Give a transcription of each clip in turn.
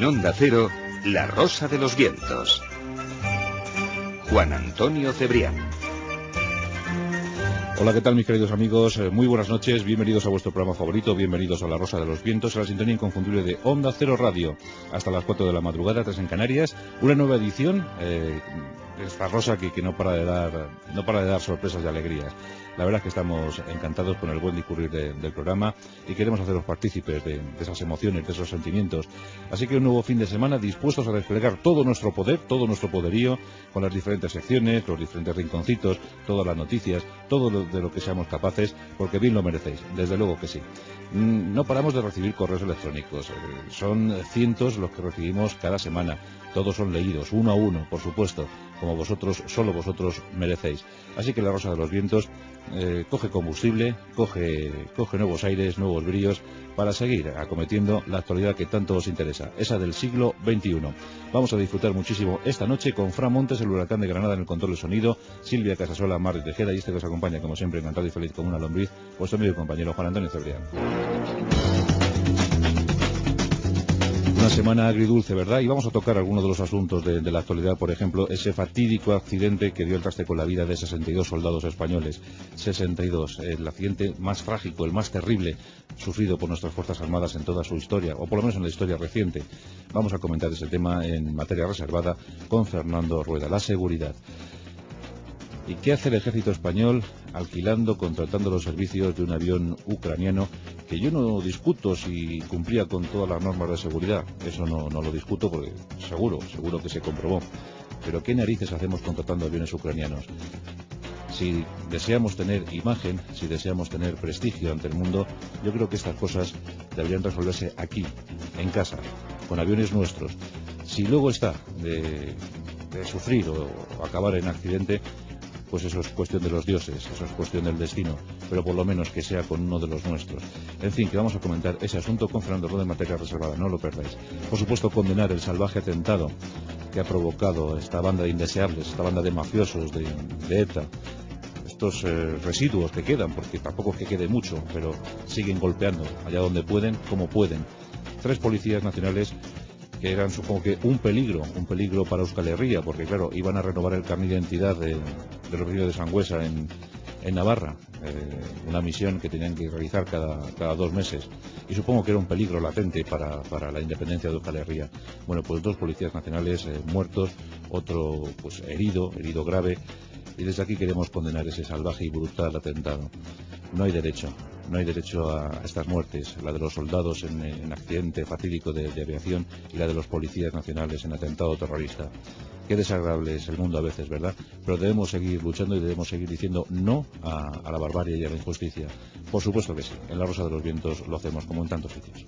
En Onda Cero, La Rosa de los Vientos. Juan Antonio Cebrián. Hola, ¿qué tal mis queridos amigos? Muy buenas noches, bienvenidos a vuestro programa favorito, bienvenidos a La Rosa de los Vientos, a la sintonía inconfundible de Onda Cero Radio, hasta las 4 de la madrugada, 3 en Canarias, una nueva edición de esta rosa que no para de dar sorpresas y alegrías. La verdad es que estamos encantados con el buen discurrir del programa y queremos haceros partícipes de esas emociones, de esos sentimientos. Así que un nuevo fin de semana dispuestos a desplegar todo nuestro poder, todo nuestro poderío, con las diferentes secciones, los diferentes rinconcitos, todas las noticias, todo de lo que seamos capaces, porque bien lo merecéis, desde luego que sí. No paramos de recibir correos electrónicos, son cientos los que recibimos cada semana, todos son leídos, uno a uno, por supuesto, como vosotros, solo vosotros merecéis. Así que La Rosa de los Vientos coge combustible, coge nuevos aires, nuevos bríos, para seguir acometiendo la actualidad que tanto os interesa, esa del siglo XXI. Vamos a disfrutar muchísimo esta noche con Fran Montes, el huracán de Granada en el control de sonido, Silvia Casasola, Mar de Tejeda, y este que os acompaña como siempre, encantado y feliz como una lombriz, vuestro amigo y compañero Juan Antonio Cebrián. Una semana agridulce, ¿verdad? Y vamos a tocar algunos de los asuntos de la actualidad, por ejemplo, ese fatídico accidente que dio el traste con la vida de 62 soldados españoles. 62, el accidente más trágico, el más terrible sufrido por nuestras Fuerzas Armadas en toda su historia, o por lo menos en la historia reciente. Vamos a comentar ese tema en materia reservada con Fernando Rueda, la seguridad. ¿Y qué hace el ejército español alquilando, contratando los servicios de un avión ucraniano que yo no discuto si cumplía con todas las normas de seguridad? Eso no lo discuto porque seguro que se comprobó. Pero ¿qué narices hacemos contratando aviones ucranianos? Si deseamos tener imagen, si deseamos tener prestigio ante el mundo, yo creo que estas cosas deberían resolverse aquí, en casa, con aviones nuestros. Si luego está de sufrir o acabar en accidente, pues eso es cuestión de los dioses, eso es cuestión del destino, pero por lo menos que sea con uno de los nuestros. En fin, que vamos a comentar ese asunto con Fernando Rueda en materia reservada, no lo perdáis. Por supuesto, condenar el salvaje atentado que ha provocado esta banda de indeseables, esta banda de mafiosos de ETA, estos residuos que quedan, porque tampoco es que quede mucho, pero siguen golpeando allá donde pueden, como pueden. 3 policías nacionales que eran, supongo que, un peligro para Euskal Herria, porque claro, iban a renovar el carnet de identidad de los vecinos de Sangüesa en Navarra, una misión que tenían que realizar cada 2 meses, y supongo que era un peligro latente para la independencia de Euskal Herria. Bueno, pues 2 policías nacionales muertos, otro pues herido grave, y desde aquí queremos condenar ese salvaje y brutal atentado. No hay derecho a estas muertes, la de los soldados en accidente fatídico de aviación y la de los policías nacionales en atentado terrorista. Qué desagradable es el mundo a veces, ¿verdad? Pero debemos seguir luchando y debemos seguir diciendo no a la barbarie y a la injusticia. Por supuesto que sí, en La Rosa de los Vientos lo hacemos como en tantos sitios.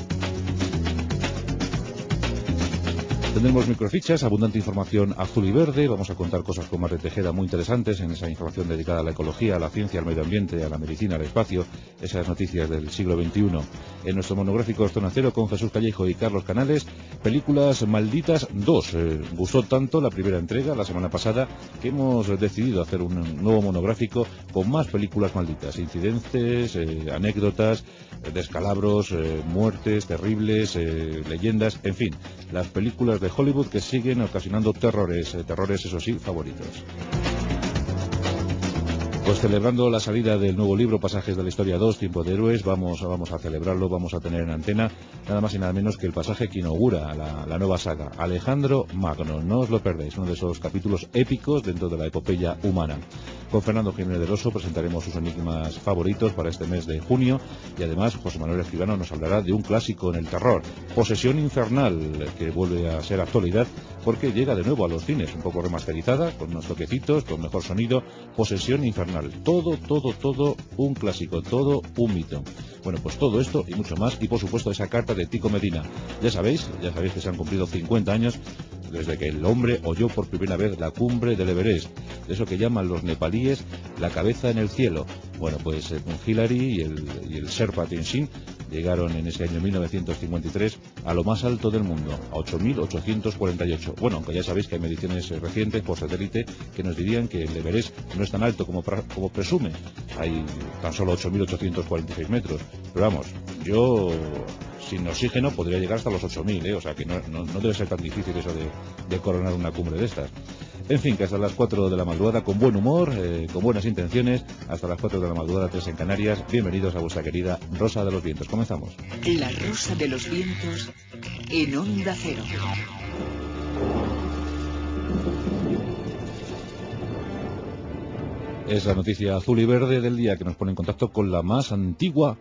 Tendremos microfichas, abundante información azul y verde, vamos a contar cosas con Mar de Tejeda muy interesantes en esa información dedicada a la ecología, a la ciencia, al medio ambiente, a la medicina, al espacio, esas noticias del siglo XXI. En nuestro monográfico Zona Cero con Jesús Callejo y Carlos Canales, películas malditas 2. Gustó tanto la primera entrega la semana pasada que hemos decidido hacer un nuevo monográfico con más películas malditas, incidentes, anécdotas, descalabros, muertes terribles, leyendas, en fin, las películas de Hollywood que siguen ocasionando terrores eso sí, favoritos. Pues celebrando la salida del nuevo libro Pasajes de la Historia 2, Tiempo de Héroes, vamos a celebrarlo, vamos a tener en antena nada más y nada menos que el pasaje que inaugura la nueva saga, Alejandro Magno. No os lo perdéis, uno de esos capítulos épicos dentro de la epopeya humana. Con Fernando Jiménez del Oso presentaremos sus enigmas favoritos para este mes de junio y además José Manuel Escribano nos hablará de un clásico en el terror, Posesión Infernal, que vuelve a ser actualidad porque llega de nuevo a los cines, un poco remasterizada, con unos toquecitos, con mejor sonido. Posesión Infernal, todo un clásico, todo un mito. Bueno, pues todo esto y mucho más, y por supuesto esa carta de Tico Medina. Ya sabéis que se han cumplido 50 años desde que el hombre oyó por primera vez la cumbre del Everest, de eso que llaman los nepalíes la cabeza en el cielo. Bueno, pues con Hillary y el Sherpa Tenzin llegaron en ese año 1953 a lo más alto del mundo, a 8.848. Bueno, aunque ya sabéis que hay mediciones recientes por satélite que nos dirían que el Everest no es tan alto como presume. Hay tan solo 8.846 metros. Pero vamos, yo sin oxígeno podría llegar hasta los 8.000, o sea que no debe ser tan difícil eso de coronar una cumbre de estas. En fin, que hasta las 4 de la madrugada, con buen humor, con buenas intenciones, hasta las 4 de la madrugada, 3 en Canarias. Bienvenidos a vuestra querida Rosa de los Vientos. Comenzamos. La Rosa de los Vientos en Onda Cero. Es la noticia azul y verde del día que nos pone en contacto con la más antigua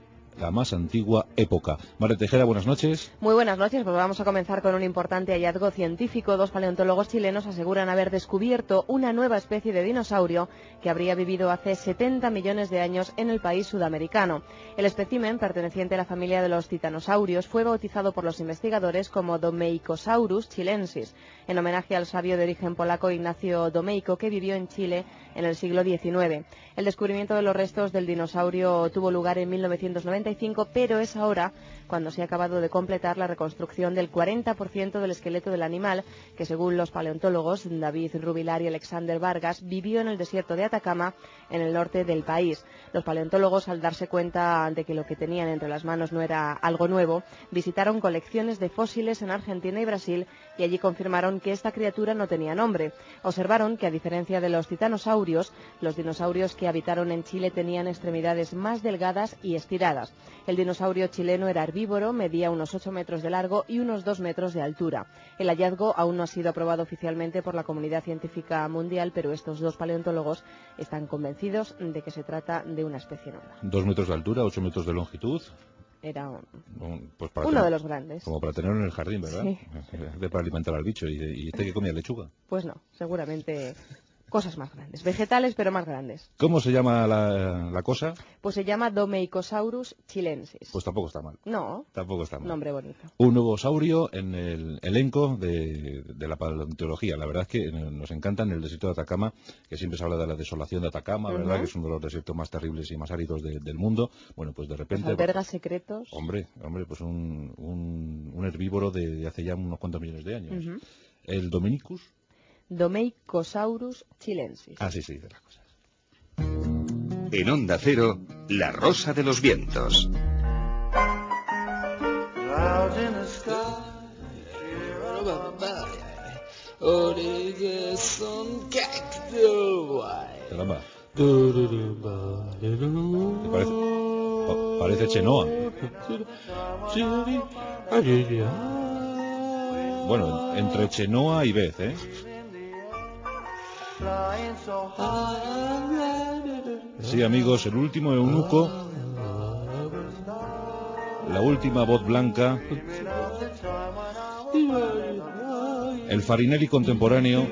época. María Tejera, buenas noches. Muy buenas noches, pues vamos a comenzar con un importante hallazgo científico. 2 paleontólogos chilenos aseguran haber descubierto una nueva especie de dinosaurio que habría vivido hace 70 millones de años en el país sudamericano. El espécimen, perteneciente a la familia de los titanosaurios, fue bautizado por los investigadores como Domeicosaurus chilensis, en homenaje al sabio de origen polaco Ignacio Domeyko, que vivió en Chile en el siglo XIX. El descubrimiento de los restos del dinosaurio tuvo lugar en 1995, pero es ahora cuando se ha acabado de completar la reconstrucción del 40% del esqueleto del animal, que según los paleontólogos David Rubilar y Alexander Vargas, vivió en el desierto de Atacama, en el norte del país. Los paleontólogos, al darse cuenta de que lo que tenían entre las manos no era algo nuevo, visitaron colecciones de fósiles en Argentina y Brasil y allí confirmaron que esta criatura no tenía nombre. Observaron que, a diferencia de los titanosaurios, los dinosaurios que habitaron en Chile tenían extremidades más delgadas y estiradas. El dinosaurio chileno era herbívoro, medía unos 8 metros de largo y unos 2 metros de altura. El hallazgo aún no ha sido aprobado oficialmente por la comunidad científica mundial, pero estos 2 paleontólogos están convencidos de que se trata de una especie nueva. 2 metros de altura, 8 metros de longitud. Era pues uno de los grandes. Como para tenerlo en el jardín, ¿verdad? Sí. Para alimentar al bicho. ¿Y este que comía lechuga? Pues no, seguramente cosas más grandes. Vegetales, pero más grandes. ¿Cómo se llama la cosa? Pues se llama Domeicosaurus chilensis. Pues tampoco está mal. No. Tampoco está mal. Nombre bonito. Un nuevo saurio en el elenco de la paleontología. La verdad es que nos encanta en el desierto de Atacama, que siempre se habla de la desolación de Atacama, ¿verdad? Que es uno de los desiertos más terribles y más áridos del mundo. Bueno, pues de repente... Pues alberga secretos. Hombre, pues un herbívoro de hace ya unos cuantos millones de años. El Dominicus. Domeicosaurus chilensis. Así se dice las cosas. En Onda Cero, La Rosa de los Vientos. Caramba. Parece Chenoa. Bueno, entre Chenoa y Beth, ¿eh? Sí, amigos, el último eunuco, la última voz blanca, el Farinelli contemporáneo,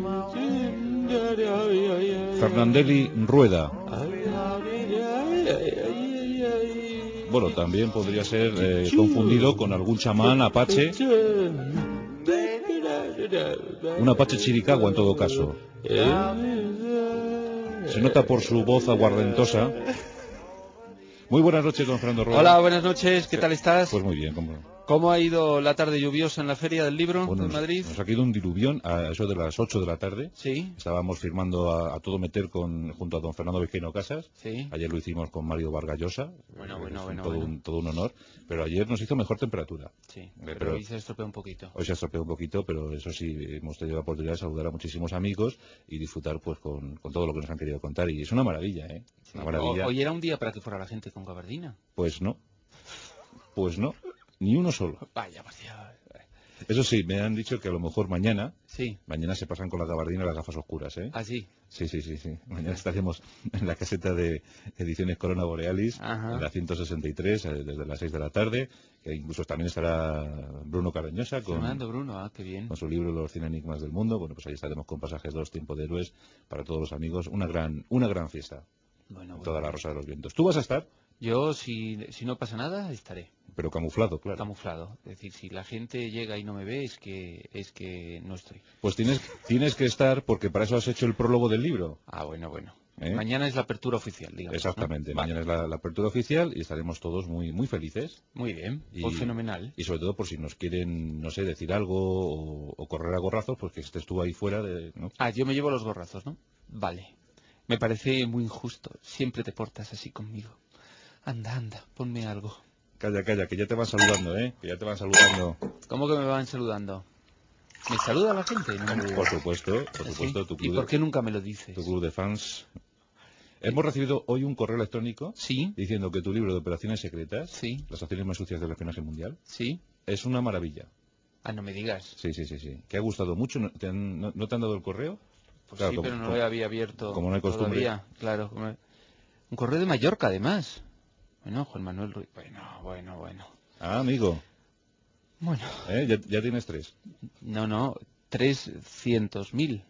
Fernandelli Rueda. Bueno, también podría ser confundido con algún chamán apache, un apache chiricahua en todo caso. Se nota por su voz aguardentosa. Muy buenas noches, don Fernando Rueda. Hola, buenas noches, ¿qué tal estás? Pues muy bien, ¿Cómo ha ido la tarde lluviosa en la Feria del Libro en Madrid? Nos ha caído un diluvión a eso de las 8 de la tarde. Sí. Estábamos firmando a todo meter junto a don Fernando Vizcaíno Casas. Sí. Ayer lo hicimos con Mario Vargas Llosa. Bueno. Todo un honor. Pero ayer nos hizo mejor temperatura. Sí, pero hoy se estropeó un poquito. Hoy se estropeó un poquito, pero eso sí, hemos tenido la oportunidad de saludar a muchísimos amigos y disfrutar pues con todo lo que nos han querido contar. Y es una maravilla, ¿eh? Sí. Una maravilla. Hoy era un día para que fuera la gente con gabardina. Pues no. Ni uno solo. Vaya, por Dios. Eso sí, me han dicho que a lo mejor mañana se pasan con la gabardina y las gafas oscuras, ¿eh? ¿Ah, sí? Sí. Mañana estaremos en la caseta de Ediciones Corona Borealis, Ajá. en la 163, desde las 6 de la tarde, que incluso también estará Bruno Cardeñosa Fernando Bruno, qué bien. Con su libro Los 100 enigmas del mundo. Bueno, pues ahí estaremos con Pasajes 2, Tiempo de Héroes, para todos los amigos. Una gran fiesta. Toda la Rosa de los Vientos. ¿Tú vas a estar? Yo, si no pasa nada, estaré. Pero camuflado, claro. Camuflado. Es decir, si la gente llega y no me ve, es que no estoy. Pues tienes que estar, porque para eso has hecho el prólogo del libro. Bueno. ¿Eh? Mañana es la apertura oficial, digamos. Exactamente, ¿no? Mañana es la apertura oficial y estaremos todos muy, muy felices. Muy bien, pues fenomenal. Y sobre todo por si nos quieren, no sé, decir algo o correr a gorrazos, pues que estés tú ahí fuera, ¿no? Yo me llevo los gorrazos, ¿no? Vale. Me parece muy injusto. Siempre te portas así conmigo. Anda, ponme algo. Calla, calla, que ya te van saludando, ¿eh? Que ya te van saludando. ¿Cómo que me van saludando? ¿Me saluda la gente? No me lo Por digas. supuesto, ¿Sí? tu ¿Y club, por qué nunca me lo dices? tu club de fans. Hemos recibido hoy un correo electrónico Sí, diciendo que tu libro de operaciones secretas, sí, las acciones más sucias del espionaje mundial, sí. es una maravilla. Ah, no me digas. Sí, sí, sí, sí. Que ha gustado mucho. ¿No no te han dado el correo? Pues Claro, sí, pero no lo había abierto como no hay costumbre. todavía. Claro. Un correo de Mallorca, además. Bueno, Juan Manuel Ruiz. Bueno. Ah, amigo. Bueno, Ya tienes 3. no, 300.000.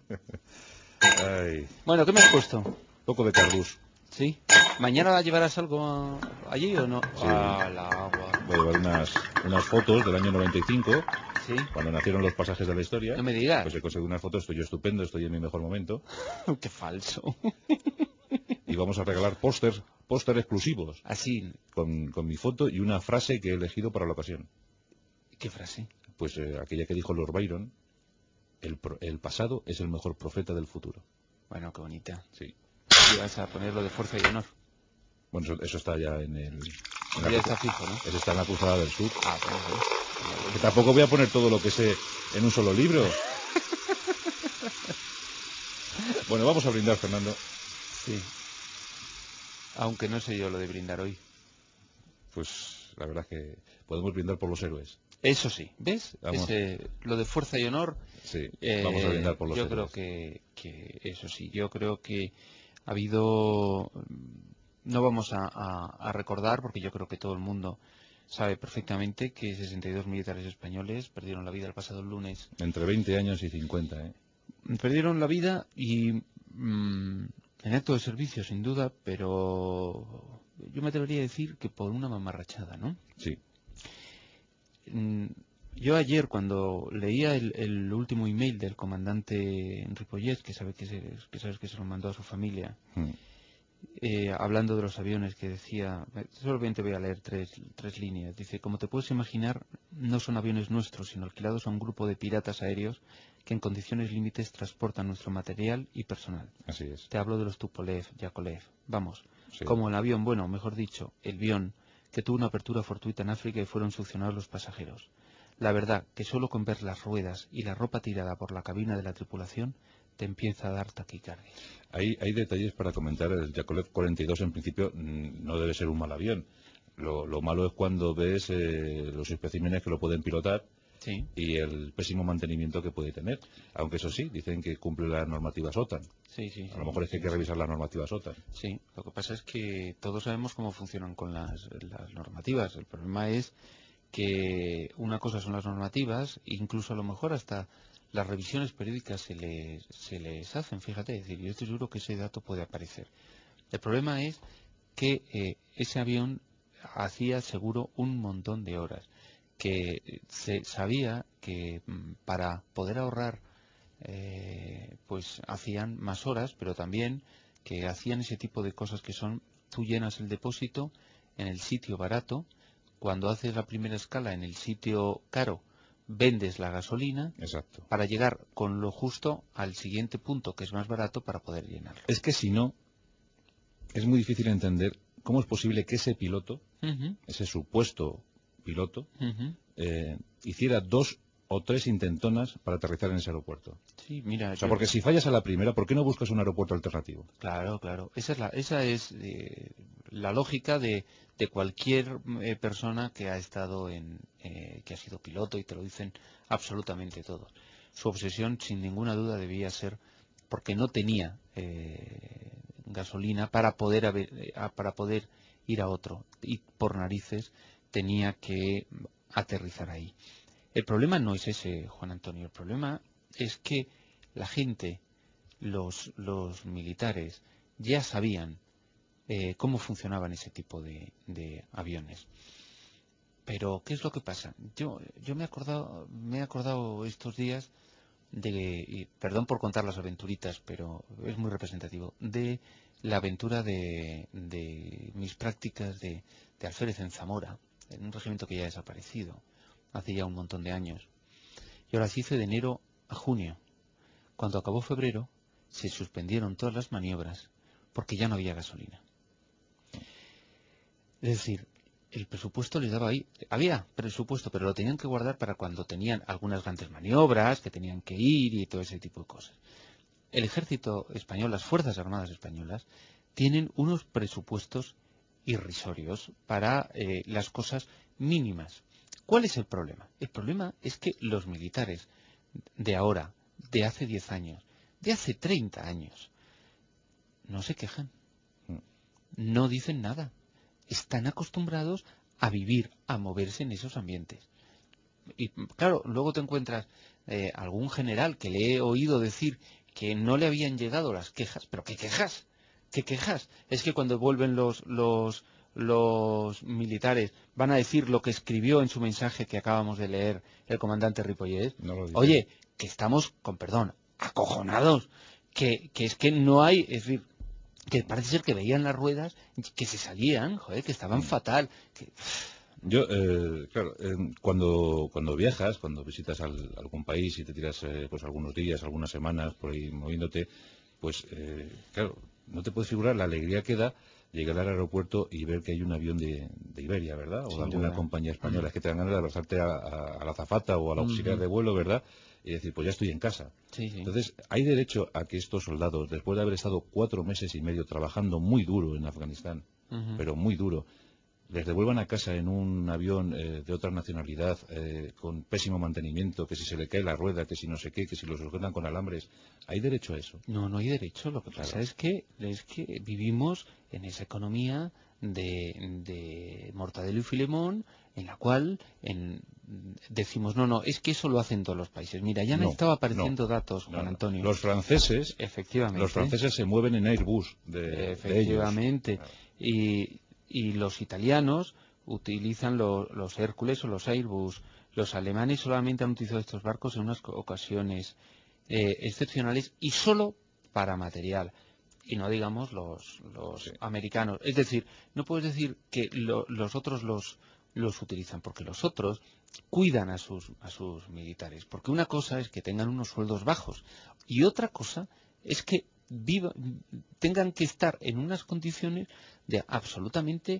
Ay, Bueno, ¿qué me has puesto? poco de cardús. ¿Sí? ¿Mañana llevarás algo allí o no? Sí. Ah, la agua. Voy a llevar unas fotos del año 95, ¿Sí? cuando nacieron los pasajes de la historia. No me digas. Pues he conseguido unas fotos, estoy yo estupendo, estoy en mi mejor momento. Qué falso. Y vamos a regalar póster exclusivos, Así. con mi foto y una frase que he elegido para la ocasión. ¿Qué frase? Pues aquella que dijo Lord Byron, el pasado es el mejor profeta del futuro. Bueno, qué bonita. Sí. Y vas a ponerlo de fuerza y honor. Bueno, eso está ya Ya está fijo, ¿no? eso está en la Cruzada del Sur. Ah, pues, Que tampoco voy a poner todo lo que sé en un solo libro. Bueno, vamos a brindar, Fernando. sí. Aunque no sé yo lo de brindar hoy. Pues la verdad es que podemos brindar por los héroes. Eso sí, ¿ves? Vamos. Lo de fuerza y honor. Sí, vamos a brindar por los yo héroes. creo que eso sí, yo creo que ha habido. No vamos a recordar, porque yo creo que todo el mundo sabe perfectamente que 62 militares españoles perdieron la vida el pasado lunes. Entre 20 años y 50, ¿eh? Perdieron la vida y en acto de servicio, sin duda, pero yo me atrevería a decir que por una mamarrachada, ¿no? Sí. Mm, Yo ayer, cuando leía el último email del comandante Ripollet, que sabes que se lo mandó a su familia, Mm. hablando de los aviones, que decía, solamente voy a leer tres líneas, dice: como te puedes imaginar, no son aviones nuestros, sino alquilados a un grupo de piratas aéreos que en condiciones límites transportan nuestro material y personal. Así es. Te hablo de los Tupolev, Yakolev, vamos, Sí. como el avión, bueno, mejor dicho, el Bion, que tuvo una apertura fortuita en África y fueron succionados los pasajeros. La verdad que solo con ver las ruedas y la ropa tirada por la cabina de la tripulación te empieza a dar taquicardia. Hay detalles para comentar. El Yakolev 42 en principio no debe ser un mal avión. Lo malo es cuando ves los especímenes que lo pueden pilotar Sí. y el pésimo mantenimiento que puede tener. Aunque eso sí, dicen que cumple las normativas OTAN. Sí, A lo mejor es que hay que revisar las normativas OTAN. Sí, lo que pasa es que todos sabemos cómo funcionan con las normativas. El problema es que una cosa son las normativas, incluso a lo mejor hasta las revisiones periódicas se les hacen, fíjate, es decir, yo estoy seguro que ese dato puede aparecer. El problema es que ese avión hacía seguro un montón de horas, que se sabía que para poder ahorrar pues hacían más horas, pero también que hacían ese tipo de cosas que son: tú llenas el depósito en el sitio barato, cuando haces la primera escala en el sitio caro, vendes la gasolina. Exacto. Para llegar con lo justo al siguiente punto, que es más barato, para poder llenarlo. Es que si no, es muy difícil entender cómo es posible que ese piloto, ese supuesto piloto, hiciera 2 o 3 intentonas para aterrizar en ese aeropuerto. Sí, mira, O sea, porque si fallas a la primera, ¿por qué no buscas un aeropuerto alternativo? Claro. Esa es la lógica de cualquier persona que ha estado que ha sido piloto, y te lo dicen absolutamente todos. Su obsesión, sin ninguna duda, debía ser porque no tenía gasolina para poder ir a otro, y por narices tenía que aterrizar ahí. El problema no es ese, Juan Antonio. El problema es que la gente, los militares, ya sabían cómo funcionaban ese tipo de aviones. Pero ¿qué es lo que pasa? Yo me he acordado estos días y perdón por contar las aventuritas, pero es muy representativo, de la aventura de mis prácticas de alférez en Zamora, en un regimiento que ya ha desaparecido hace ya un montón de años. Yo las hice de enero a junio. Cuando acabó febrero, se suspendieron todas las maniobras porque ya no había gasolina. Es decir, el presupuesto les daba ahí. Había presupuesto, pero lo tenían que guardar para cuando tenían algunas grandes maniobras, que tenían que ir y todo ese tipo de cosas. El ejército español, las Fuerzas Armadas españolas, tienen unos presupuestos irrisorios para las cosas mínimas. ¿Cuál es el problema? El problema es que los militares de ahora, de hace 10 años, de hace 30 años, no se quejan, no dicen nada. Están acostumbrados a vivir, a moverse en esos ambientes. Y claro, luego te encuentras algún general que le he oído decir que no le habían llegado las quejas. ¿Pero qué quejas? ¿Qué quejas? Es que cuando vuelven los militares van a decir lo que escribió en su mensaje que acabamos de leer el comandante Ripollés. No Oye, que estamos, con perdón, acojonados. Que es que no hay... Es decir, que parece ser que veían las ruedas, que se salían, joder, que estaban fatal. Yo, claro, cuando viajas, cuando visitas algún país y te tiras pues algunos días, algunas semanas por ahí moviéndote, pues claro, no te puedes figurar la alegría que da llegar al aeropuerto y ver que hay un avión de Iberia, ¿verdad? O de alguna compañía española. Es que te dan ganas de abrazarte a la azafata o al auxiliar de vuelo, ¿verdad? Y decir, pues ya estoy en casa. Sí. Entonces, hay derecho a que estos soldados, después de haber estado 4 meses y medio trabajando muy duro en Afganistán, pero muy duro, les devuelvan a casa en un avión de otra nacionalidad, con pésimo mantenimiento, que si se le cae la rueda, que si no sé qué, que si los sujetan con alambres. ¿Hay derecho a eso? No, no hay derecho. Lo que pasa es que vivimos en esa economía de Mortadelo y Filemón, en la cual decimos, no, es que eso lo hacen todos los países. Mira, ya me estaba apareciendo datos, Juan Antonio. Los franceses, efectivamente, se mueven en Airbus efectivamente, de ellos. Y los italianos utilizan los Hércules o los Airbus. Los alemanes solamente han utilizado estos barcos en unas ocasiones excepcionales y solo para material. Y no digamos los americanos. Es decir, no puedes decir que los otros los utilizan, porque los otros cuidan a sus militares. Porque una cosa es que tengan unos sueldos bajos y otra cosa es que tengan que estar en unas condiciones de absolutamente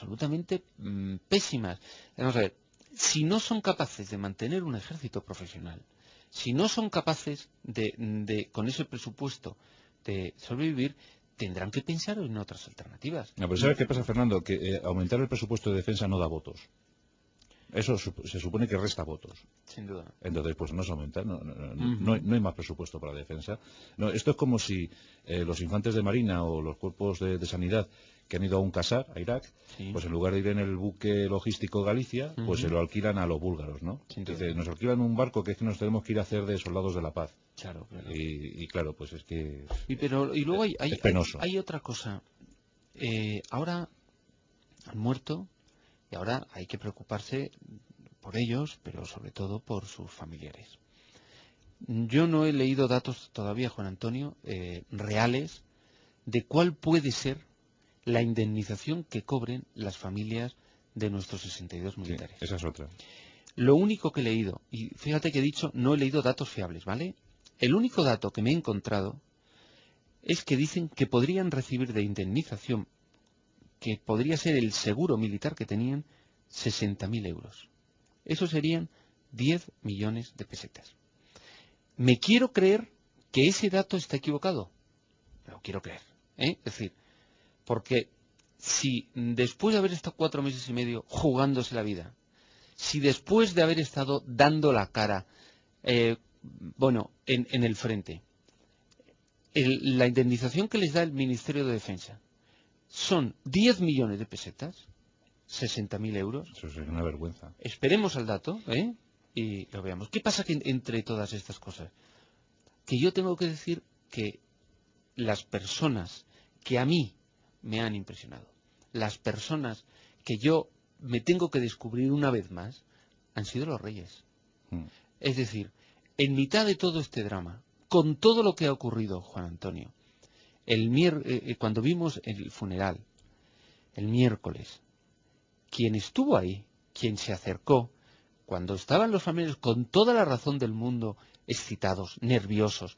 pésimas. Vamos a ver, si no son capaces de mantener un ejército profesional, si no son capaces de con ese presupuesto de sobrevivir, tendrán que pensar en otras alternativas. No, pero ¿sabes qué pasa, Fernando? Que aumentar el presupuesto de defensa no da votos. Eso se supone que resta votos. Sin duda. Entonces, pues no se aumenta, no hay más presupuesto para defensa. No, esto es como si los infantes de marina o los cuerpos de sanidad que han ido a un casar, a Irak, pues en lugar de ir en el buque logístico Galicia, pues se lo alquilan a los búlgaros, ¿no? Dice, nos alquilan un barco que es que nos tenemos que ir a hacer de soldados de la paz. Claro. Y claro, pues es que y luego es penoso. Hay otra cosa. Ahora han muerto y ahora hay que preocuparse por ellos, pero sobre todo por sus familiares. Yo no he leído datos todavía, Juan Antonio, reales de cuál puede ser la indemnización que cobren las familias de nuestros 62 militares. Sí, esa es otra. Lo único que he leído, y fíjate que he dicho, no he leído datos fiables, ¿vale? El único dato que me he encontrado es que dicen que podrían recibir de indemnización, que podría ser el seguro militar que tenían, 60.000 euros. Eso serían 10 millones de pesetas. Me quiero creer que ese dato está equivocado. Lo quiero creer. Es decir, porque si después de haber estado 4 meses y medio jugándose la vida, si después de haber estado dando la cara, en el frente, la indemnización que les da el Ministerio de Defensa son 10 millones de pesetas, 60.000 euros. Eso es una vergüenza. Esperemos al dato, y lo veamos. ¿Qué pasa que entre todas estas cosas? Que yo tengo que decir que las personas que a mí me han impresionado, las personas que yo me tengo que descubrir una vez más, han sido los reyes. Es decir, en mitad de todo este drama, con todo lo que ha ocurrido, Juan Antonio, cuando vimos el funeral, el miércoles, quien estuvo ahí, quien se acercó, cuando estaban los familiares con toda la razón del mundo, excitados, nerviosos,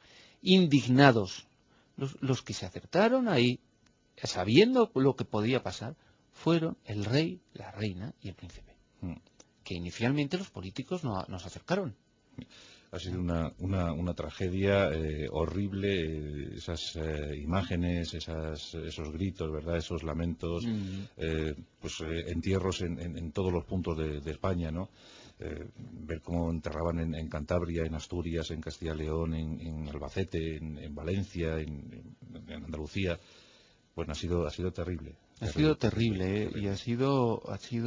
indignados, los que se acercaron ahí, sabiendo lo que podía pasar, fueron el rey, la reina y el príncipe. Que inicialmente los políticos nos acercaron. Ha sido una tragedia horrible, esas imágenes, esos gritos, ¿verdad? Esos lamentos, entierros en todos los puntos de España, ¿no? Ver cómo enterraban en Cantabria, en Asturias, en Castilla y León, en Albacete, en Valencia, en Andalucía. Pues ha sido terrible. Ha sido terrible, y ha sido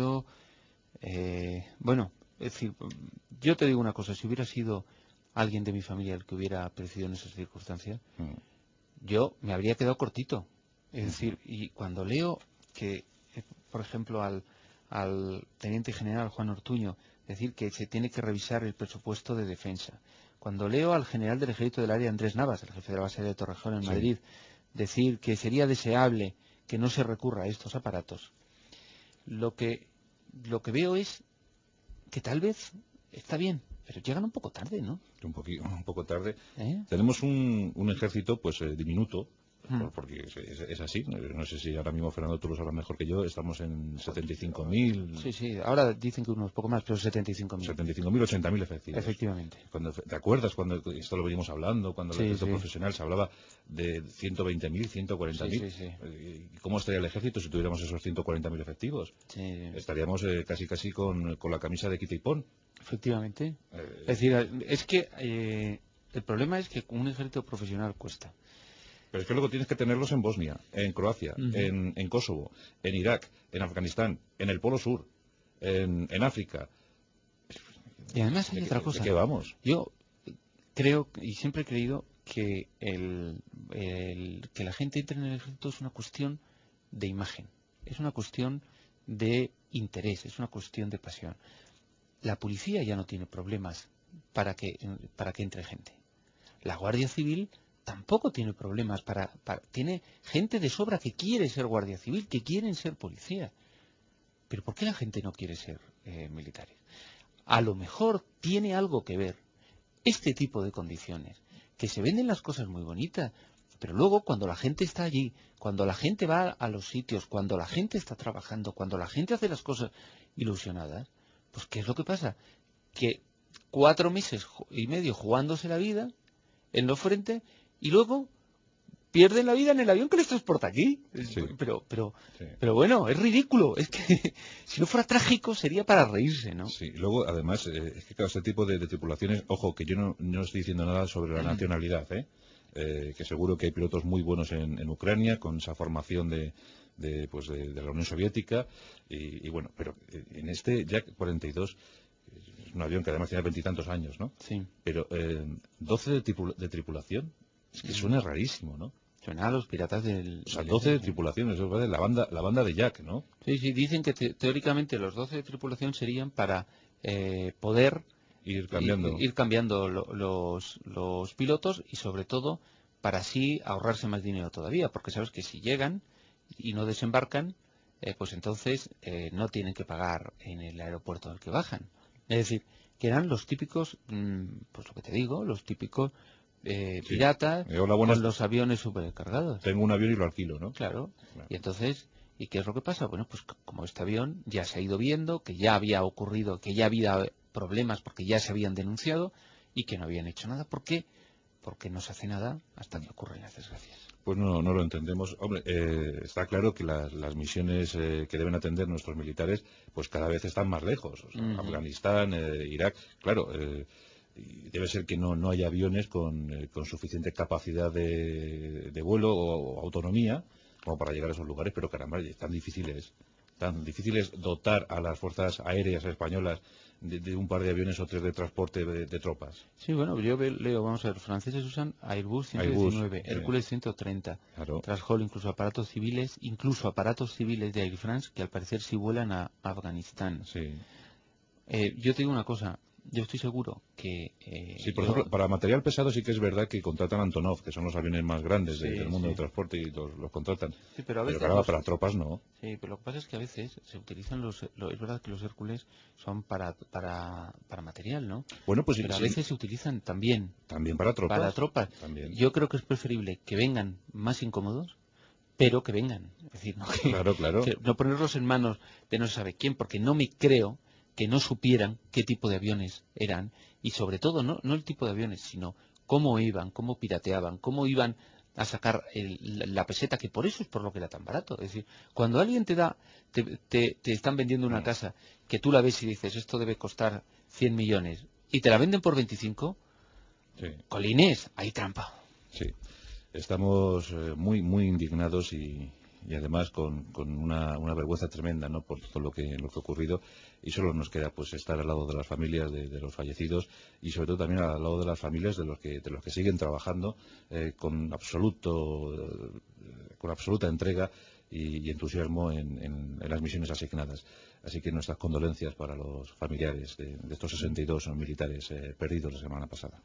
bueno, es decir, yo te digo una cosa, si hubiera sido alguien de mi familia el que hubiera perecido en esas circunstancias, yo me habría quedado cortito. Es decir, y cuando leo que, por ejemplo, al teniente general Juan Ortuño decir que se tiene que revisar el presupuesto de defensa, cuando leo al general del ejército del área Andrés Navas, el jefe de la base de Torrejón en Madrid, decir que sería deseable que no se recurra a estos aparatos, lo que veo es que tal vez está bien, pero llegan un poco tarde, ¿no? Un poco tarde. Tenemos un ejército, pues, diminuto, porque es así. No sé si ahora mismo, Fernando, tú lo sabrás mejor que yo, estamos en 75.000... Sí, ahora dicen que unos poco más, pero 75.000. 75.000, 80.000 efectivos. Efectivamente. ¿Te acuerdas cuando esto lo veníamos hablando, cuando el ejército profesional se hablaba de 120.000, 140.000? Sí. ¿Cómo estaría el ejército si tuviéramos esos 140.000 efectivos? Sí. Estaríamos casi con la camisa de quita y pon. Efectivamente. Es decir, es que el problema es que un ejército profesional cuesta. Pero es que luego tienes que tenerlos en Bosnia, en Croacia, en Kosovo, en Irak, en Afganistán, en el Polo Sur, en África. Y además hay otra cosa. ¿De qué vamos? Yo creo, y siempre he creído, que que la gente entre en el ejército es una cuestión de imagen, es una cuestión de interés, es una cuestión de pasión. La policía ya no tiene problemas para que entre gente. La Guardia Civil tampoco tiene problemas tiene gente de sobra que quiere ser Guardia Civil, que quieren ser policía. Pero ¿por qué la gente no quiere ser militares? A lo mejor tiene algo que ver este tipo de condiciones, que se venden las cosas muy bonitas, pero luego cuando la gente está allí, cuando la gente va a los sitios, cuando la gente está trabajando, cuando la gente hace las cosas ilusionadas, pues ¿qué es lo que pasa? Que 4 meses y medio jugándose la vida en los frentes y luego pierden la vida en el avión que les transporta aquí. Pero bueno, es ridículo. Es que si no fuera trágico sería para reírse, ¿no? Sí, luego además, es que claro, este tipo de tripulaciones, ojo, que yo no estoy diciendo nada sobre la nacionalidad, que seguro que hay pilotos muy buenos en Ucrania, con esa formación de la Unión Soviética, y bueno, pero en este Yak 42... es un avión que además tiene 20 y tantos años, ¿no? Sí. Pero 12 de tripulación, es que suena rarísimo, ¿no? Suena a los piratas del... O sea, 12 de tripulación, eso es la banda de Jack, ¿no? Sí, dicen que teóricamente los 12 de tripulación serían para poder ir cambiando los pilotos y sobre todo para así ahorrarse más dinero todavía, porque sabes que si llegan y no desembarcan, pues entonces no tienen que pagar en el aeropuerto al que bajan. Es decir, que eran los típicos, pues lo que te digo, los típicos piratas con los aviones supercargados. Tengo un avión y lo alquilo, ¿no? Claro. Y entonces, ¿y qué es lo que pasa? Bueno, pues como este avión ya se ha ido viendo, que ya había ocurrido, que ya había problemas porque ya se habían denunciado y que no habían hecho nada. ¿Por qué? Porque no se hace nada hasta que ocurren las desgracias. Pues no lo entendemos. Hombre, está claro que las misiones que deben atender nuestros militares, pues cada vez están más lejos. O sea, Afganistán, Irak, claro, debe ser que no hay aviones con suficiente capacidad de vuelo o autonomía como para llegar a esos lugares, pero caramba, tan difícil es dotar a las fuerzas aéreas españolas de un par de aviones o 3 de transporte de tropas. Sí, bueno, yo leo, vamos a ver, los franceses usan Airbus 119, Hércules 130, claro. Trashol, incluso aparatos civiles de Air France que al parecer sí vuelan a Afganistán. Sí. Yo te digo una cosa, yo estoy seguro que... sí, por ejemplo, para material pesado sí que es verdad que contratan Antonov, que son los aviones más grandes del mundo del transporte y los contratan. Sí, pero a veces claro, para tropas no. Sí, pero lo que pasa es que a veces se utilizan es verdad que los Hércules son para material, ¿no? Bueno, pues pero a veces se utilizan también para tropas. También. Yo creo que es preferible que vengan más incómodos, pero que vengan. Es decir, no, Claro. que no ponerlos en manos de no se sabe quién, porque no me creo que no supieran qué tipo de aviones eran, y sobre todo no el tipo de aviones, sino cómo iban, cómo pirateaban, cómo iban a sacar la peseta, que por eso es por lo que era tan barato. Es decir, cuando alguien te están vendiendo una casa, que tú la ves y dices, esto debe costar 100 millones, y te la venden por 25, Sí. colines, hay trampa. Sí, estamos muy indignados y además con una vergüenza tremenda, ¿no?, por todo lo que ha ocurrido, y solo nos queda pues estar al lado de las familias de los fallecidos, y sobre todo también al lado de las familias de los que siguen trabajando con absoluta entrega y entusiasmo en las misiones asignadas. Así que nuestras condolencias para los familiares de estos 62 militares perdidos la semana pasada.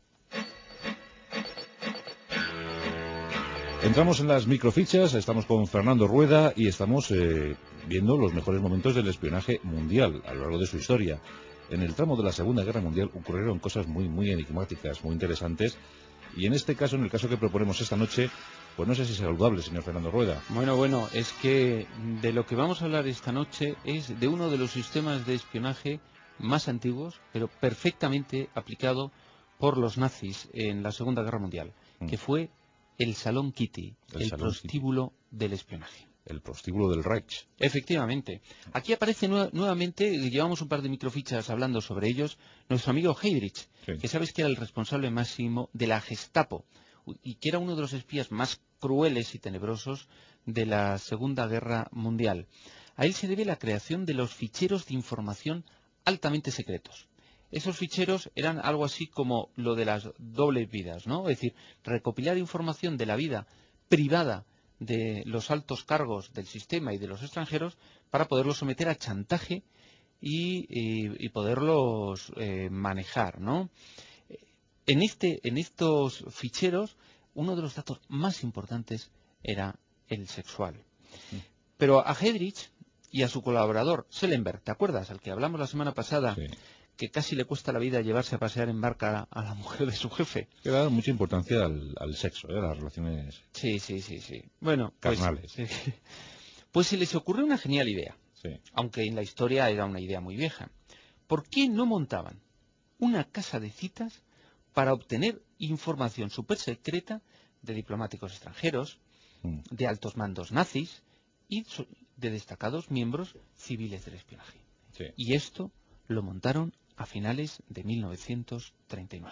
Entramos en las microfichas, estamos con Fernando Rueda y estamos viendo los mejores momentos del espionaje mundial a lo largo de su historia. En el tramo de la Segunda Guerra Mundial ocurrieron cosas muy enigmáticas, muy interesantes, y en este caso, en el caso que proponemos esta noche, pues no sé si es saludable, señor Fernando Rueda. Bueno, es que de lo que vamos a hablar esta noche es de uno de los sistemas de espionaje más antiguos, pero perfectamente aplicado por los nazis en la Segunda Guerra Mundial, que fue el Salón Kitty, el prostíbulo del espionaje. El prostíbulo del Reich. Efectivamente. Aquí aparece nuevamente, llevamos un par de microfichas hablando sobre ellos, nuestro amigo Heydrich, Sí. que sabes que era el responsable máximo de la Gestapo y que era uno de los espías más crueles y tenebrosos de la Segunda Guerra Mundial. A él se debe la creación de los ficheros de información altamente secretos. Esos ficheros eran algo así como lo de las dobles vidas, ¿no? Es decir, recopilar información de la vida privada de los altos cargos del sistema y de los extranjeros para poderlos someter a chantaje y poderlos manejar, ¿no? En estos ficheros, uno de los datos más importantes era el sexual. Pero a Heydrich y a su colaborador Schellenberg, ¿te acuerdas? Al que hablamos la semana pasada, Sí. que casi le cuesta la vida llevarse a pasear en barca a la mujer de su jefe. Que da mucha importancia al sexo, a las relaciones Sí. Bueno, carnales. Pues se les ocurrió una genial idea, Sí. aunque en la historia era una idea muy vieja. ¿Por qué no montaban una casa de citas para obtener información súper secreta de diplomáticos extranjeros, de altos mandos nazis y de destacados miembros civiles del espionaje? Sí. Y esto lo montaron a finales de 1939.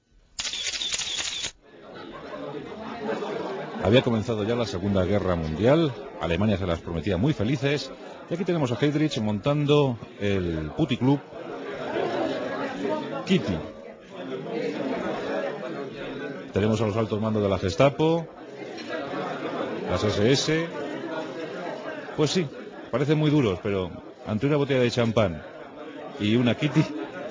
Había comenzado ya la Segunda Guerra Mundial, Alemania se las prometía muy felices, y aquí tenemos a Heydrich montando el puticlub Kitty. Tenemos a los altos mandos de la Gestapo, las SS. Pues sí, parecen muy duros, pero ante una botella de champán y una Kitty,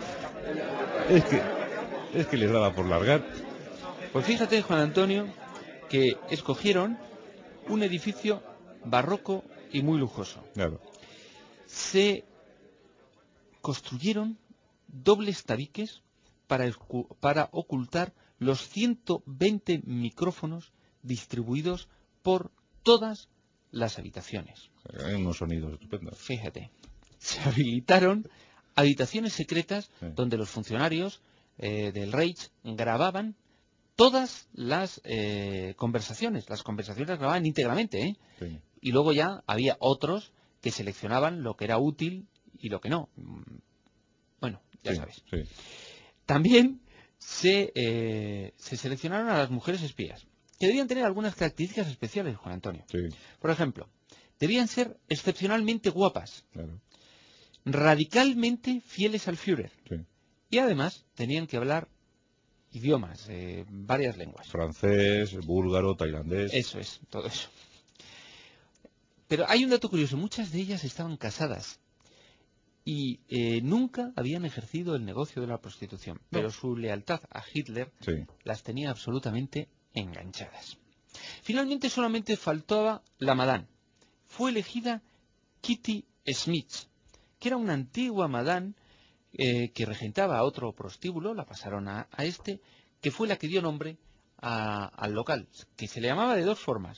es que les daba por largar. Pues fíjate, Juan Antonio, que escogieron un edificio barroco y muy lujoso. Claro. Se construyeron dobles tabiques para ocultar los 120 micrófonos distribuidos por todas las habitaciones. Hay unos sonidos estupendos. Fíjate, se habilitaron habitaciones secretas donde los funcionarios del Reich grababan todas las conversaciones. Las conversaciones las grababan íntegramente, ¿eh? Sí. Y luego ya había otros que seleccionaban lo que era útil y lo que no. Bueno, ya sabes. Sí. También se seleccionaron a las mujeres espías, que debían tener algunas características especiales, Juan Antonio. Sí. Por ejemplo, debían ser excepcionalmente guapas, Claro. radicalmente fieles al Führer, Sí. y además tenían que hablar idiomas, varias lenguas. Francés, búlgaro, tailandés. Eso es, todo eso. Pero hay un dato curioso, muchas de ellas estaban casadas y nunca habían ejercido el negocio de la prostitución, pero su lealtad a Hitler las tenía absolutamente enganchadas. Finalmente solamente faltaba la madame. Fue elegida Kitty Smith, que era una antigua madame que regentaba a otro prostíbulo, la pasaron a este, que fue la que dio nombre al local, que se le llamaba de dos formas,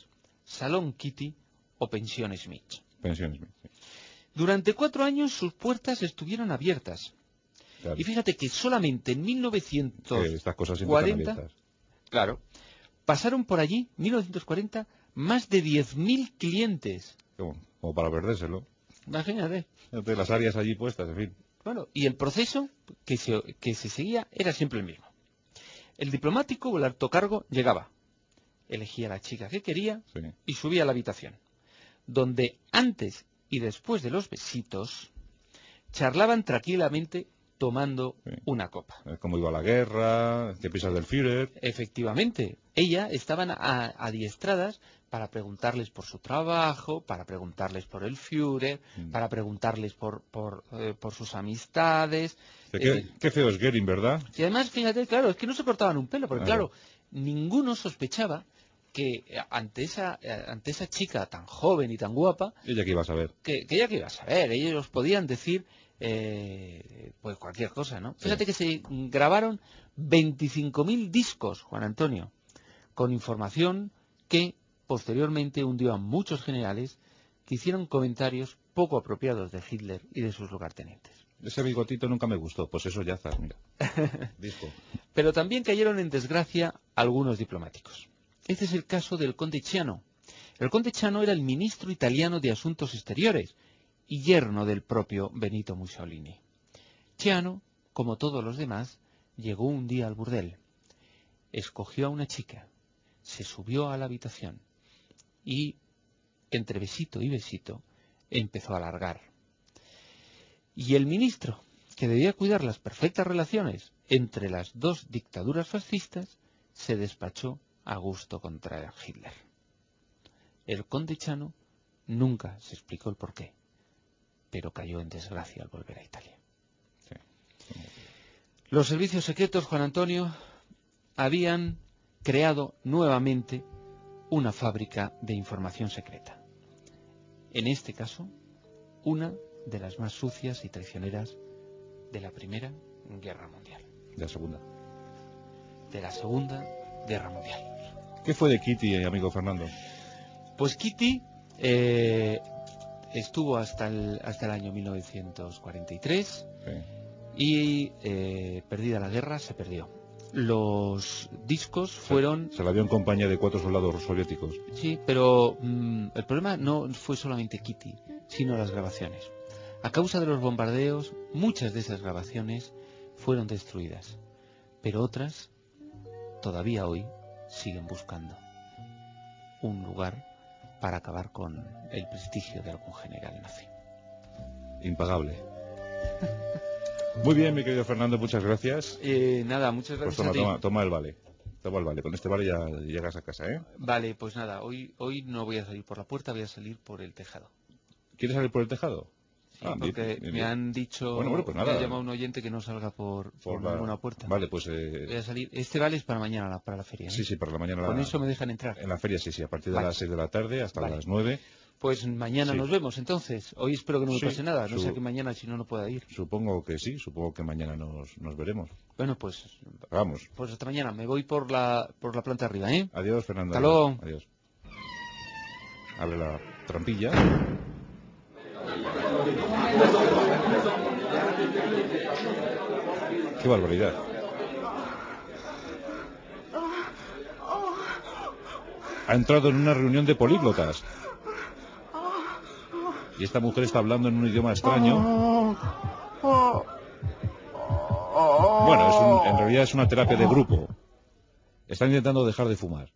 Salón Kitty o Pensión Smith. Pensión Smith, sí. Durante 4 años sus puertas estuvieron abiertas. Claro. Y fíjate que solamente en 1940... estas cosas siempre están abiertas. Claro. Pasaron por allí, 1940, más de 10.000 clientes. Como para perdérselo. Imagínate. Las áreas allí puestas, en fin. Bueno, y el proceso que se seguía era siempre el mismo. El diplomático o el alto cargo llegaba, elegía a la chica que quería y subía a la habitación, donde antes y después de los besitos charlaban tranquilamente tomando una copa. Cómo iba la guerra, qué piensas del Führer. Efectivamente, ellas estaban adiestradas para preguntarles por su trabajo, para preguntarles por el Führer, para preguntarles por sus amistades. Qué feo es Goering, ¿verdad? Y además, fíjate, claro, es que no se cortaban un pelo, porque claro, ninguno sospechaba que ante esa chica tan joven y tan guapa... ¿Ella qué iba a saber? Que ella qué iba a saber, ellos podían decir... pues cualquier cosa, ¿no? Fíjate que se grabaron 25.000 discos, Juan Antonio, con información que posteriormente hundió a muchos generales que hicieron comentarios poco apropiados de Hitler y de sus lugartenientes. Ese bigotito nunca me gustó, pues eso ya está, mira. Disco. Pero también cayeron en desgracia algunos diplomáticos. Este es el caso del conde Ciano. El conde Ciano era el ministro italiano de Asuntos Exteriores y yerno del propio Benito Mussolini. Ciano, como todos los demás, llegó un día al burdel, escogió a una chica, se subió a la habitación y, entre besito y besito, empezó a largar. Y el ministro, que debía cuidar las perfectas relaciones entre las dos dictaduras fascistas, se despachó a gusto contra Hitler. El conde Ciano nunca se explicó el porqué, pero cayó en desgracia al volver a Italia. Sí. Los servicios secretos, Juan Antonio, habían creado nuevamente una fábrica de información secreta. En este caso, una de las más sucias y traicioneras de la Primera Guerra Mundial. De la Segunda. De la Segunda Guerra Mundial. ¿Qué fue de Kitty, amigo Fernando? Pues Kitty estuvo hasta el año 1943 y perdida la guerra se perdió. Los discos fueron... Se la vio en compañía de 4 soldados soviéticos. Sí, pero el problema no fue solamente Kitty, sino las grabaciones. A causa de los bombardeos, muchas de esas grabaciones fueron destruidas, pero otras, todavía hoy, siguen buscando un lugar para acabar con el prestigio de algún general nazi. Impagable. Muy bien, mi querido Fernando, muchas gracias. Nada, muchas gracias pues a ti. Toma el vale. Toma el vale. Con este vale ya llegas a casa, ¿eh? Vale, pues nada, hoy no voy a salir por la puerta, voy a salir por el tejado. ¿Quieres salir por el tejado? Sí, porque bien. me han dicho, bueno, pues nada. me ha llamado un oyente que no salga por ninguna puerta. Vale, pues... Voy a salir. Este vale es para mañana, para la feria, ¿eh? Sí, para la mañana. Con eso me dejan entrar. En la feria, sí, a partir de las 6 de la tarde hasta las 9. Pues mañana nos vemos, entonces. Hoy espero que no me pase nada, no sea que mañana si no pueda ir. Supongo que sí, supongo que mañana nos veremos. Bueno, pues... Vamos. Pues hasta mañana, me voy por la planta arriba, ¿eh? Adiós, Fernando. Hasta luego. Adiós. Abre la trampilla. ¡Qué barbaridad! Ha entrado en una reunión de políglotas. Y esta mujer está hablando en un idioma extraño. Bueno, en realidad es una terapia de grupo. Está intentando dejar de fumar.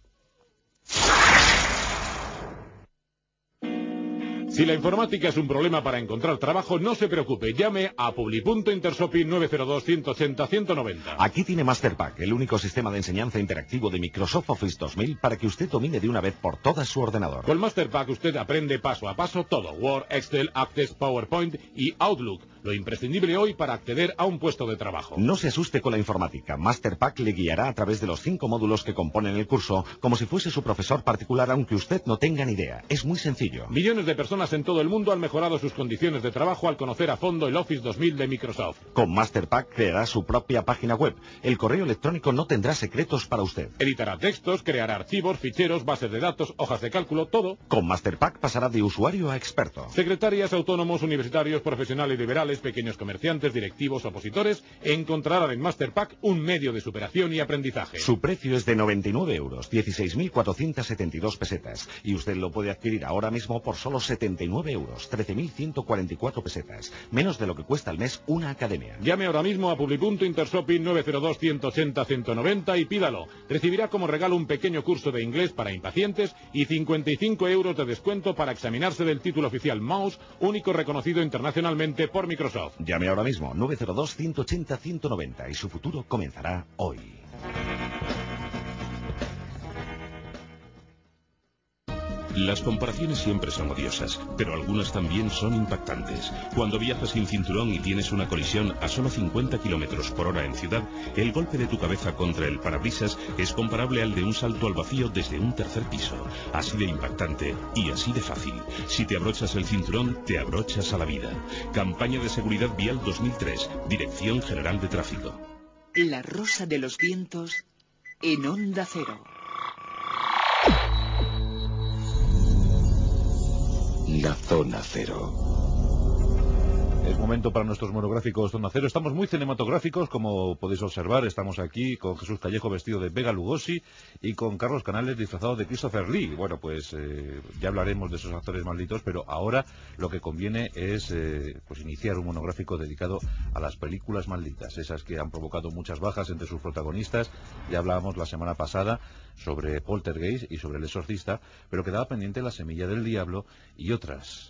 Si la informática es un problema para encontrar trabajo, no se preocupe. Llame a Publi.Intersopi Intersopi 902-180-190. Aquí tiene MasterPack, el único sistema de enseñanza interactivo de Microsoft Office 2000 para que usted domine de una vez por todas su ordenador. Con MasterPack usted aprende paso a paso todo. Word, Excel, Access, PowerPoint y Outlook. Lo imprescindible hoy para acceder a un puesto de trabajo. No se asuste con la informática. MasterPack le guiará a través de los 5 módulos que componen el curso, como si fuese su profesor particular, aunque usted no tenga ni idea. Es muy sencillo. Millones de personas personas en todo el mundo han mejorado sus condiciones de trabajo al conocer a fondo el Office 2000 de Microsoft. Con Masterpack creará su propia página web. El correo electrónico no tendrá secretos para usted. Editará textos, creará archivos, ficheros, bases de datos, hojas de cálculo, todo. Con Masterpack pasará de usuario a experto. Secretarias, autónomos, universitarios, profesionales liberales, pequeños comerciantes, directivos, opositores, encontrarán en Masterpack un medio de superación y aprendizaje. Su precio es de 99 euros, 16.472 pesetas. Y usted lo puede adquirir ahora mismo por solo 79 euros, 13.144 pesetas. Menos de lo que cuesta al mes una academia. Llame ahora mismo a Publi.Intershopping 902-180-190 y pídalo. Recibirá como regalo un pequeño curso de inglés para impacientes y 55 euros de descuento para examinarse del título oficial Mouse, único reconocido internacionalmente por Microsoft. Llame ahora mismo 902-180-190 y su futuro comenzará hoy. Las comparaciones siempre son odiosas, pero algunas también son impactantes. Cuando viajas sin cinturón y tienes una colisión a solo 50 km por hora en ciudad, el golpe de tu cabeza contra el parabrisas es comparable al de un salto al vacío desde un tercer piso. Así de impactante y así de fácil. Si te abrochas el cinturón, te abrochas a la vida. Campaña de Seguridad Vial 2003, Dirección General de Tráfico. La Rosa de los Vientos en Onda Cero. La Zona Cero. Es momento para nuestros monográficos Zona Cero. Estamos muy cinematográficos, como podéis observar. Estamos aquí con Jesús Callejo vestido de Bela Lugosi y con Carlos Canales disfrazado de Christopher Lee. Bueno, pues ya hablaremos de esos actores malditos, pero ahora lo que conviene es pues iniciar un monográfico dedicado a las películas malditas, esas que han provocado muchas bajas entre sus protagonistas. Ya hablábamos la semana pasada sobre Poltergeist y sobre El Exorcista, pero quedaba pendiente La Semilla del Diablo y otras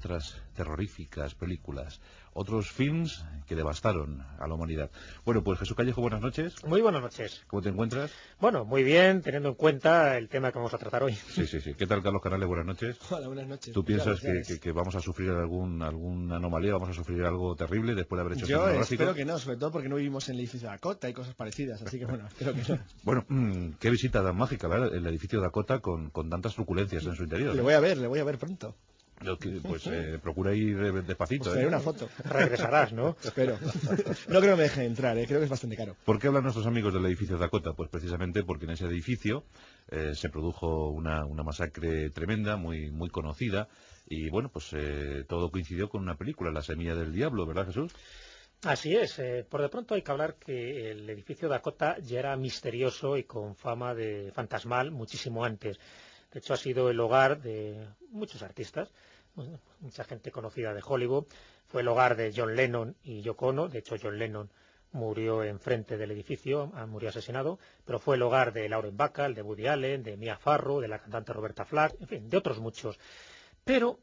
terroríficas películas, otros films que devastaron a la humanidad. Bueno, pues Jesús Callejo, buenas noches. Muy buenas noches. ¿Cómo te encuentras? Bueno, muy bien, teniendo en cuenta el tema que vamos a tratar hoy. Sí. ¿Qué tal, Carlos Canales? Buenas noches. Hola, buenas noches. ¿Tú piensas que vamos a sufrir alguna anomalía, vamos a sufrir algo terrible después de haber hecho este monográfico? Yo espero que no, sobre todo porque no vivimos en el edificio de Dakota y cosas parecidas, así que bueno, espero que no. Bueno, qué visita tan mágica, ¿verdad? El edificio de Dakota con tantas truculencias en su interior. Le voy a ver pronto. Pues procura ir despacito. Pues una foto. Regresarás, ¿no? Espero. No creo que me dejen entrar, creo que es bastante caro. ¿Por qué hablan nuestros amigos del edificio de Dakota? Pues precisamente porque en ese edificio se produjo una masacre tremenda, muy conocida, y bueno, pues todo coincidió con una película, La Semilla del Diablo, ¿verdad, Jesús? Así es. Por de pronto hay que hablar que el edificio Dakota ya era misterioso y con fama de fantasmal muchísimo antes. De hecho, ha sido el hogar de muchos artistas, mucha gente conocida de Hollywood. Fue el hogar de John Lennon y Yoko Ono. De hecho, John Lennon murió enfrente del edificio, murió asesinado, pero fue el hogar de Lauren Bacall, de Woody Allen, de Mia Farrow, de la cantante Roberta Flack, en fin, de otros muchos. Pero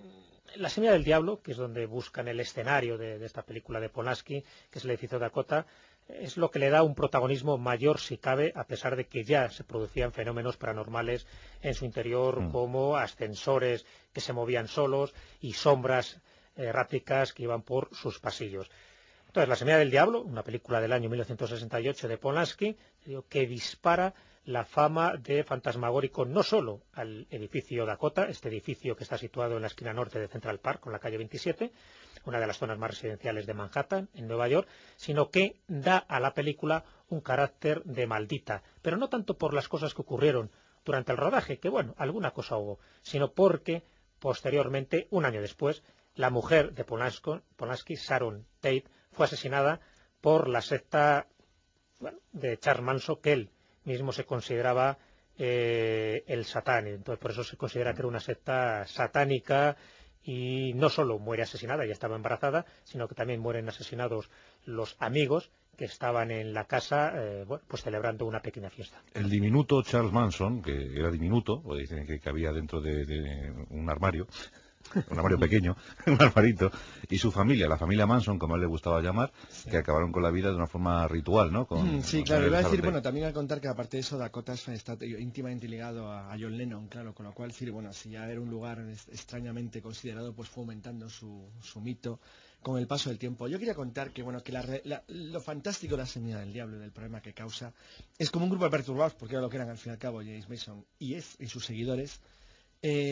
La Semilla del Diablo, que es donde buscan el escenario de esta película de Polanski, que es el edificio de Dakota, es lo que le da un protagonismo mayor, si cabe, a pesar de que ya se producían fenómenos paranormales en su interior, como ascensores que se movían solos y sombras erráticas que iban por sus pasillos. Entonces, La Semilla del Diablo, una película del año 1968 de Polanski, que dispara la fama de fantasmagórico no solo al edificio Dakota, este edificio que está situado en la esquina norte de Central Park, con la calle 27, una de las zonas más residenciales de Manhattan, en Nueva York, sino que da a la película un carácter de maldita, pero no tanto por las cosas que ocurrieron durante el rodaje, que bueno, alguna cosa hubo, sino porque posteriormente, un año después, la mujer de Polanski, Sharon Tate, fue asesinada por la secta de Charles Manson, que él mismo se consideraba el Satán. Entonces, por eso se considera que era una secta satánica, y no solo muere asesinada, ya estaba embarazada, sino que también mueren asesinados los amigos que estaban en la casa pues celebrando una pequeña fiesta. El diminuto Charles Manson, que era diminuto, o dicen que cabía dentro de un armario pequeño, un armarito, y su familia, la familia Manson, como a él le gustaba llamar, que acabaron con la vida de una forma ritual, ¿no? Sí, claro, iba a decir, bueno, también al contar que aparte de eso, Dakota está íntimamente ligado a John Lennon, claro, con lo cual, sí, bueno, si ya era un lugar extrañamente considerado, pues fue aumentando su mito con el paso del tiempo. Yo quería contar que, bueno, que lo fantástico de La Semilla del Diablo y del problema que causa es como un grupo de perturbados, porque era lo que eran al fin y al cabo James Mason y sus seguidores,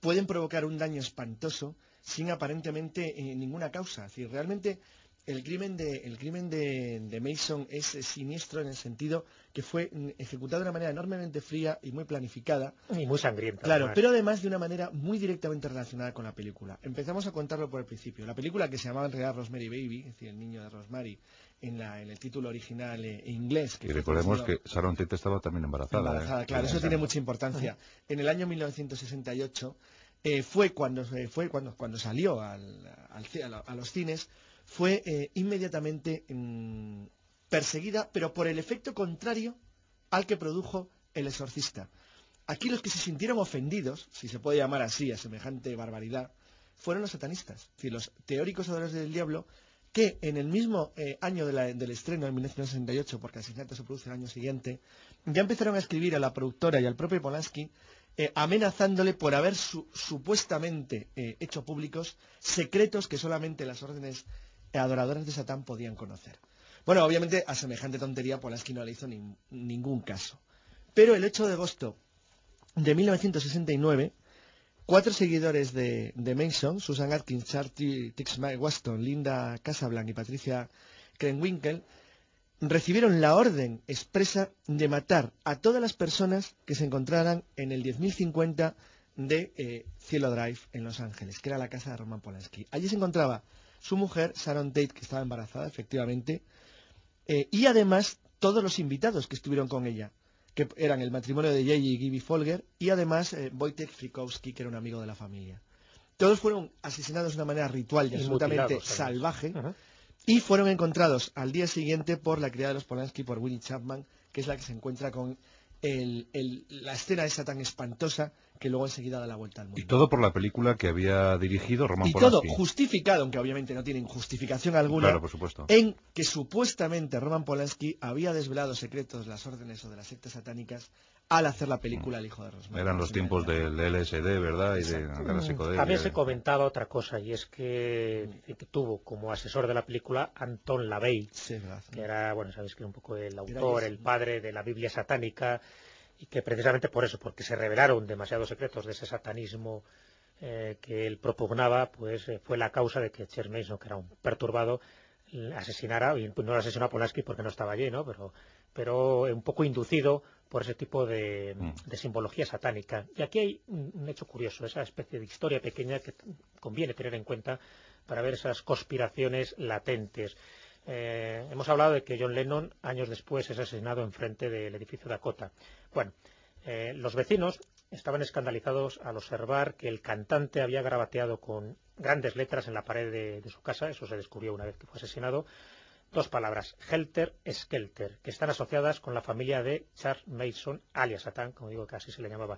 pueden provocar un daño espantoso sin aparentemente ninguna causa. Es decir, realmente el crimen de Mason es siniestro en el sentido que fue ejecutado de una manera enormemente fría y muy planificada. Y muy sangrienta. Claro, además. pero además de una manera muy directamente relacionada con la película. Empezamos a contarlo por el principio. La película, que se llamaba en realidad Rosemary Baby, es decir, el niño de Rosemary, en el título original inglés. Y recordemos que Sharon Tate estaba también embarazada. Claro, eso tiene mucha importancia. En el año 1968 fue cuando salió a los cines, fue inmediatamente perseguida, pero por el efecto contrario al que produjo El Exorcista. Aquí los que se sintieron ofendidos, si se puede llamar así a semejante barbaridad, fueron los satanistas, es decir, los teóricos adoradores del diablo, que en el mismo año del estreno, en 1968, porque el asesinato se produce el año siguiente, ya empezaron a escribir a la productora y al propio Polanski, amenazándole por haber supuestamente hecho públicos secretos que solamente las órdenes adoradoras de Satán podían conocer. Bueno, obviamente a semejante tontería Polanski no le hizo ningún caso. Pero el 8 de agosto de 1969, 4 seguidores de Manson, Susan Atkins, Charlie Tix Waston, Linda Casablanc y Patricia Krenwinkel, recibieron la orden expresa de matar a todas las personas que se encontraran en el 10.050 de Cielo Drive en Los Ángeles, que era la casa de Roman Polanski. Allí se encontraba su mujer, Sharon Tate, que estaba embarazada, efectivamente, y además todos los invitados que estuvieron con ella, que eran el matrimonio de J.J. y Gibby Folger, y además Wojtek Frykowski, que era un amigo de la familia. Todos fueron asesinados de una manera ritual y absolutamente salvaje, y fueron encontrados al día siguiente por la criada de los Polanski, por Winnie Chapman, que es la que se encuentra con la escena esa tan espantosa que luego enseguida da la vuelta al mundo. Y todo por la película que había dirigido Roman Polanski. Y todo justificado, aunque obviamente no tienen justificación alguna, claro, por supuesto, en que supuestamente Roman Polanski había desvelado secretos de las órdenes o de las sectas satánicas al hacer la película El hijo de Rosemary. Eran los tiempos del LSD, ¿verdad? Y de la psicodelia. También se comentaba otra cosa, y es que tuvo como asesor de la película Anton LaVey, que era, bueno, sabéis que era un poco el autor, el padre de la Biblia satánica, y que precisamente por eso, porque se revelaron demasiados secretos de ese satanismo que él propugnaba, pues fue la causa de que Charles Manson, que era un perturbado, asesinara, y no lo asesinó a Polanski porque no estaba allí, ¿no? Pero un poco inducido por ese tipo de simbología satánica. Y aquí hay un hecho curioso, esa especie de historia pequeña que conviene tener en cuenta para ver esas conspiraciones latentes. Hemos hablado de que John Lennon años después es asesinado enfrente del edificio Dakota. Bueno, los vecinos estaban escandalizados al observar que el cantante había garabateado con grandes letras en la pared de su casa, eso se descubrió una vez que fue asesinado, 2 palabras, Helter Skelter, que están asociadas con la familia de Charles Manson, alias Satán, como digo, que así se le llamaba.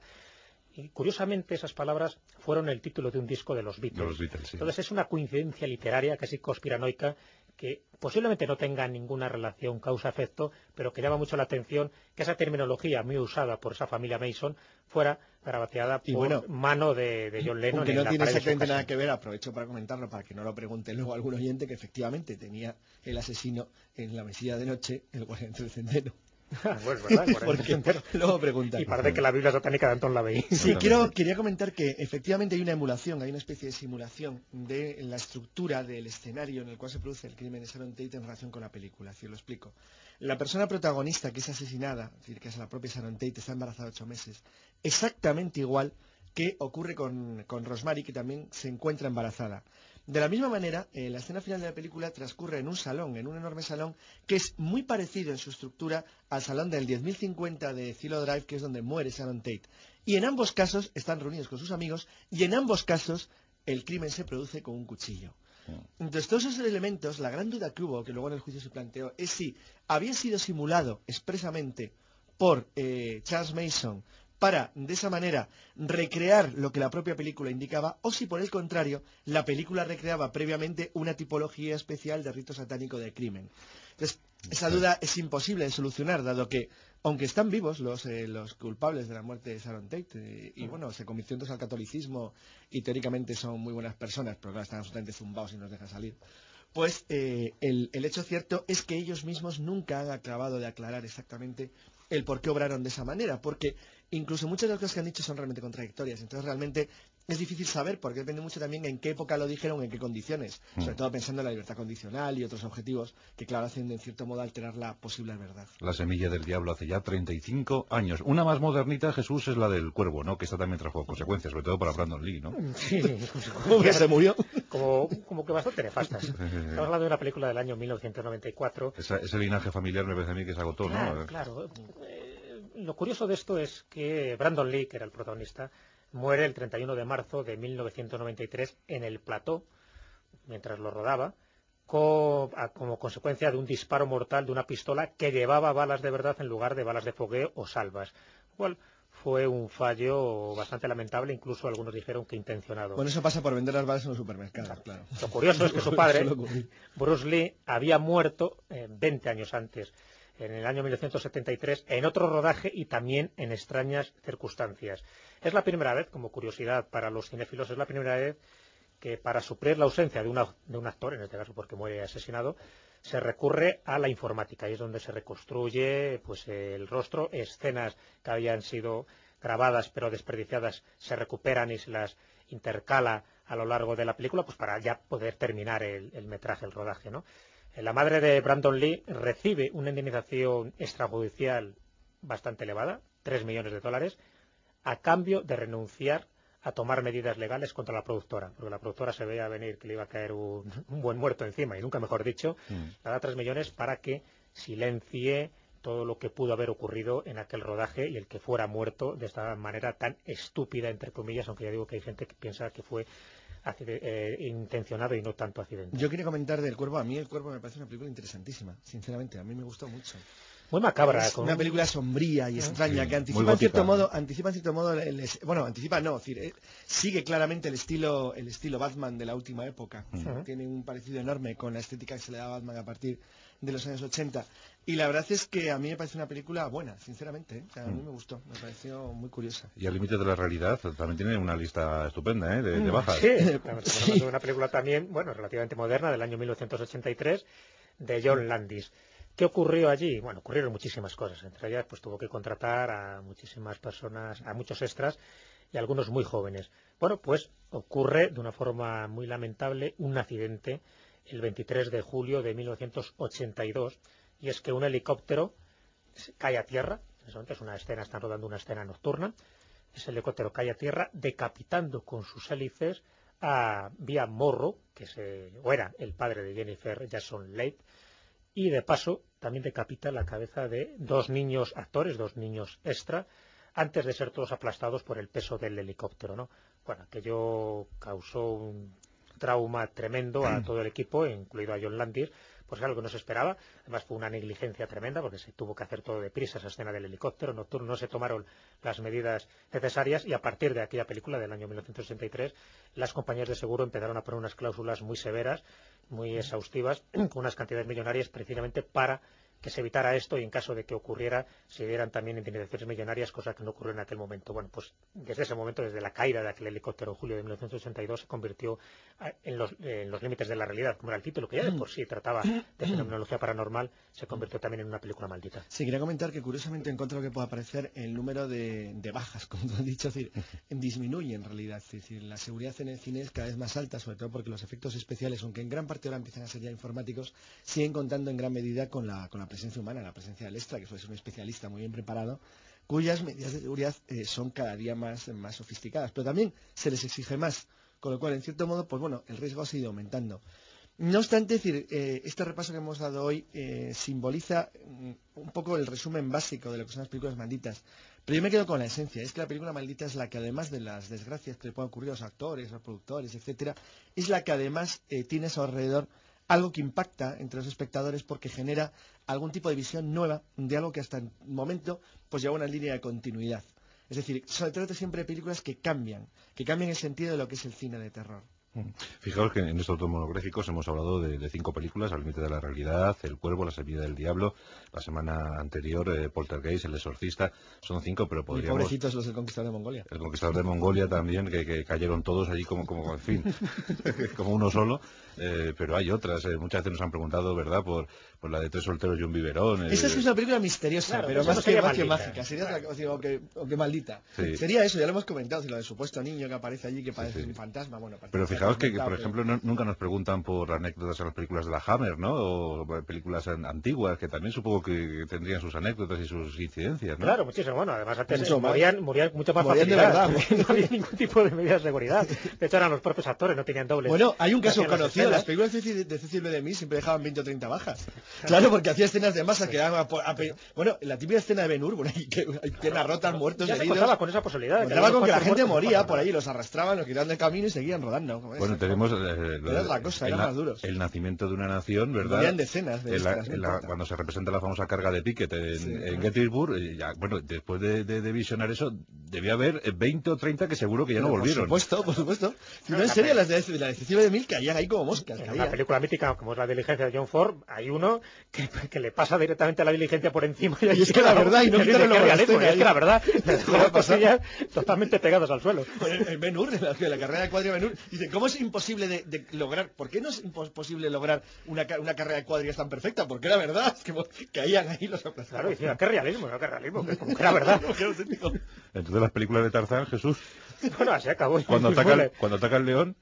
Y curiosamente esas palabras fueron el título de un disco de los Beatles. Sí. Entonces es una coincidencia literaria casi conspiranoica que posiblemente no tenga ninguna relación causa-efecto, pero que llama mucho la atención que esa terminología muy usada por esa familia Manson fuera garabateada por mano de John Lennon. Aunque no tiene exactamente nada que ver, aprovecho para comentarlo para que no lo pregunte luego algún oyente, que efectivamente tenía el asesino en la mesilla de noche, el guardián del centeno. Pues verdad, luego preguntan. Y parece que la Biblia satánica de Anton LaVey. Sí, quería comentar que efectivamente hay una emulación, hay una especie de simulación de la estructura del escenario en el cual se produce el crimen de Sharon Tate en relación con la película. Así lo explico. La persona protagonista que es asesinada, es decir, que es la propia Sharon Tate, está embarazada 8 meses, exactamente igual que ocurre con Rosemary, que también se encuentra embarazada. De la misma manera, la escena final de la película transcurre en un salón, en un enorme salón, que es muy parecido en su estructura al salón del 10.050 de Cielo Drive, que es donde muere Sharon Tate. Y en ambos casos están reunidos con sus amigos, y en ambos casos el crimen se produce con un cuchillo. Entonces, todos esos elementos, la gran duda que hubo, que luego en el juicio se planteó, es si había sido simulado expresamente por Charles Manson para, de esa manera, recrear lo que la propia película indicaba, o si, por el contrario, la película recreaba previamente una tipología especial de rito satánico de crimen. Entonces, esa duda es imposible de solucionar, dado que, aunque están vivos los culpables de la muerte de Sharon Tate, y bueno, se convirtió entonces al catolicismo, y teóricamente son muy buenas personas, pero claro, están absolutamente zumbados y nos dejan salir, pues el hecho cierto es que ellos mismos nunca han acabado de aclarar exactamente el por qué obraron de esa manera, porque incluso muchas de las cosas que han dicho son realmente contradictorias, entonces realmente es difícil saber, porque depende mucho también en qué época lo dijeron, en qué condiciones, sobre todo pensando en la libertad condicional y otros objetivos que, claro, hacen en cierto modo alterar la posible verdad. La semilla del diablo hace ya 35 años. Una más modernita, Jesús, es la del Cuervo, ¿no? Que esta también trajo consecuencias, sobre todo para Brandon Lee, ¿no? Sí, que se murió. Como que bastante nefastas. Estamos hablando de una película del año 1994. Ese linaje familiar me parece a mí que se agotó, claro, ¿no? Claro. Lo curioso de esto es que Brandon Lee, que era el protagonista, muere el 31 de marzo de 1993 en el plató, mientras lo rodaba, como consecuencia de un disparo mortal de una pistola que llevaba balas de verdad en lugar de balas de fogueo o salvas. Lo cual fue un fallo bastante lamentable, incluso algunos dijeron que intencionado. Bueno, eso pasa por vender las balas en los supermercados, claro. Lo curioso es que su padre, Bruce Lee, había muerto 20 años antes, en el año 1973, en otro rodaje y también en extrañas circunstancias. Es la primera vez, como curiosidad para los cinéfilos, es la primera vez que para suplir la ausencia de un actor, en este caso porque muere asesinado, se recurre a la informática, y es donde se reconstruye pues el rostro, escenas que habían sido grabadas pero desperdiciadas se recuperan y se las intercala a lo largo de la película, pues para ya poder terminar el metraje, el rodaje, ¿no? La madre de Brandon Lee recibe una indemnización extrajudicial bastante elevada, $3 millones, a cambio de renunciar a tomar medidas legales contra la productora, porque la productora se veía venir que le iba a caer un buen muerto encima, y nunca mejor dicho, le da 3 millones para que silencie todo lo que pudo haber ocurrido en aquel rodaje y el que fuera muerto de esta manera tan estúpida, entre comillas, aunque ya digo que hay gente que piensa que fue intencionado y no tanto accidente. Yo quería comentar del Cuervo. A mí El Cuervo me parece una película interesantísima, sinceramente, a mí me gustó mucho. Muy macabra. Es una película sombría y extraña, que anticipa en cierto modo, sigue claramente el estilo Batman de la última época. Tiene un parecido enorme con la estética que se le da a Batman a partir de los años 80. Y la verdad es que a mí me parece una película buena, sinceramente, ¿eh? O sea, a mí me gustó, me pareció muy curiosa. Y al límite de la realidad también tiene una lista estupenda, ¿eh? de bajas. Sí, una película también, bueno, relativamente moderna, del año 1983, de John Landis. ¿Qué ocurrió allí? Bueno, ocurrieron muchísimas cosas. Entre ellas, pues tuvo que contratar a muchísimas personas, a muchos extras y algunos muy jóvenes. Bueno, pues ocurre de una forma muy lamentable un accidente el 23 de julio de 1982, y es que un helicóptero cae a tierra. Es una escena, están rodando una escena nocturna. Ese helicóptero cae a tierra decapitando con sus hélices a Via Morrow, que era el padre de Jennifer Jason Leigh, y de paso también decapita la cabeza de 2 niños actores, 2 niños extra, antes de ser todos aplastados por el peso del helicóptero, ¿no? Bueno, aquello causó un trauma tremendo a todo el equipo, incluido a John Landis, pues algo que no se esperaba. Además fue una negligencia tremenda porque se tuvo que hacer todo deprisa, esa escena del helicóptero nocturno, no se tomaron las medidas necesarias, y a partir de aquella película del año 1963 las compañías de seguro empezaron a poner unas cláusulas muy severas, muy exhaustivas, con unas cantidades millonarias precisamente para que se evitara esto, y en caso de que ocurriera se dieran también indemnizaciones millonarias, cosa que no ocurrió en aquel momento. Bueno, pues desde ese momento, desde la caída de aquel helicóptero en julio de 1982, se convirtió en los límites de la realidad, como era el título, que ya de por sí trataba de fenomenología paranormal, se convirtió también en una película maldita. Sí, quería comentar que curiosamente encuentro que puede aparecer el número de bajas, como tú has dicho, es decir, disminuye en realidad, es decir, la seguridad en el cine es cada vez más alta, sobre todo porque los efectos especiales, aunque en gran parte ahora empiezan a ser ya informáticos, siguen contando en gran medida con la presencia humana, la presencia del extra, que suele ser un especialista muy bien preparado, cuyas medidas de seguridad son cada día más sofisticadas, pero también se les exige más, con lo cual, en cierto modo, pues bueno, el riesgo ha seguido aumentando. No obstante, decir, este repaso que hemos dado hoy simboliza un poco el resumen básico de lo que son las películas malditas. Pero yo me quedo con la esencia, es que la película maldita es la que, además de las desgracias que le pueden ocurrir a los actores, a los productores, etcétera, es la que además tiene a su alrededor algo que impacta entre los espectadores porque genera algún tipo de visión nueva de algo que hasta el momento pues lleva una línea de continuidad. Es decir, se trata siempre de películas que cambian el sentido de lo que es el cine de terror. Fijaos que en estos dos monográficos hemos hablado de 5 películas: Al límite de la realidad, El cuervo, La semilla del diablo, la semana anterior Poltergeist, El exorcista. Son 5, pero podríamos... Y pobrecitos los del Conquistador de Mongolia. El Conquistador de Mongolia también, que cayeron todos allí como en fin, como uno solo. Pero hay otras. Muchas veces nos han preguntado, ¿verdad?, por la de 3 solteros y un biberón. Esa sí es una película misteriosa, claro, pero más que mágica. Sería sí. o que maldita. Sí. Sería eso, ya lo hemos comentado, lo del supuesto niño que aparece allí, que parece un fantasma. Bueno, pero fijaos que, por ejemplo, nunca nos preguntan por anécdotas en las películas de la Hammer, ¿no? O películas antiguas, que también supongo que tendrían sus anécdotas y sus incidencias, ¿no? Claro, muchísimo. Bueno, además antes morían mucho más fácil. No había ningún tipo de medida de seguridad. De hecho, eran los propios actores, no tenían dobles. Bueno, hay un caso conocido. Las películas de Cecil B. DeMille siempre dejaban 20 o 30 bajas. Claro, porque hacía escenas de masa que daban bueno, la típica escena de Ben-Hur, bueno, que hay piernas rotas, muertos, ya heridos. Se contaba con esa posibilidad. Contaba con que la gente moría por allí, los arrastraban, los quitaban del camino y seguían rodando. Bueno, tenemos era otra cosa, eran más duros. El nacimiento de una nación, ¿verdad? Morían decenas de cuando se representa la famosa carga de Pickett en Gettysburg, bueno, después de visionar eso, debía haber 20 o 30 que seguro que ya no volvieron. Por supuesto. No, en serio, las de Cecil B. DeMille caían ahí como moscas. En una película mítica como es La diligencia de John Ford, hay uno que le pasa directamente a la diligencia por encima. Y es que la verdad, y no quitarle luego la escena. Es que la verdad, le dejó las cosillas totalmente pegadas al suelo. En Ben-Hur, en la carrera de cuadriga Ben-Hur, dice, ¿cómo es imposible de lograr? ¿Por qué no es posible lograr una carrera de cuadrigas tan perfecta? Porque la verdad es que caían ahí los aplastados. Claro, y decía, qué realismo, que era verdad. Entonces las películas de Tarzán, Jesús... Bueno, así acabó. Cuando ataca el león,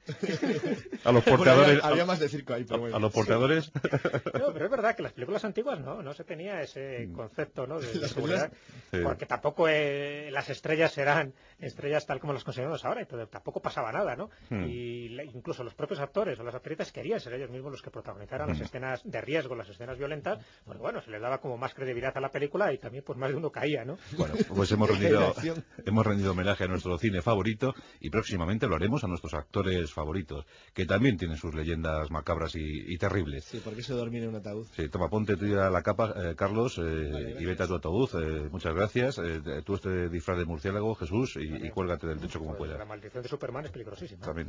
a los porteadores... Bueno, había más de circo ahí, pero bueno. A los porteadores... No, pero es verdad que las películas antiguas no se tenía ese concepto, ¿no? de seguridad, porque tampoco las estrellas eran estrellas tal como las consideramos ahora, entonces tampoco pasaba nada, ¿no? Y incluso los propios actores o las actrices querían ser ellos mismos los que protagonizaran las escenas de riesgo, las escenas violentas, pues bueno, se les daba como más credibilidad a la película y también pues más de uno caía, ¿no? Bueno, pues hemos rendido homenaje a nuestro cine favorito y próximamente lo haremos a nuestros actores favoritos, que también tienen sus leyendas macabras y terribles. Sí, porque se dormir en un ataúd. Sí, toma, ponte tú ya la capa, Carlos, y vete a tu ataúd. Muchas gracias. Tú este disfraz de murciélago, Jesús, y cuélgate del techo como puedas. La maldición de Superman es peligrosísima. También.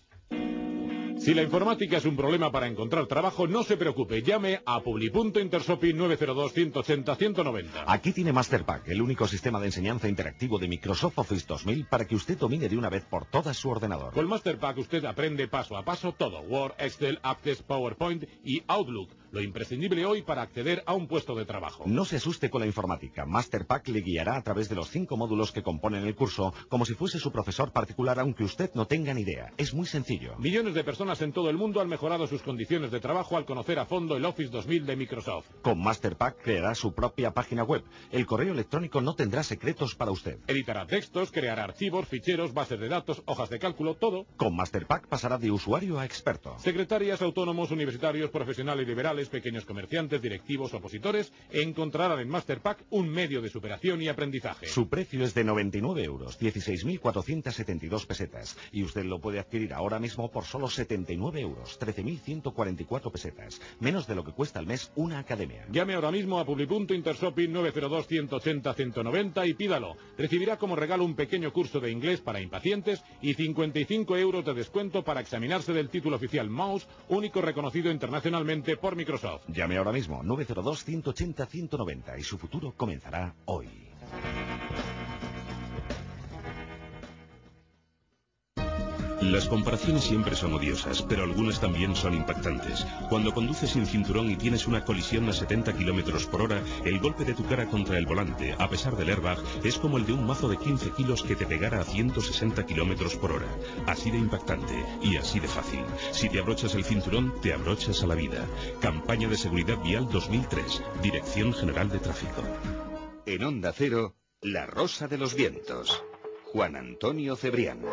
Si la informática es un problema para encontrar trabajo, no se preocupe, llame a Publi.Punto Intersopi 902-180-190. Aquí tiene Masterpack, el único sistema de enseñanza interactivo de Microsoft Office 2000 para que usted domine de una vez por todas su ordenador. Con Masterpack usted aprende paso a paso todo: Word, Excel, Access, PowerPoint y Outlook, lo imprescindible hoy para acceder a un puesto de trabajo. No se asuste con la informática, Masterpack le guiará a través de los 5 módulos que componen el curso, como si fuese su profesor particular, aunque usted no tenga ni idea. Es muy sencillo. Millones de personas en todo el mundo han mejorado sus condiciones de trabajo al conocer a fondo el Office 2000 de Microsoft. Con Masterpack creará su propia página web. El correo electrónico no tendrá secretos para usted. Editará textos, creará archivos, ficheros, bases de datos, hojas de cálculo, todo. Con Masterpack pasará de usuario a experto. Secretarias, autónomos, universitarios, profesionales liberales, pequeños comerciantes, directivos, opositores, encontrarán en Masterpack un medio de superación y aprendizaje. Su precio es de 99 euros, 16.472 pesetas. Y usted lo puede adquirir ahora mismo por solo 79 euros, 13.144 pesetas. Menos de lo que cuesta al mes una academia. Llame ahora mismo a Publi.Punto Intersopi 902-180-190 y pídalo. Recibirá como regalo un pequeño curso de inglés para impacientes y 55 euros de descuento para examinarse del título oficial Mouse, único reconocido internacionalmente por Microsoft. Llame ahora mismo, 902-180-190 y su futuro comenzará hoy. Las comparaciones siempre son odiosas, pero algunas también son impactantes. Cuando conduces sin cinturón y tienes una colisión a 70 km por hora, el golpe de tu cara contra el volante, a pesar del airbag, es como el de un mazo de 15 kilos que te pegara a 160 km por hora. Así de impactante y así de fácil. Si te abrochas el cinturón, te abrochas a la vida. Campaña de Seguridad Vial 2003. Dirección General de Tráfico. En Onda Cero, La Rosa de los Vientos. Juan Antonio Cebrián.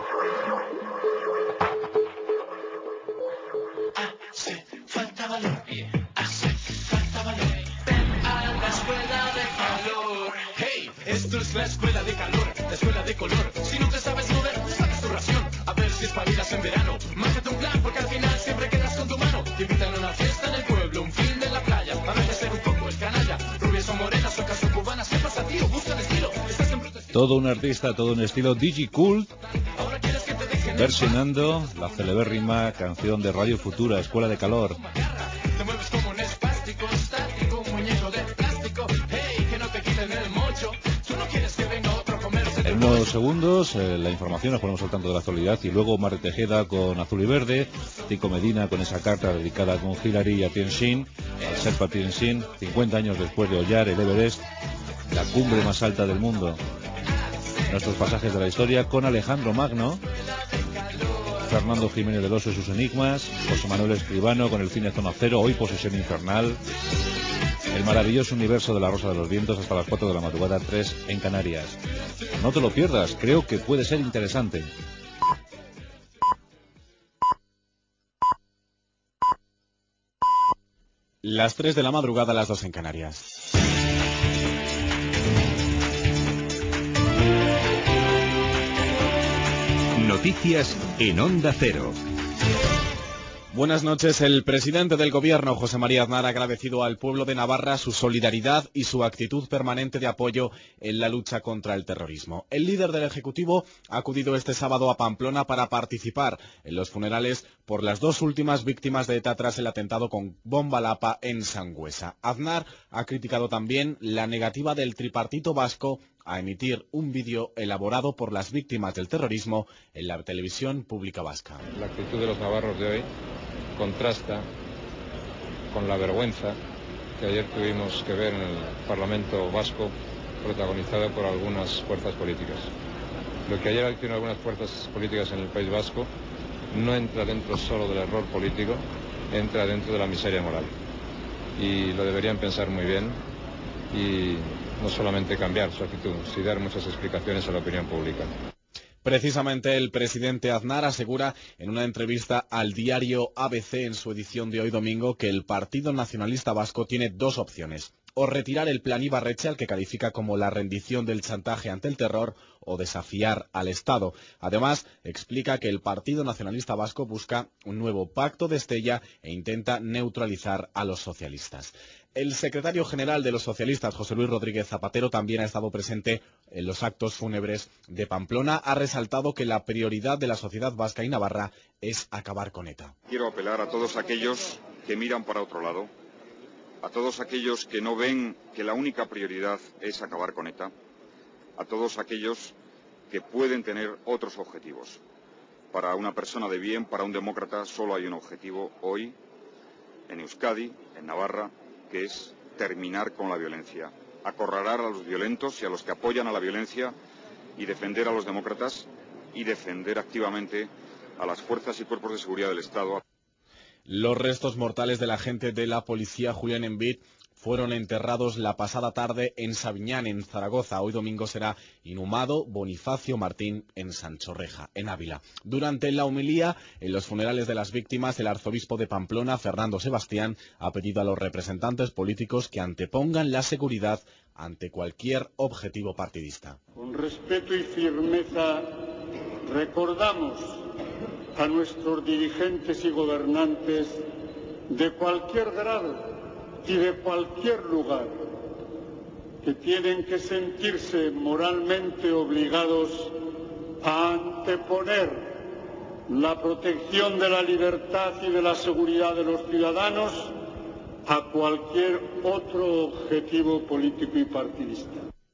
Hace falta valor, hace falta valor. Ven a la escuela de calor. Hey, esto es la escuela de calor, la escuela de color. Si no te sabes mover, sacas tu ración. A ver si espabilas en verano. Májate un plan, porque al final siempre quedas con tu mano. Te invitan a una fiesta en el pueblo, un fin de la playa. A veces ser un poco el canalla. Rubias o morenas o acaso cubanas, ¿qué pasa, tío? Busca el estilo. Estás en protesta. Todo un artista, todo un estilo DigiCool. Ahora quieres que te dejen Versionando la celebérrima canción de Radio Futura, Escuela de Calor. Te mueves como un espástico, estático, un muñeco de plástico. Hey, que no te quiten el mocho. Tú no quieres que venga otro a comerse. En unos segundos la información, nos ponemos al tanto de la actualidad y luego Mar Tejeda con Azul y Verde, Tico Medina con esa carta dedicada con Hillary a Tien Shin, al Sherpa Tien Shin, 50 años después de hollar el Everest, la cumbre más alta del mundo. Nuestros pasajes de la historia con Alejandro Magno, Fernando Jiménez del Oso y sus enigmas, José Manuel Escribano con el cine Zona Cero, hoy Posesión Infernal, el maravilloso universo de La Rosa de los Vientos hasta las 4 de la madrugada, 3 en Canarias. No te lo pierdas, creo que puede ser interesante. Las 3 de la madrugada, las 2 en Canarias. Noticias en Onda Cero. Buenas noches. El presidente del Gobierno, José María Aznar, ha agradecido al pueblo de Navarra su solidaridad y su actitud permanente de apoyo en la lucha contra el terrorismo. El líder del Ejecutivo ha acudido este sábado a Pamplona para participar en los funerales por las 2 últimas víctimas de ETA tras el atentado con bomba Lapa en Sangüesa. Aznar ha criticado también la negativa del tripartito vasco a emitir un vídeo elaborado por las víctimas del terrorismo en la televisión pública vasca. La actitud de los navarros de hoy contrasta con la vergüenza que ayer tuvimos que ver en el Parlamento vasco, protagonizado por algunas fuerzas políticas. Lo que ayer hicieron algunas fuerzas políticas en el País Vasco no entra dentro solo del error político, entra dentro de la miseria moral. Y lo deberían pensar muy bien y no solamente cambiar su actitud, sino dar muchas explicaciones a la opinión pública. Precisamente el presidente Aznar asegura en una entrevista al diario ABC en su edición de hoy domingo que el Partido Nacionalista Vasco tiene 2 opciones: o retirar el plan Ibarretxe, al que califica como la rendición del chantaje ante el terror, o desafiar al Estado. Además, explica que el Partido Nacionalista Vasco busca un nuevo pacto de Estella e intenta neutralizar a los socialistas. El secretario general de los socialistas, José Luis Rodríguez Zapatero, también ha estado presente en los actos fúnebres de Pamplona. Ha resaltado que la prioridad de la sociedad vasca y navarra es acabar con ETA. Quiero apelar a todos aquellos que miran para otro lado, a todos aquellos que no ven que la única prioridad es acabar con ETA, a todos aquellos que pueden tener otros objetivos. Para una persona de bien, para un demócrata, solo hay un objetivo hoy, en Euskadi, en Navarra, que es terminar con la violencia, acorralar a los violentos y a los que apoyan a la violencia y defender a los demócratas y defender activamente a las fuerzas y cuerpos de seguridad del Estado. Los restos mortales del agente de la policía Julián Envid fueron enterrados la pasada tarde en Sabiñán, en Zaragoza. Hoy domingo será inhumado Bonifacio Martín en Sanchorreja, en Ávila. Durante la homilía en los funerales de las víctimas, el arzobispo de Pamplona, Fernando Sebastián, ha pedido a los representantes políticos que antepongan la seguridad ante cualquier objetivo partidista. Con respeto y firmeza recordamos a nuestros dirigentes y gobernantes de cualquier grado y de cualquier lugar, que tienen que sentirse moralmente obligados a anteponer la protección de la libertad y de la seguridad de los ciudadanos a cualquier otro objetivo político y partidista.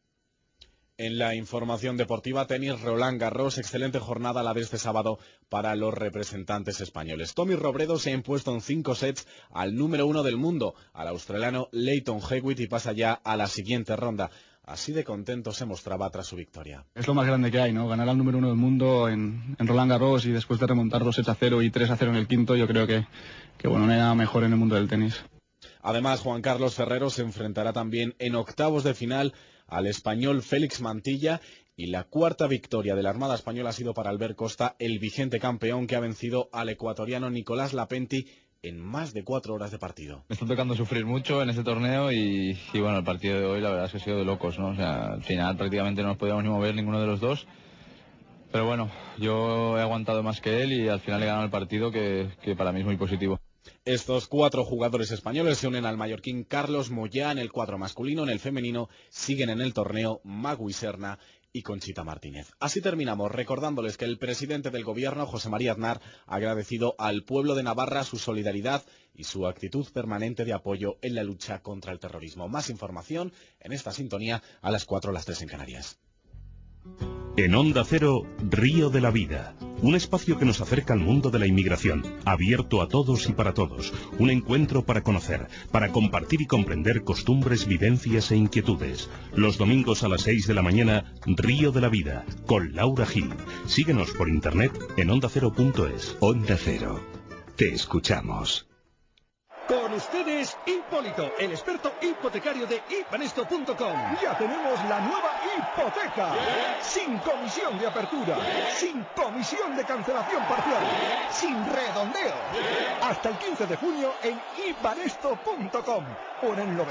En la información deportiva, tenis, Roland Garros, excelente jornada la de este sábado para los representantes españoles. Tommy Robredo se ha impuesto en 5 sets al número 1 del mundo, al australiano Lleyton Hewitt, y pasa ya a la siguiente ronda. Así de contento se mostraba tras su victoria. Es lo más grande que hay, ¿no? Ganar al número 1 del mundo en Roland Garros y después de remontar 2-0 y 3-0 en el quinto, yo creo que bueno, no hay nada mejor en el mundo del tenis. Además, Juan Carlos Ferrero se enfrentará también en octavos de final al español Félix Mantilla, y la 4ª victoria de la Armada Española ha sido para Albert Costa, el vigente campeón, que ha vencido al ecuatoriano Nicolás Lapenti en más de 4 horas de partido. Me está tocando sufrir mucho en este torneo y bueno, el partido de hoy la verdad es que ha sido de locos, ¿no? O sea, al final prácticamente no nos podíamos ni mover ninguno de los dos, pero bueno, yo he aguantado más que él y al final he ganado el partido, que para mí es muy positivo. Estos 4 jugadores españoles se unen al mallorquín Carlos Moyá en el cuadro masculino. En el femenino siguen en el torneo Magu y Serna y Conchita Martínez. Así terminamos recordándoles que el presidente del Gobierno, José María Aznar, ha agradecido al pueblo de Navarra su solidaridad y su actitud permanente de apoyo en la lucha contra el terrorismo. Más información en esta sintonía a las 4, las 3 en Canarias. En Onda Cero, Río de la Vida, un espacio que nos acerca al mundo de la inmigración, abierto a todos y para todos, un encuentro para conocer, para compartir y comprender costumbres, vivencias e inquietudes. Los domingos a las 6 de la mañana, Río de la Vida, con Laura Gil. Síguenos por internet en ondacero.es. Onda Cero, te escuchamos. Con ustedes, Hipólito, el experto hipotecario de ibanesto.com. Ya tenemos la nueva hipoteca. Sin comisión de apertura, sin comisión de cancelación parcial, sin redondeo. Hasta el 15 de junio en ibanesto.com o en el 902-123-099.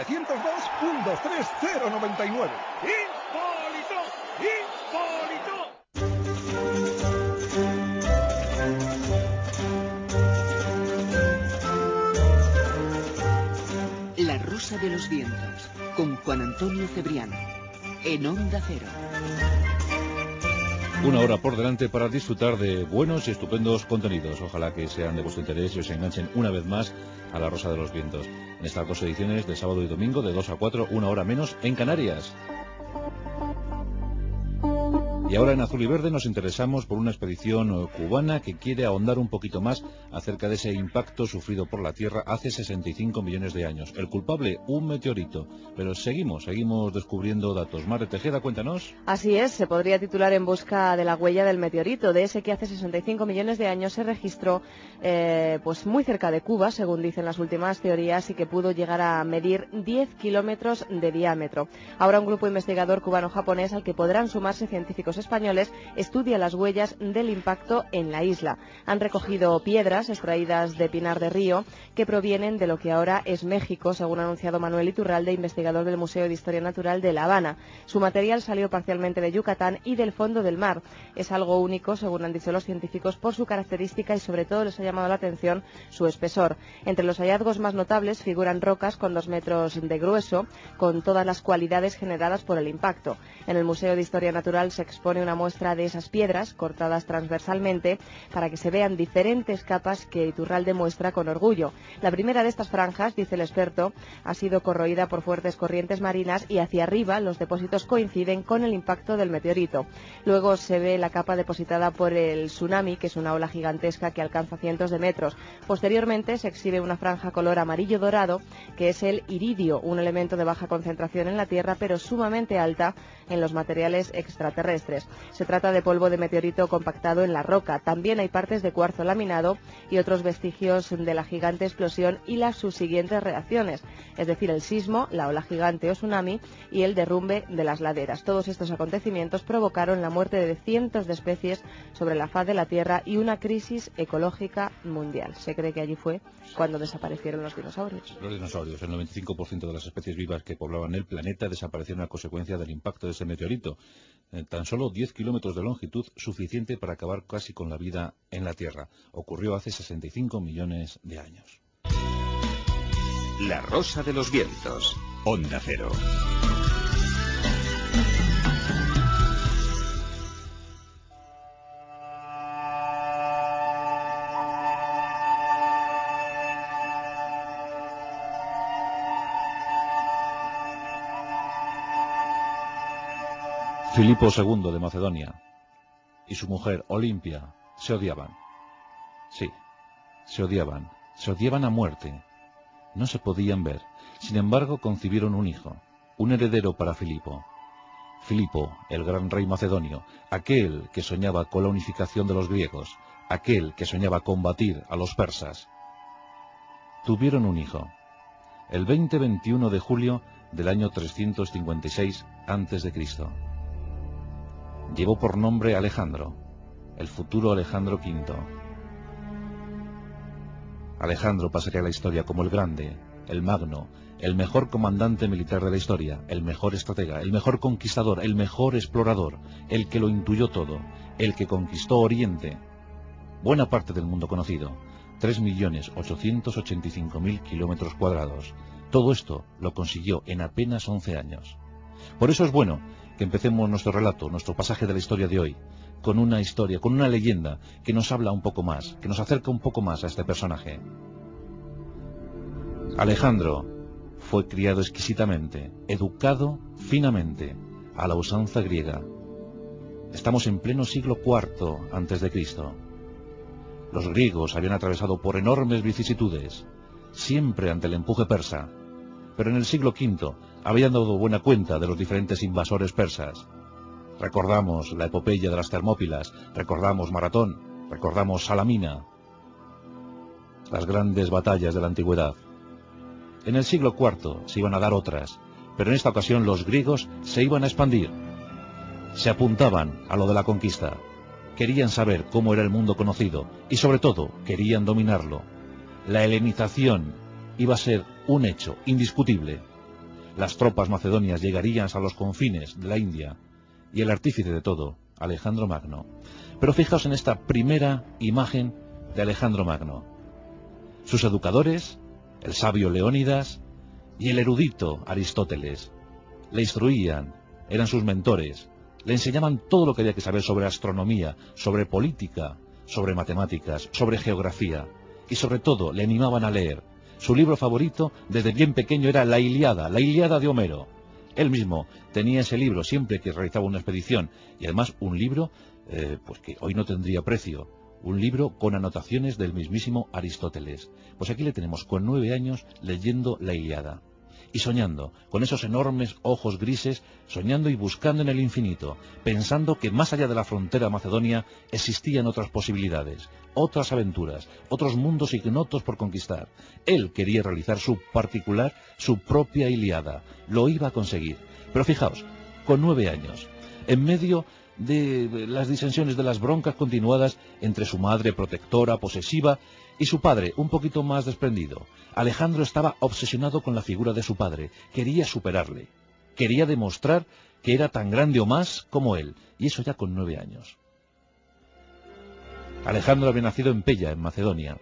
¡Hipólito! ¡Hipólito! La Rosa de los Vientos, con Juan Antonio Cebriano, en Onda Cero. Una hora por delante para disfrutar de buenos y estupendos contenidos. Ojalá que sean de vuestro interés y os enganchen una vez más a La Rosa de los Vientos. En estas 2 ediciones de sábado y domingo, de 2 a 4, una hora menos en Canarias. Y ahora en Azul y Verde nos interesamos por una expedición cubana que quiere ahondar un poquito más acerca de ese impacto sufrido por la Tierra hace 65 millones de años. El culpable, un meteorito. Pero seguimos descubriendo datos. Mare Tejeda, cuéntanos. Así es, se podría titular En busca de la huella del meteorito, de ese que hace 65 millones de años se registró pues muy cerca de Cuba, según dicen las últimas teorías, y que pudo llegar a medir 10 kilómetros de diámetro. Ahora un grupo investigador cubano-japonés al que podrán sumarse científicos españoles estudia las huellas del impacto en la isla. Han recogido piedras extraídas de Pinar de Río que provienen de lo que ahora es México, según ha anunciado Manuel Iturralde, investigador del Museo de Historia Natural de La Habana. Su material salió parcialmente de Yucatán y del fondo del mar. Es algo único, según han dicho los científicos, por su característica y sobre todo les ha llamado la atención su espesor. Entre los hallazgos más notables figuran rocas con 2 metros de grueso, con todas las cualidades generadas por el impacto. En el Museo de Historia Natural se expone una muestra de esas piedras cortadas transversalmente para que se vean diferentes capas que Iturralde muestra con orgullo. La primera de estas franjas, dice el experto, ha sido corroída por fuertes corrientes marinas y hacia arriba los depósitos coinciden con el impacto del meteorito. Luego se ve la capa depositada por el tsunami, que es una ola gigantesca que alcanza cientos de metros. Posteriormente se exhibe una franja color amarillo dorado, que es el iridio, un elemento de baja concentración en la Tierra pero sumamente alta en los materiales extraterrestres. Se trata de polvo de meteorito compactado en la roca. También hay partes de cuarzo laminado y otros vestigios de la gigante explosión y las subsiguientes reacciones, es decir, el sismo, la ola gigante o tsunami y el derrumbe de las laderas. Todos estos acontecimientos provocaron la muerte de cientos de especies sobre la faz de la Tierra y una crisis ecológica mundial. Se cree que allí fue cuando desaparecieron los dinosaurios. Los dinosaurios, el 95% de las especies vivas que poblaban el planeta desaparecieron a consecuencia del impacto de ese meteorito. Tan solo 10 kilómetros de longitud, suficiente para acabar casi con la vida en la Tierra. Ocurrió hace 65 millones de años. La Rosa de los Vientos, Onda Cero. Filipo II de Macedonia y su mujer Olimpia se odiaban. Sí, se odiaban a muerte. No se podían ver. Sin embargo, concibieron un hijo, un heredero para Filipo. Filipo, el gran rey macedonio, aquel que soñaba con la unificación de los griegos, aquel que soñaba combatir a los persas. Tuvieron un hijo, el 20-21 de julio del año 356 a.C. Llevó por nombre Alejandro, el futuro Alejandro V. Alejandro pasaría a la historia como el grande, el magno, el mejor comandante militar de la historia, el mejor estratega, el mejor conquistador, el mejor explorador, el que lo intuyó todo, el que conquistó Oriente, buena parte del mundo conocido, 3.885.000 kilómetros cuadrados. Todo esto lo consiguió en apenas 11 años. Por eso es bueno que empecemos nuestro relato, nuestro pasaje de la historia de hoy, con una historia, con una leyenda que nos habla un poco más, que nos acerca un poco más a este personaje. Alejandro fue criado exquisitamente, educado finamente, a la usanza griega. Estamos en pleno siglo IV a.C. Los griegos habían atravesado por enormes vicisitudes, siempre ante el empuje persa, pero en el siglo V habían dado buena cuenta de los diferentes invasores persas. Recordamos la epopeya de las Termópilas, recordamos Maratón, recordamos Salamina, las grandes batallas de la antigüedad. En el siglo IV se iban a dar otras, pero en esta ocasión los griegos se iban a expandir. Se apuntaban a lo de la conquista. Querían saber cómo era el mundo conocido y sobre todo querían dominarlo. La helenización iba a ser un hecho indiscutible. Las tropas macedonias llegarían a los confines de la India y el artífice de todo, Alejandro Magno. Pero fijaos en esta primera imagen de Alejandro Magno. Sus educadores, el sabio Leónidas y el erudito Aristóteles, le instruían, eran sus mentores, le enseñaban todo lo que había que saber sobre astronomía, sobre política, sobre matemáticas, sobre geografía y sobre todo le animaban a leer. Su libro favorito desde bien pequeño era la Ilíada de Homero. Él mismo tenía ese libro siempre que realizaba una expedición y además un libro pues que hoy no tendría precio, un libro con anotaciones del mismísimo Aristóteles. Pues aquí le tenemos con 9 años leyendo la Ilíada y soñando, con esos enormes ojos grises, soñando y buscando en el infinito, pensando que más allá de la frontera macedonia existían otras posibilidades, otras aventuras, otros mundos ignotos por conquistar. Él quería realizar su propia Ilíada, lo iba a conseguir. Pero fijaos, con 9 años, en medio de las disensiones, de las broncas continuadas entre su madre protectora, posesiva, y su padre, un poquito más desprendido, Alejandro estaba obsesionado con la figura de su padre, quería superarle, quería demostrar que era tan grande o más como él, y eso ya con 9 años. Alejandro había nacido en Pella, en Macedonia,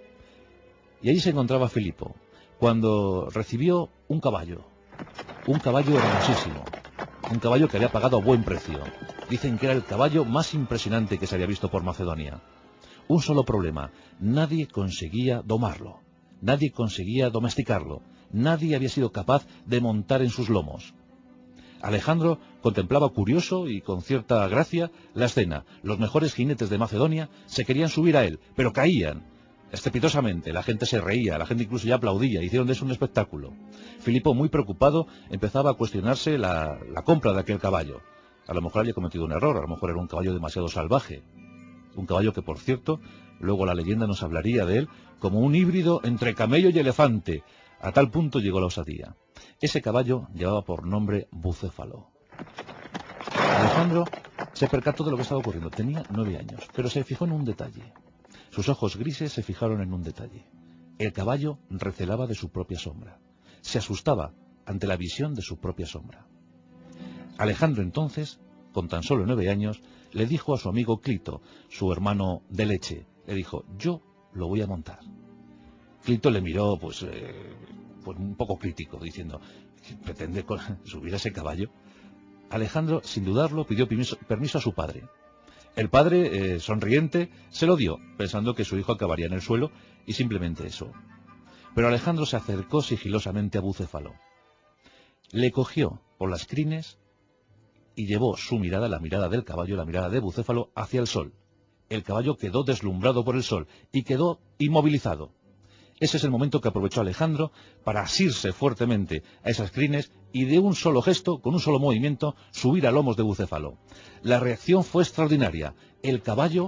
y allí se encontraba Filipo, cuando recibió un caballo hermosísimo, un caballo que había pagado a buen precio. Dicen que era el caballo más impresionante que se había visto por Macedonia. Un solo problema, nadie conseguía domarlo, nadie conseguía domesticarlo, nadie había sido capaz de montar en sus lomos. Alejandro contemplaba curioso y con cierta gracia la escena. Los mejores jinetes de Macedonia se querían subir a él, pero caían estrepitosamente, la gente se reía, la gente incluso ya aplaudía, hicieron de eso un espectáculo. Filipo, muy preocupado, empezaba a cuestionarse la compra de aquel caballo. A lo mejor había cometido un error, a lo mejor era un caballo demasiado salvaje. Un caballo que, por cierto, luego la leyenda nos hablaría de él como un híbrido entre camello y elefante. A tal punto llegó la osadía. Ese caballo llevaba por nombre Bucéfalo. Alejandro se percató de lo que estaba ocurriendo. Tenía 9 años, pero se fijó en un detalle. Sus ojos grises se fijaron en un detalle. El caballo recelaba de su propia sombra. Se asustaba ante la visión de su propia sombra. Alejandro entonces, con tan solo 9 años, le dijo a su amigo Clito, su hermano de leche, le dijo: yo lo voy a montar. Clito le miró pues un poco crítico, diciendo: ¿pretende subir a ese caballo? Alejandro, sin dudarlo, pidió permiso a su padre. El padre, sonriente, se lo dio, pensando que su hijo acabaría en el suelo, y simplemente eso. Pero Alejandro se acercó sigilosamente a Bucéfalo. Le cogió por las crines y llevó su mirada, la mirada del caballo, la mirada de Bucéfalo, hacia el sol. El caballo quedó deslumbrado por el sol y quedó inmovilizado. Ese es el momento que aprovechó Alejandro para asirse fuertemente a esas crines y de un solo gesto, con un solo movimiento, subir a lomos de Bucéfalo. La reacción fue extraordinaria. El caballo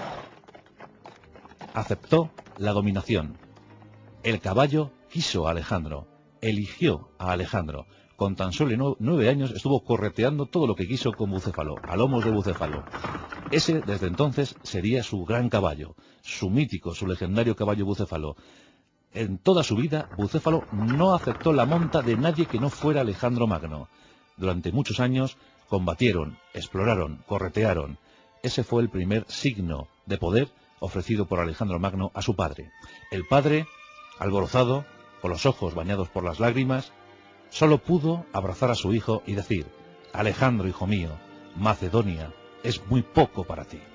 aceptó la dominación. El caballo quiso a Alejandro, eligió a Alejandro. Con tan solo 9 años estuvo correteando todo lo que quiso con Bucéfalo, a lomos de Bucéfalo. Ese, desde entonces, sería su gran caballo, su mítico, su legendario caballo Bucéfalo. En toda su vida, Bucéfalo no aceptó la monta de nadie que no fuera Alejandro Magno. Durante muchos años combatieron, exploraron, corretearon. Ese fue el primer signo de poder ofrecido por Alejandro Magno a su padre. El padre, alborozado, con los ojos bañados por las lágrimas, solo pudo abrazar a su hijo y decir: Alejandro, hijo mío, Macedonia es muy poco para ti.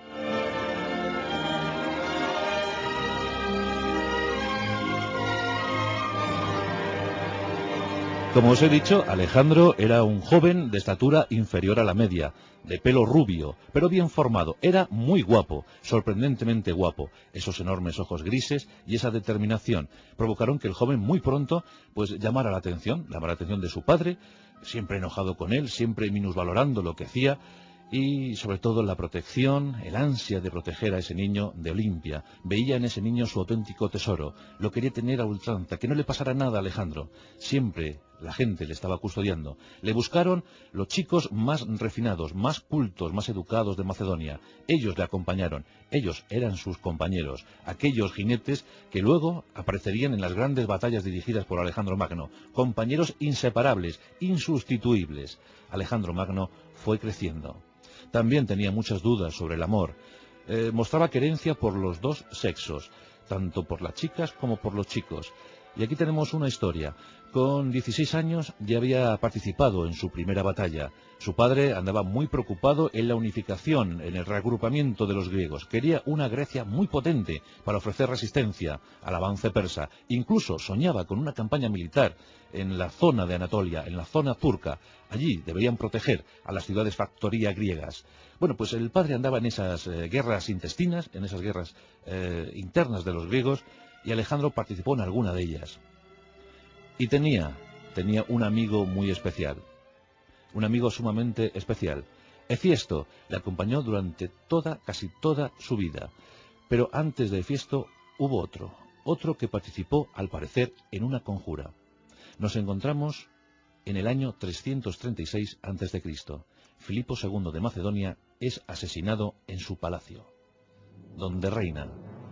Como os he dicho, Alejandro era un joven de estatura inferior a la media, de pelo rubio, pero bien formado. Era muy guapo, sorprendentemente guapo. Esos enormes ojos grises y esa determinación provocaron que el joven muy pronto llamara la atención de su padre, siempre enojado con él, siempre minusvalorando lo que hacía, y sobre todo la protección, el ansia de proteger a ese niño de Olimpia. Veía en ese niño su auténtico tesoro, lo quería tener a ultranza, que no le pasara nada a Alejandro. Siempre la gente le estaba custodiando. Le buscaron los chicos más refinados, más cultos, más educados de Macedonia. Ellos le acompañaron, ellos eran sus compañeros, aquellos jinetes que luego aparecerían en las grandes batallas dirigidas por Alejandro Magno, compañeros inseparables, insustituibles. Alejandro Magno fue creciendo. También tenía muchas dudas sobre el amor. Mostraba querencia por los dos sexos, tanto por las chicas como por los chicos. Y aquí tenemos una historia. Con 16 años ya había participado en su primera batalla. Su padre andaba muy preocupado en la unificación, en el reagrupamiento de los griegos. Quería una Grecia muy potente para ofrecer resistencia al avance persa. Incluso soñaba con una campaña militar en la zona de Anatolia, en la zona turca. Allí deberían proteger a las ciudades factoría griegas. Bueno, pues el padre andaba en esas guerras intestinas, en esas guerras internas de los griegos, y Alejandro participó en alguna de ellas. Y tenía un amigo muy especial, un amigo sumamente especial. Hefiesto le acompañó durante casi toda su vida, pero antes de Hefiesto hubo otro que participó, al parecer, en una conjura. Nos encontramos en el año 336 a.C. Filipo II de Macedonia es asesinado en su palacio, donde reina.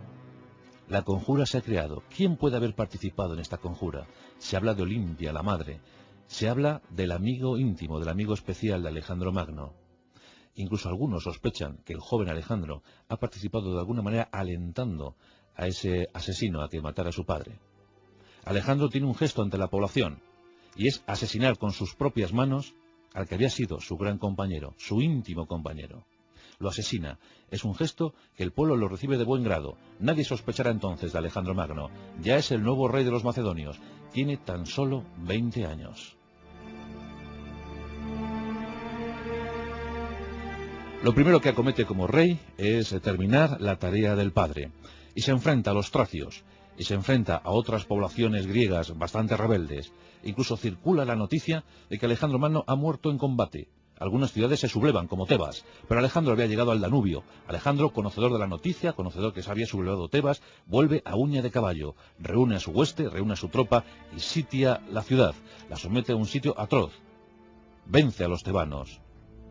La conjura se ha creado. ¿Quién puede haber participado en esta conjura? Se habla de Olimpia, la madre. Se habla del amigo íntimo, del amigo especial de Alejandro Magno. Incluso algunos sospechan que el joven Alejandro ha participado de alguna manera alentando a ese asesino a que matara a su padre. Alejandro tiene un gesto ante la población, y es asesinar con sus propias manos al que había sido su gran compañero, su íntimo compañero. Lo asesina. Es un gesto que el pueblo lo recibe de buen grado. Nadie sospechará entonces de Alejandro Magno. Ya es el nuevo rey de los macedonios. Tiene tan solo 20 años. Lo primero que acomete como rey es terminar la tarea del padre. Y se enfrenta a los tracios. Y se enfrenta a otras poblaciones griegas bastante rebeldes. Incluso circula la noticia de que Alejandro Magno ha muerto en combate. Algunas ciudades se sublevan, como Tebas, pero Alejandro había llegado al Danubio. Alejandro, conocedor de la noticia, conocedor que se había sublevado Tebas, vuelve a uña de caballo, reúne a su hueste, reúne a su tropa y sitia la ciudad. La somete a un sitio atroz. Vence a los tebanos.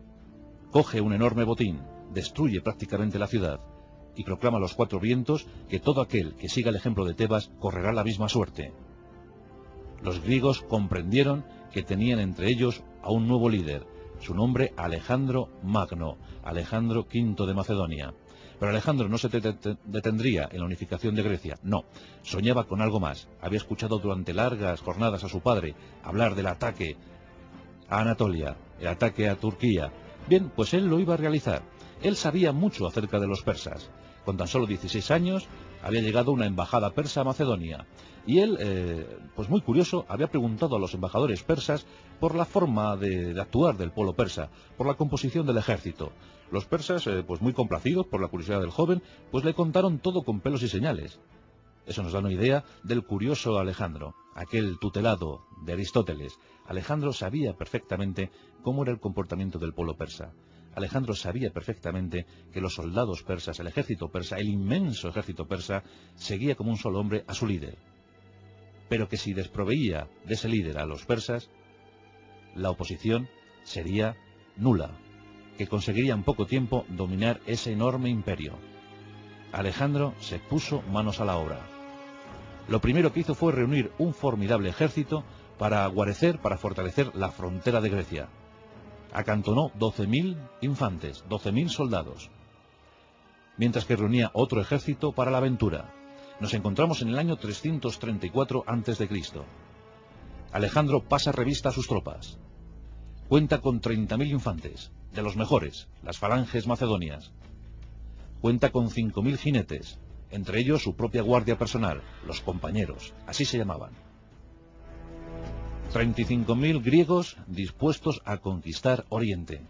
Coge un enorme botín, destruye prácticamente la ciudad y proclama a los cuatro vientos que todo aquel que siga el ejemplo de Tebas correrá la misma suerte. Los griegos comprendieron que tenían entre ellos a un nuevo líder. Su nombre, Alejandro Magno, Alejandro V de Macedonia. Pero Alejandro no se detendría en la unificación de Grecia, no. Soñaba con algo más. Había escuchado durante largas jornadas a su padre hablar del ataque a Anatolia, el ataque a Turquía. Bien, pues él lo iba a realizar. Él sabía mucho acerca de los persas. Con tan solo 16 años había llegado una embajada persa a Macedonia. Y él, pues muy curioso, había preguntado a los embajadores persas por la forma de actuar del pueblo persa, por la composición del ejército. Los persas, pues muy complacidos por la curiosidad del joven, pues le contaron todo con pelos y señales. Eso nos da una idea del curioso Alejandro, aquel tutelado de Aristóteles. Alejandro sabía perfectamente cómo era el comportamiento del pueblo persa. Alejandro sabía perfectamente que los soldados persas, el ejército persa, el inmenso ejército persa, seguía como un solo hombre a su líder. Pero que si desproveía de ese líder a los persas, la oposición sería nula, que conseguiría en poco tiempo dominar ese enorme imperio. Alejandro se puso manos a la obra. Lo primero que hizo fue reunir un formidable ejército para guarecer, para fortalecer la frontera de Grecia. Acantonó 12.000 infantes, 12.000 soldados, mientras que reunía otro ejército para la aventura. Nos encontramos en el año 334 a.C. Alejandro pasa revista a sus tropas. Cuenta con 30.000 infantes, de los mejores, las falanges macedonias. Cuenta con 5.000 jinetes, entre ellos su propia guardia personal, los compañeros, así se llamaban. 35.000 griegos dispuestos a conquistar Oriente.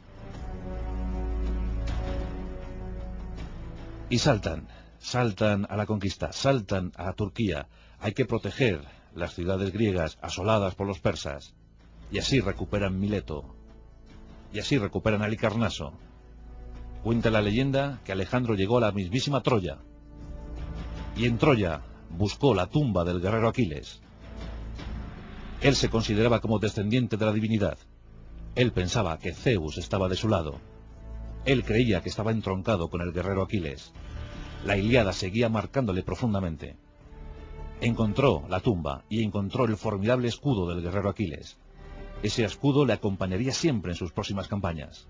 Y saltan a la conquista, saltan a Turquía. Hay que proteger las ciudades griegas asoladas por los persas. Y así recuperan Mileto. Y así recuperan Halicarnaso. Cuenta la leyenda que Alejandro llegó a la mismísima Troya. Y en Troya buscó la tumba del guerrero Aquiles. Él se consideraba como descendiente de la divinidad. Él pensaba que Zeus estaba de su lado. Él creía que estaba entroncado con el guerrero Aquiles. La Ilíada seguía marcándole profundamente. Encontró la tumba y encontró el formidable escudo del guerrero Aquiles. Ese escudo le acompañaría siempre en sus próximas campañas.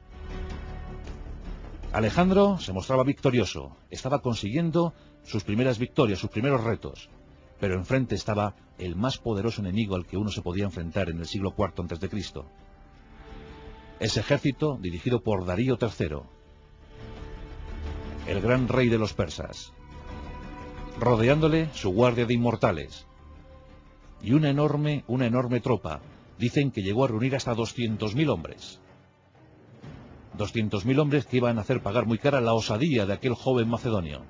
Alejandro se mostraba victorioso, estaba consiguiendo sus primeras victorias, sus primeros retos, pero enfrente estaba el más poderoso enemigo al que uno se podía enfrentar en el siglo IV a.C. Ese ejército dirigido por Darío III, el gran rey de los persas, rodeándole su guardia de inmortales, y una enorme tropa. Dicen que llegó a reunir hasta 200.000 hombres. 200.000 hombres que iban a hacer pagar muy cara la osadía de aquel joven macedonio.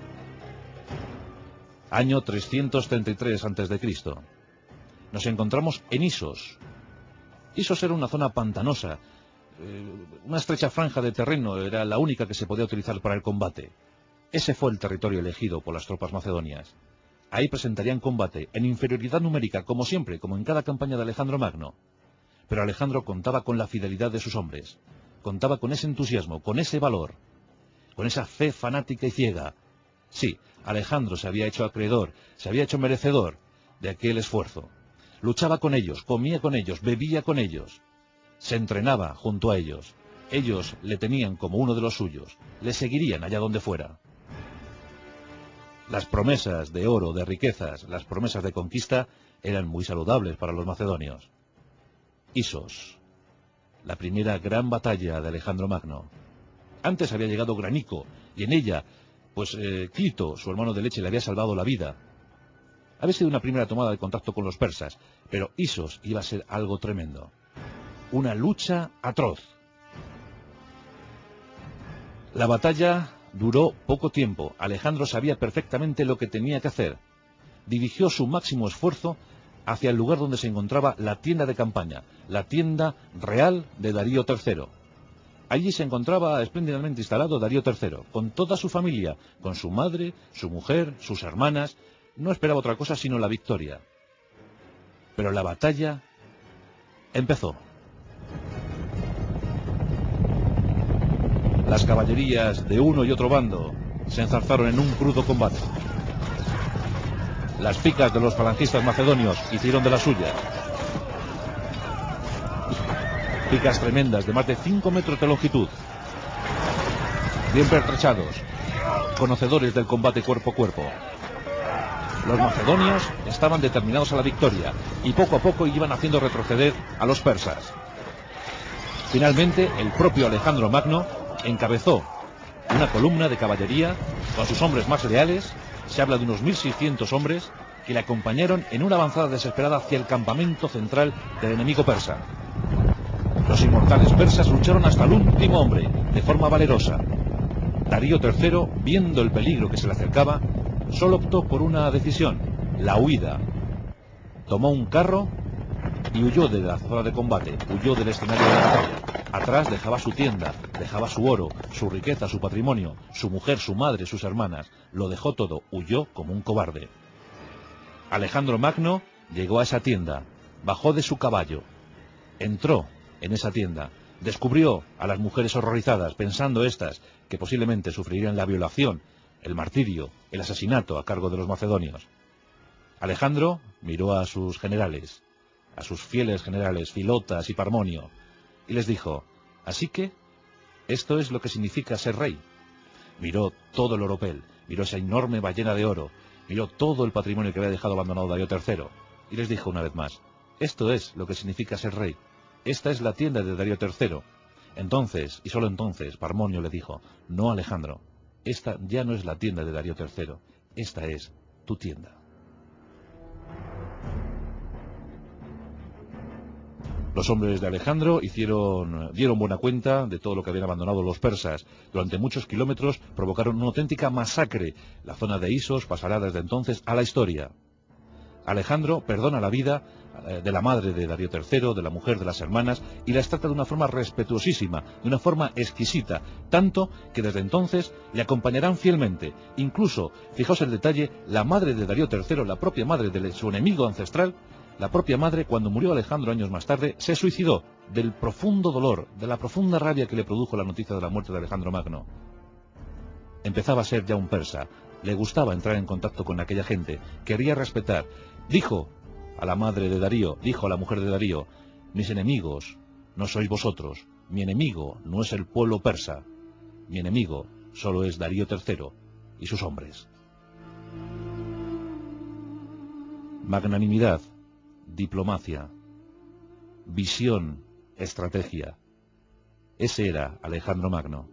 Año 333 a.C. Nos encontramos en Isos. Isos era una zona pantanosa. Una estrecha franja de terreno era la única que se podía utilizar para el combate. Ese fue el territorio elegido por las tropas macedonias. Ahí presentarían combate en inferioridad numérica, como siempre, como en cada campaña de Alejandro Magno. Pero Alejandro contaba con la fidelidad de sus hombres, contaba con ese entusiasmo, con ese valor, con esa fe fanática y ciega. Sí, Alejandro se había hecho acreedor, se había hecho merecedor de aquel esfuerzo. Luchaba con ellos, comía con ellos, bebía con ellos, se entrenaba junto a ellos. Ellos le tenían como uno de los suyos, le seguirían allá donde fuera. Las promesas de oro, de riquezas, las promesas de conquista eran muy saludables para los macedonios. Isos, la primera gran batalla de Alejandro Magno. Antes había llegado Granico, y en ella, Clito, su hermano de leche, le había salvado la vida. Había sido una primera tomada de contacto con los persas, pero Isos iba a ser algo tremendo. Una lucha atroz. La batalla duró poco tiempo. Alejandro sabía perfectamente lo que tenía que hacer. Dirigió su máximo esfuerzo hacia el lugar donde se encontraba la tienda de campaña, la tienda real de Darío III. Allí se encontraba espléndidamente instalado Darío III, con toda su familia, con su madre, su mujer, sus hermanas. No esperaba otra cosa sino la victoria. Pero la batalla empezó. Las caballerías de uno y otro bando se enzarzaron en un crudo combate. Las picas de los falangistas macedonios hicieron de las suyas. Picas tremendas de más de 5 metros de longitud, bien pertrechados, conocedores del combate cuerpo a cuerpo. Los macedonios estaban determinados a la victoria y poco a poco iban haciendo retroceder a los persas. Finalmente, el propio Alejandro Magno encabezó una columna de caballería con sus hombres más leales. Se habla de unos 1.600 hombres que le acompañaron en una avanzada desesperada hacia el campamento central del enemigo persa. Los inmortales persas lucharon hasta el último hombre, de forma valerosa. Darío III, viendo el peligro que se le acercaba, solo optó por una decisión: la huida. Tomó un carro y huyó de la zona de combate, huyó del escenario de la batalla. Atrás dejaba su tienda, dejaba su oro, su riqueza, su patrimonio, su mujer, su madre, sus hermanas. Lo dejó todo, huyó como un cobarde. Alejandro Magno llegó a esa tienda, bajó de su caballo, entró en esa tienda, descubrió a las mujeres horrorizadas, pensando estas que posiblemente sufrirían la violación, el martirio, el asesinato a cargo de los macedonios. Alejandro miró a sus generales, a sus fieles generales, Filotas y Parmonio, y les dijo: así que, esto es lo que significa ser rey. Miró todo el oropel, miró esa enorme ballena de oro, miró todo el patrimonio que había dejado abandonado Darío III, y les dijo una vez más: esto es lo que significa ser rey. esta es la tienda de Darío III. Entonces, y solo entonces, Parmonio le dijo, no, Alejandro, esta ya no es la tienda de Darío III, esta es tu tienda. Los hombres de Alejandro dieron buena cuenta de todo lo que habían abandonado los persas. Durante muchos kilómetros provocaron una auténtica masacre. La zona de Isos pasará desde entonces a la historia. Alejandro perdona la vida de la madre de Darío III, de la mujer de las hermanas, y las trata de una forma respetuosísima, de una forma exquisita, tanto que desde entonces le acompañarán fielmente. Incluso, fijaos el detalle, la madre de Darío III, la propia madre de su enemigo ancestral, la propia madre, cuando murió Alejandro años más tarde, se suicidó del profundo dolor, de la profunda rabia que le produjo la noticia de la muerte de Alejandro Magno. Empezaba a ser ya un persa, le gustaba entrar en contacto con aquella gente, quería respetar. Dijo a la madre de Darío, dijo a la mujer de Darío, mis enemigos no sois vosotros, mi enemigo no es el pueblo persa, mi enemigo solo es Darío III y sus hombres. Magnanimidad, diplomacia, visión, estrategia. Ese era Alejandro Magno.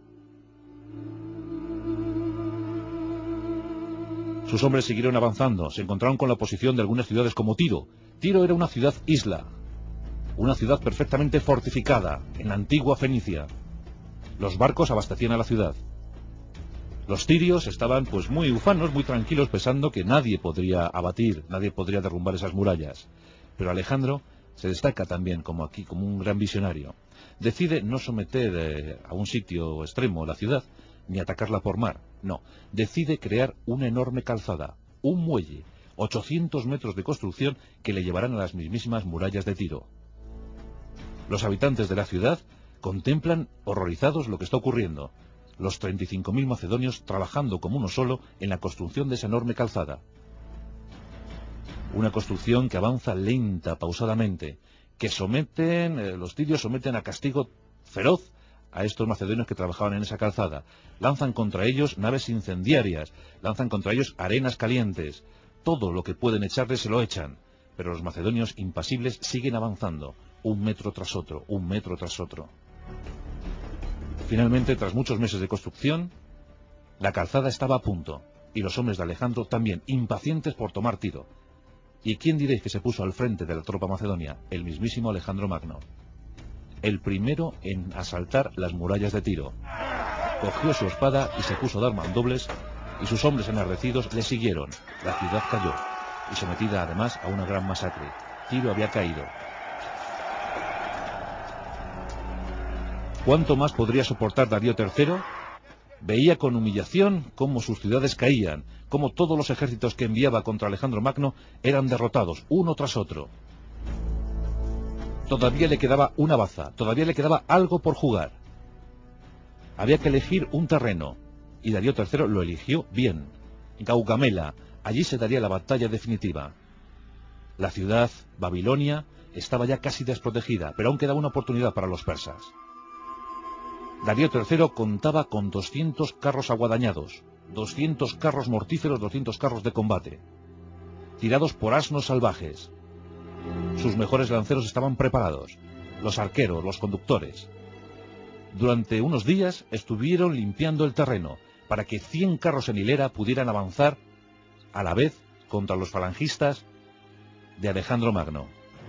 Sus hombres siguieron avanzando, se encontraron con la oposición de algunas ciudades como Tiro. Tiro era una ciudad-isla, una ciudad perfectamente fortificada, en la antigua Fenicia. Los barcos abastecían a la ciudad. Los tirios estaban pues muy ufanos, muy tranquilos, pensando que nadie podría abatir, nadie podría derrumbar esas murallas. Pero Alejandro se destaca también como un gran visionario. Decide no someter a un sitio extremo la ciudad, ni atacarla por mar, no. Decide crear una enorme calzada, un muelle, 800 metros de construcción que le llevarán a las mismísimas murallas de Tiro. Los habitantes de la ciudad contemplan horrorizados lo que está ocurriendo. Los 35.000 macedonios trabajando como uno solo en la construcción de esa enorme calzada. Una construcción que avanza lenta, pausadamente, que los tirios someten a castigo feroz a estos macedonios que trabajaban en esa calzada. Lanzan contra ellos naves incendiarias, lanzan contra ellos arenas calientes. Todo lo que pueden echarles se lo echan, pero los macedonios impasibles siguen avanzando, un metro tras otro, un metro tras otro. Finalmente, tras muchos meses de construcción, la calzada estaba a punto, y los hombres de Alejandro también, impacientes por tomar Tiro. ¿Y quién diréis que se puso al frente de la tropa macedonia? El mismísimo Alejandro Magno. El primero en asaltar las murallas de Tiro. Cogió su espada y se puso a dar mandobles, y sus hombres enardecidos le siguieron. La ciudad cayó, y sometida además a una gran masacre. Tiro había caído. ¿Cuánto más podría soportar Darío III? Veía con humillación cómo sus ciudades caían, cómo todos los ejércitos que enviaba contra Alejandro Magno eran derrotados, uno tras otro. Todavía le quedaba una baza, todavía le quedaba algo por jugar. Había que elegir un terreno, y Darío III lo eligió bien. Gaugamela, allí se daría la batalla definitiva. La ciudad, Babilonia, estaba ya casi desprotegida, pero aún quedaba una oportunidad para los persas. Darío III contaba con 200 carros aguadañados, 200 carros mortíferos, 200 carros de combate, tirados por asnos salvajes. Sus mejores lanceros estaban preparados, los arqueros, los conductores. Durante unos días estuvieron limpiando el terreno para que 100 carros en hilera pudieran avanzar a la vez contra los falangistas de Alejandro Magno.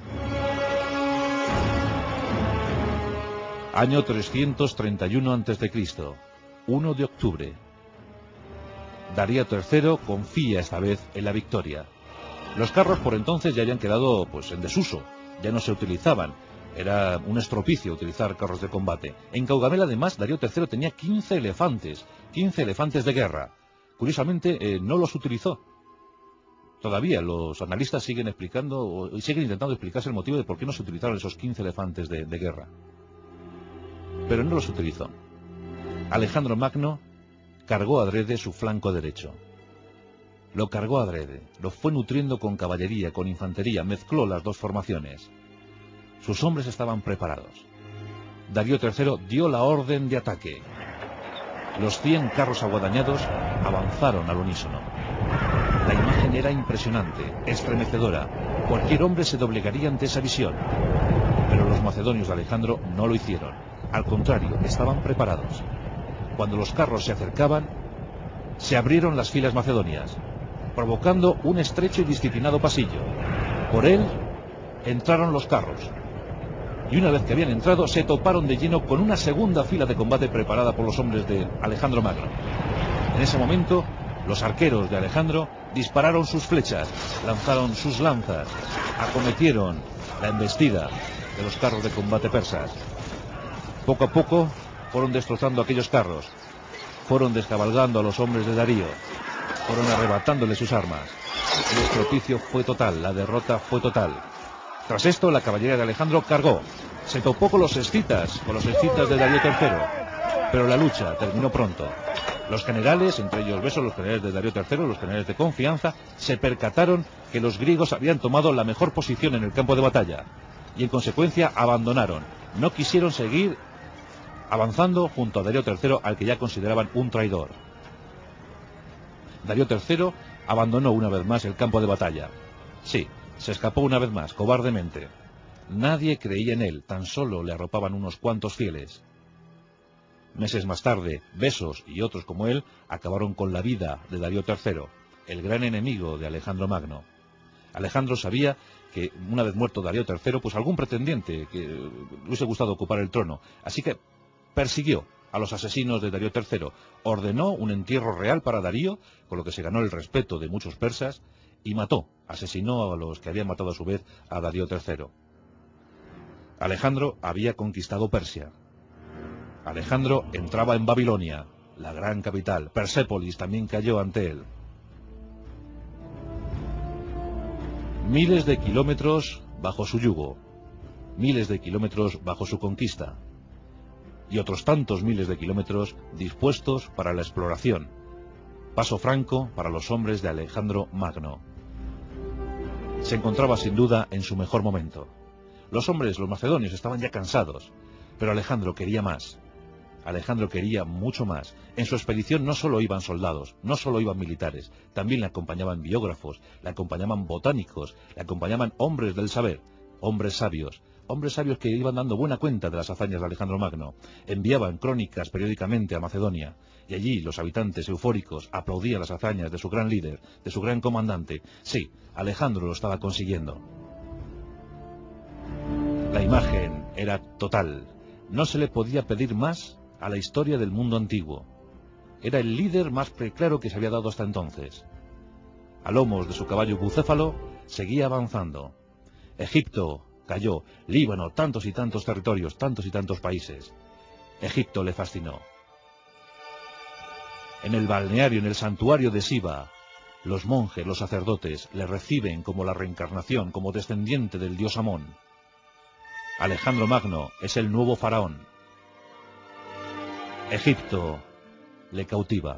Año 331 a.C., 1 de octubre. Darío III confía esta vez en la victoria. Los carros por entonces ya habían quedado en desuso, ya no se utilizaban. Era un estropicio utilizar carros de combate. En Gaugamela además Darío III tenía 15 elefantes de guerra. Curiosamente no los utilizó. Todavía los analistas siguen intentando explicarse el motivo de por qué no se utilizaron esos 15 elefantes de guerra. Pero no los utilizó. Alejandro Magno cargó adrede su flanco derecho. Lo cargó adrede, lo fue nutriendo con caballería, con infantería, mezcló las dos formaciones. Sus hombres estaban preparados. Darío III dio la orden de ataque. Los 100 carros aguadañados avanzaron al unísono. La imagen era impresionante, estremecedora. Cualquier hombre se doblegaría ante esa visión. Pero los macedonios de Alejandro no lo hicieron. Al contrario, estaban preparados. Cuando los carros se acercaban, se abrieron las filas macedonias, provocando un estrecho y disciplinado pasillo. Por él entraron los carros. Y una vez que habían entrado, se toparon de lleno con una segunda fila de combate preparada por los hombres de Alejandro Magno. En ese momento, los arqueros de Alejandro dispararon sus flechas, lanzaron sus lanzas, acometieron la embestida de los carros de combate persas. Poco a poco fueron destrozando aquellos carros, fueron descabalgando a los hombres de Darío, fueron arrebatándole sus armas. El estropicio fue total, la derrota fue total. Tras esto, la caballería de Alejandro cargó, se topó con los escitas de Darío III, pero la lucha terminó pronto. Los generales, entre ellos Beso, los generales de Darío III, los generales de confianza, se percataron que los griegos habían tomado la mejor posición en el campo de batalla y en consecuencia abandonaron. No quisieron seguir avanzando junto a Darío III, al que ya consideraban un traidor. Darío III abandonó una vez más el campo de batalla. Sí, se escapó una vez más, cobardemente. Nadie creía en él, tan solo le arropaban unos cuantos fieles. Meses más tarde, Besos y otros como él acabaron con la vida de Darío III, el gran enemigo de Alejandro Magno. Alejandro sabía que una vez muerto Darío III, pues algún pretendiente que le hubiese gustado ocupar el trono, así que persiguió a los asesinos de Darío III, ordenó un entierro real para Darío, con lo que se ganó el respeto de muchos persas, y asesinó a los que habían matado a su vez a Darío III. Alejandro había conquistado Persia. Alejandro entraba en Babilonia, la gran capital. Persépolis también cayó ante él. Miles de kilómetros bajo su yugo, miles de kilómetros bajo su conquista, y otros tantos miles de kilómetros dispuestos para la exploración. Paso franco para los hombres de Alejandro Magno. Se encontraba sin duda en su mejor momento. Los macedonios, estaban ya cansados, pero Alejandro quería más. Alejandro quería mucho más. En su expedición no solo iban soldados, no solo iban militares, también le acompañaban biógrafos, le acompañaban botánicos, le acompañaban hombres del saber, hombres sabios que iban dando buena cuenta de las hazañas de Alejandro Magno. Enviaban crónicas periódicamente a Macedonia, y allí los habitantes eufóricos aplaudían las hazañas de su gran líder, de su gran comandante. Sí, Alejandro lo estaba consiguiendo. La imagen era total. No se le podía pedir más a la historia del mundo antiguo. Era el líder más preclaro que se había dado hasta entonces. A lomos de su caballo bucéfalo seguía avanzando. Egipto cayó, Líbano, tantos y tantos territorios, tantos y tantos países. Egipto le fascinó. En el balneario, en el santuario de Siva, los monjes, los sacerdotes, le reciben como la reencarnación, como descendiente del dios Amón. Alejandro Magno es el nuevo faraón. Egipto le cautiva.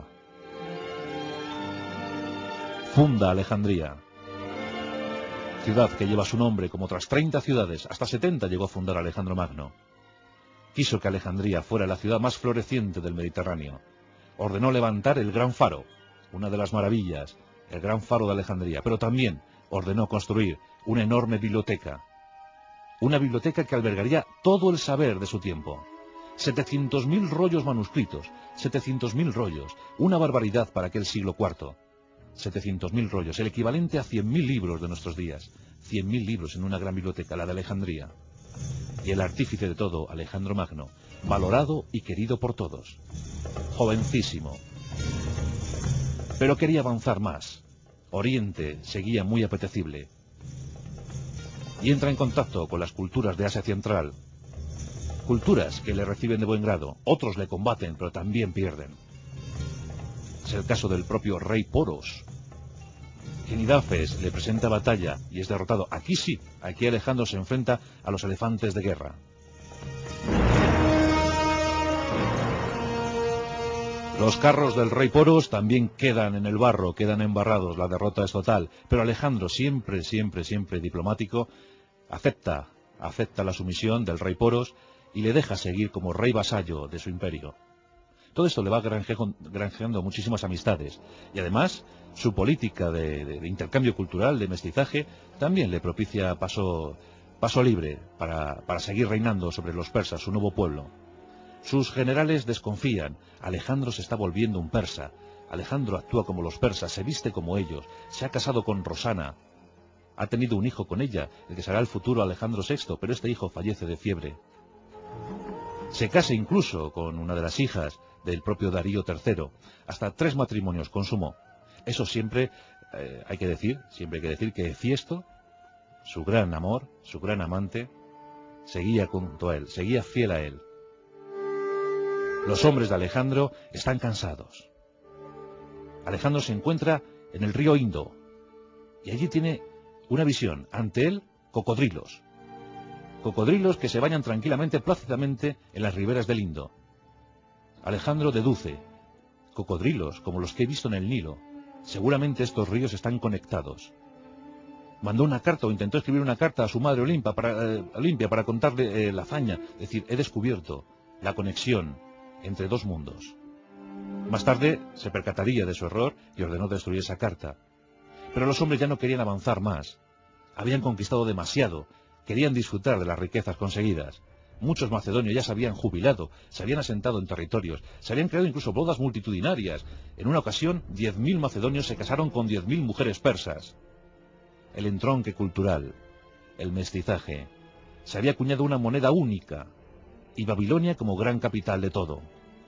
Funda Alejandría, ciudad que lleva su nombre como otras 30 ciudades, hasta 70 llegó a fundar Alejandro Magno. Quiso que Alejandría fuera la ciudad más floreciente del Mediterráneo. Ordenó levantar el Gran Faro, una de las maravillas, el Gran Faro de Alejandría, pero también ordenó construir una enorme biblioteca. Una biblioteca que albergaría todo el saber de su tiempo. 700.000 rollos manuscritos, 700.000 rollos, una barbaridad para aquel siglo IV. 700.000 rollos, el equivalente a 100.000 libros de nuestros días. 100.000 libros en una gran biblioteca, la de Alejandría. Y el artífice de todo, Alejandro Magno, valorado y querido por todos. Jovencísimo. Pero quería avanzar más. Oriente seguía muy apetecible. Y entra en contacto con las culturas de Asia Central. Culturas que le reciben de buen grado, otros le combaten, pero también pierden. Es el caso del propio rey Poros. Genidafes le presenta batalla y es derrotado. Aquí sí, aquí Alejandro se enfrenta a los elefantes de guerra. Los carros del rey Poros también quedan en el barro, quedan embarrados, la derrota es total. Pero Alejandro, siempre diplomático, acepta la sumisión del rey Poros y le deja seguir como rey vasallo de su imperio. Todo esto le va granjeando muchísimas amistades. Y además, su política de intercambio cultural, de mestizaje, también le propicia paso paso libre para seguir reinando sobre los persas, su nuevo pueblo. Sus generales desconfían. Alejandro se está volviendo un persa. Alejandro actúa como los persas, se viste como ellos, se ha casado con Rosana. Ha tenido un hijo con ella, el que será el futuro Alejandro VI, pero este hijo fallece de fiebre. Se casa incluso con una de las hijas del propio Darío III. Hasta 3 matrimonios consumó. Eso siempre hay que decir que Hefiesto, su gran amor, su gran amante, seguía junto a él, seguía fiel a él. Los hombres de Alejandro están cansados. Alejandro se encuentra en el río Indo y allí tiene una visión. Ante él, cocodrilos. Cocodrilos que se bañan tranquilamente, plácidamente en las riberas del Indo. Alejandro deduce: cocodrilos como los que he visto en el Nilo. Seguramente estos ríos están conectados. Mandó una carta o intentó escribir una carta a su madre Olimpia para contarle la hazaña. Es decir, he descubierto la conexión entre 2 mundos. Más tarde se percataría de su error y ordenó destruir esa carta. Pero los hombres ya no querían avanzar más. Habían conquistado demasiado. Querían disfrutar de las riquezas conseguidas. Muchos macedonios ya se habían jubilado, se habían asentado en territorios, se habían creado incluso bodas multitudinarias. En una ocasión, 10.000 macedonios se casaron con 10.000 mujeres persas. El entronque cultural, el mestizaje. Se había acuñado una moneda única, y Babilonia como gran capital de todo.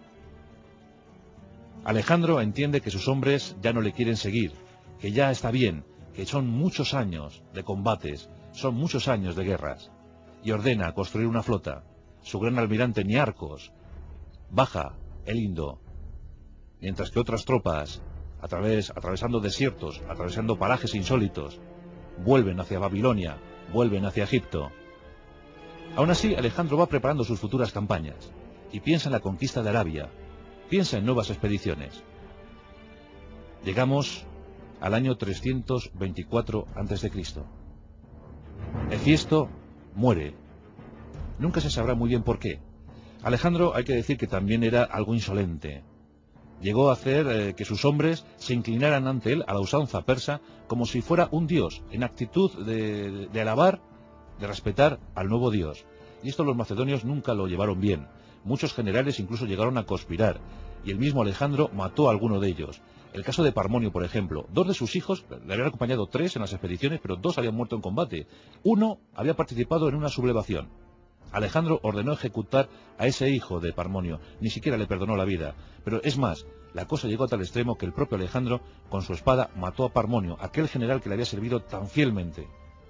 Alejandro entiende que sus hombres ya no le quieren seguir, que ya está bien, que son muchos años de combates, son muchos años de guerras, y ordena construir una flota. Su gran almirante Niarcos baja el Indo, mientras que otras tropas, atravesando desiertos, atravesando parajes insólitos, vuelven hacia Babilonia, vuelven hacia Egipto. Aún así, Alejandro va preparando sus futuras campañas, y piensa en la conquista de Arabia, piensa en nuevas expediciones. Llegamos al año 324 a.C. Hefiesto muere. Nunca se sabrá muy bien por qué. Alejandro, hay que decir que también era algo insolente. Llegó a hacer que sus hombres se inclinaran ante él, a la usanza persa, como si fuera un dios, en actitud de alabar, de respetar al nuevo dios. Y esto los macedonios nunca lo llevaron bien. Muchos generales incluso llegaron a conspirar, y el mismo Alejandro mató a alguno de ellos. El caso de Parmonio, por ejemplo. 2 de sus hijos, le habían acompañado 3 en las expediciones, pero 2 habían muerto en combate. Uno había participado en una sublevación. Alejandro ordenó ejecutar a ese hijo de Parmonio, ni siquiera le perdonó la vida. Pero es más, la cosa llegó a tal extremo que el propio Alejandro, con su espada, mató a Parmonio, aquel general que le había servido tan fielmente.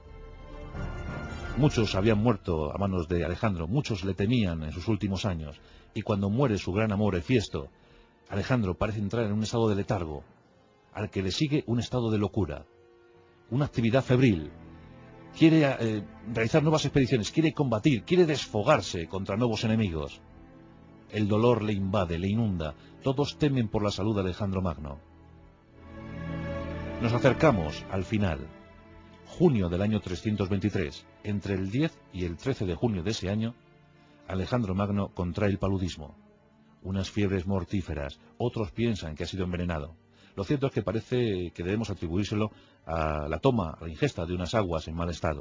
Muchos habían muerto a manos de Alejandro, muchos le temían en sus últimos años, y cuando muere su gran amor Hefiesto, Alejandro parece entrar en un estado de letargo, al que le sigue un estado de locura, una actividad febril. Quiere realizar nuevas expediciones, quiere combatir, quiere desfogarse contra nuevos enemigos. El dolor le invade, le inunda, todos temen por la salud de Alejandro Magno. Nos acercamos al final. Junio del año 323, entre el 10 y el 13 de junio de ese año, Alejandro Magno contrae el paludismo. Unas fiebres mortíferas, otros piensan que ha sido envenenado. Lo cierto es que parece que debemos atribuírselo a la toma, a la ingesta de unas aguas en mal estado.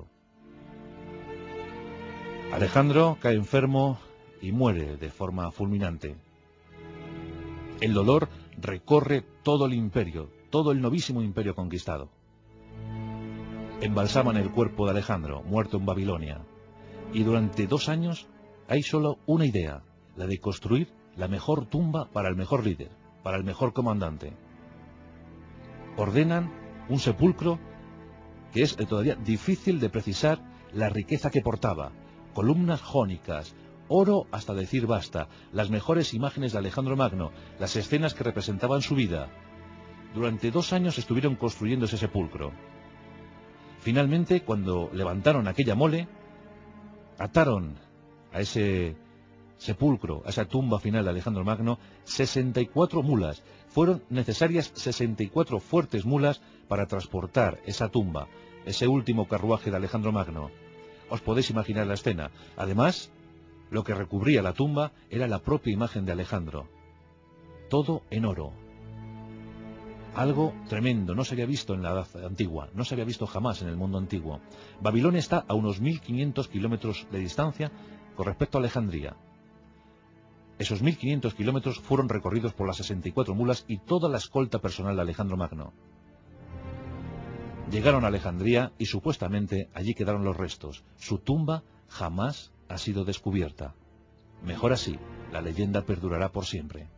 Alejandro cae enfermo y muere de forma fulminante. El dolor recorre todo el imperio, todo el novísimo imperio conquistado. Embalsaman el cuerpo de Alejandro, muerto en Babilonia. Y durante 2 años hay solo una idea, la de construir la mejor tumba para el mejor líder, para el mejor comandante. Ordenan un sepulcro que es todavía difícil de precisar la riqueza que portaba. Columnas jónicas, oro hasta decir basta, las mejores imágenes de Alejandro Magno, las escenas que representaban su vida. Durante 2 años estuvieron construyendo ese sepulcro. Finalmente, cuando levantaron aquella mole, ataron a ese sepulcro, a esa tumba final de Alejandro Magno, 64 mulas. Fueron necesarias 64 fuertes mulas para transportar esa tumba, ese último carruaje de Alejandro Magno. Os podéis imaginar la escena. Además, lo que recubría la tumba era la propia imagen de Alejandro. Todo en oro. Algo tremendo, no se había visto en la edad antigua, no se había visto jamás en el mundo antiguo. Babilonia está a unos 1500 kilómetros de distancia con respecto a Alejandría. Esos 1500 kilómetros fueron recorridos por las 64 mulas y toda la escolta personal de Alejandro Magno. Llegaron a Alejandría y supuestamente allí quedaron los restos. Su tumba jamás ha sido descubierta. Mejor así, la leyenda perdurará por siempre.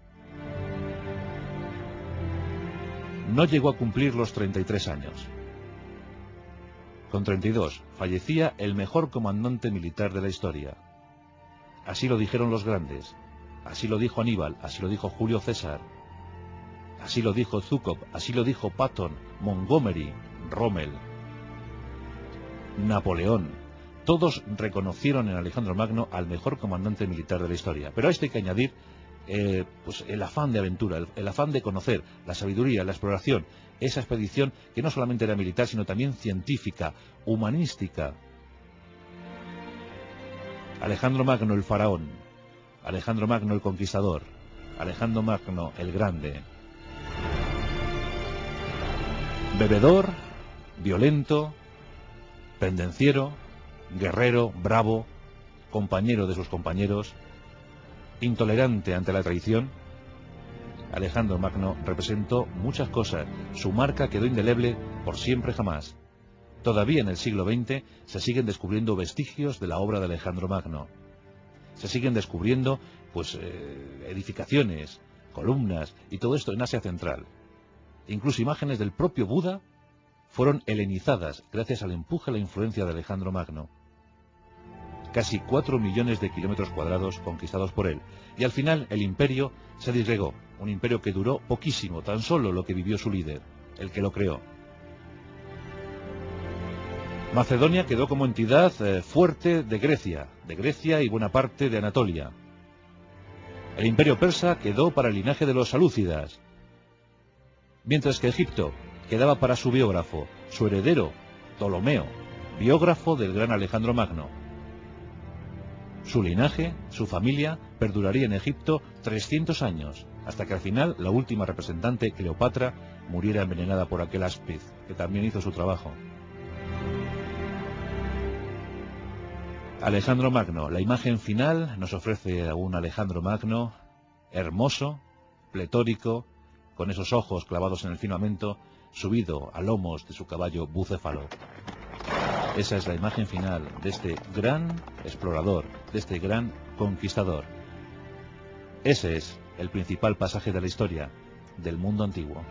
No llegó a cumplir los 33 años. Con 32 fallecía el mejor comandante militar de la historia. Así lo dijeron los grandes. Así lo dijo Aníbal, así lo dijo Julio César. Así lo dijo Zhúkov, así lo dijo Patton, Montgomery, Rommel, Napoleón. Todos reconocieron en Alejandro Magno al mejor comandante militar de la historia. Pero a esto hay que añadir pues el afán de aventura, el afán de conocer, la sabiduría, la exploración, esa expedición que no solamente era militar, sino también científica, humanística. Alejandro Magno el faraón, Alejandro Magno el conquistador, Alejandro Magno el grande. Bebedor, violento, pendenciero, guerrero, bravo, compañero de sus compañeros, intolerante ante la traición. Alejandro Magno representó muchas cosas. Su marca quedó indeleble por siempre jamás. Todavía en el siglo XX se siguen descubriendo vestigios de la obra de Alejandro Magno. Se siguen descubriendo edificaciones, columnas y todo esto en Asia Central. Incluso imágenes del propio Buda fueron helenizadas gracias al empuje a la influencia de Alejandro Magno. Casi 4 millones de kilómetros cuadrados conquistados por él. Y al final el imperio se disgregó. Un imperio que duró poquísimo, tan solo lo que vivió su líder, el que lo creó. Macedonia quedó como entidad fuerte de Grecia y buena parte de Anatolia. El imperio persa quedó para el linaje de los salúcidas, mientras que Egipto quedaba para su biógrafo, su heredero, Ptolomeo, biógrafo del gran Alejandro Magno. Su linaje, su familia, perduraría en Egipto 300 años, hasta que al final la última representante, Cleopatra, muriera envenenada por aquel áspid, que también hizo su trabajo. Alejandro Magno, la imagen final nos ofrece a un Alejandro Magno hermoso, pletórico, con esos ojos clavados en el firmamento, subido a lomos de su caballo bucéfalo. Esa es la imagen final de este gran explorador, de este gran conquistador. Ese es el principal pasaje de la historia del mundo antiguo.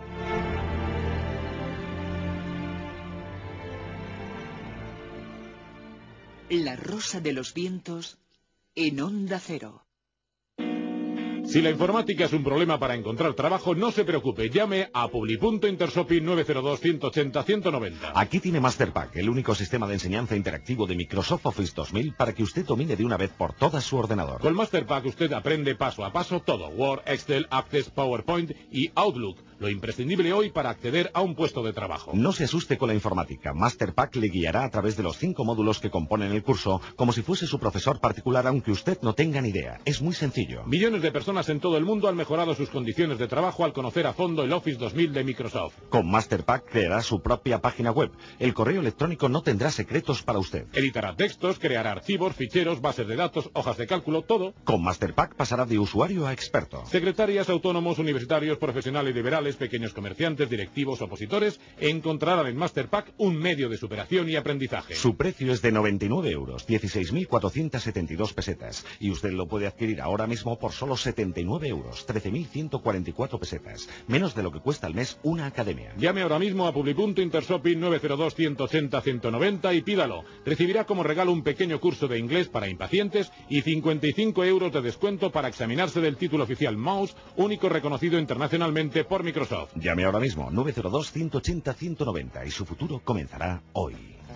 La Rosa de los Vientos en Onda Cero. Si la informática es un problema para encontrar trabajo, no se preocupe, llame a Publi.Punto Intershopping 902-180-190. Aquí tiene Masterpack, el único sistema de enseñanza interactivo de Microsoft Office 2000 para que usted domine de una vez por todas su ordenador. Con Masterpack usted aprende paso a paso todo, Word, Excel, Access, PowerPoint y Outlook, lo imprescindible hoy para acceder a un puesto de trabajo. No se asuste con la informática, Masterpack le guiará a través de los 5 módulos que componen el curso, como si fuese su profesor particular, aunque usted no tenga ni idea. Es muy sencillo. Millones de personas en todo el mundo han mejorado sus condiciones de trabajo al conocer a fondo el Office 2000 de Microsoft. Con Masterpack creará su propia página web. El correo electrónico no tendrá secretos para usted. Editará textos, creará archivos, ficheros, bases de datos, hojas de cálculo, todo. Con Masterpack pasará de usuario a experto. Secretarias, autónomos, universitarios, profesionales liberales, pequeños comerciantes, directivos, opositores, encontrarán en Masterpack un medio de superación y aprendizaje. Su precio es de 99 euros, 16.472 pesetas. Y usted lo puede adquirir ahora mismo por solo 79 euros, 13.144 pesetas. Menos de lo que cuesta al mes una academia. Llame ahora mismo a Publi.Punto Intershopping 902-180-190 y pídalo. Recibirá como regalo un pequeño curso de inglés para impacientes y 55 euros de descuento para examinarse del título oficial Mouse, único reconocido internacionalmente por Microsoft. Llame ahora mismo, 902-180-190 y su futuro comenzará hoy.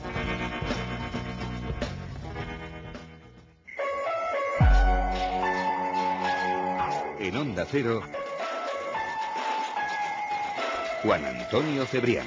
En Onda Cero, Juan Antonio Cebrián.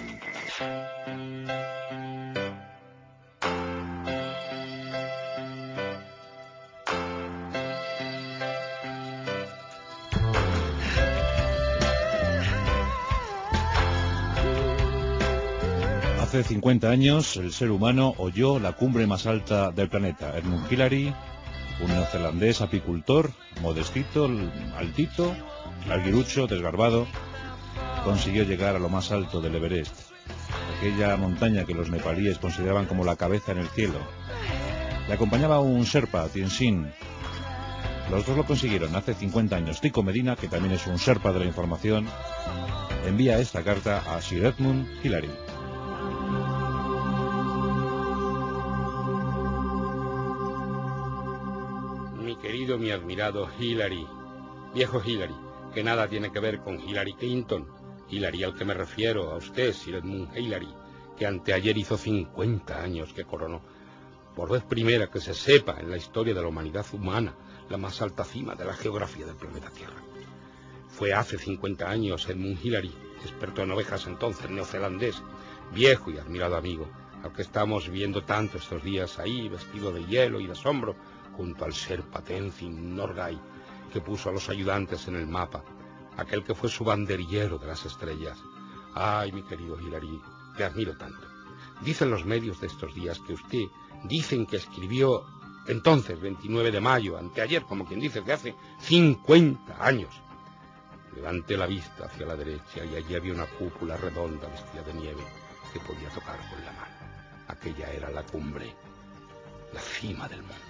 Hace 50 años el ser humano oyó la cumbre más alta del planeta. Edmund Hillary, un neozelandés apicultor, modestito, altito, larguirucho, desgarbado, consiguió llegar a lo más alto del Everest, aquella montaña que los nepalíes consideraban como la cabeza en el cielo. Le acompañaba un Sherpa, Tenzin. Los dos lo consiguieron hace 50 años. Tico Medina, que también es un Sherpa de la información, envía esta carta a Sir Edmund Hillary. Mi querido, mi admirado Hillary, viejo Hillary, que nada tiene que ver con Hillary Clinton. Hillary al que me refiero, a usted, Sir Edmund Hillary, que anteayer hizo 50 años que coronó, por vez primera que se sepa en la historia de la humanidad humana, la más alta cima de la geografía del planeta Tierra. Fue hace 50 años Edmund Hillary, experto en ovejas entonces, neozelandés, viejo y admirado amigo, al que estamos viendo tanto estos días ahí, vestido de hielo y de asombro, junto al Sherpa Tenzin Norgay, que puso a los ayudantes en el mapa, aquel que fue su banderillero de las estrellas. Ay, mi querido Hillary, te admiro tanto. Dicen los medios de estos días que usted, dicen que escribió entonces, 29 de mayo, anteayer, como quien dice, que hace 50 años. Levanté la vista hacia la derecha y allí había una cúpula redonda vestida de nieve que podía tocar con la mano. Aquella era la cumbre, la cima del mundo.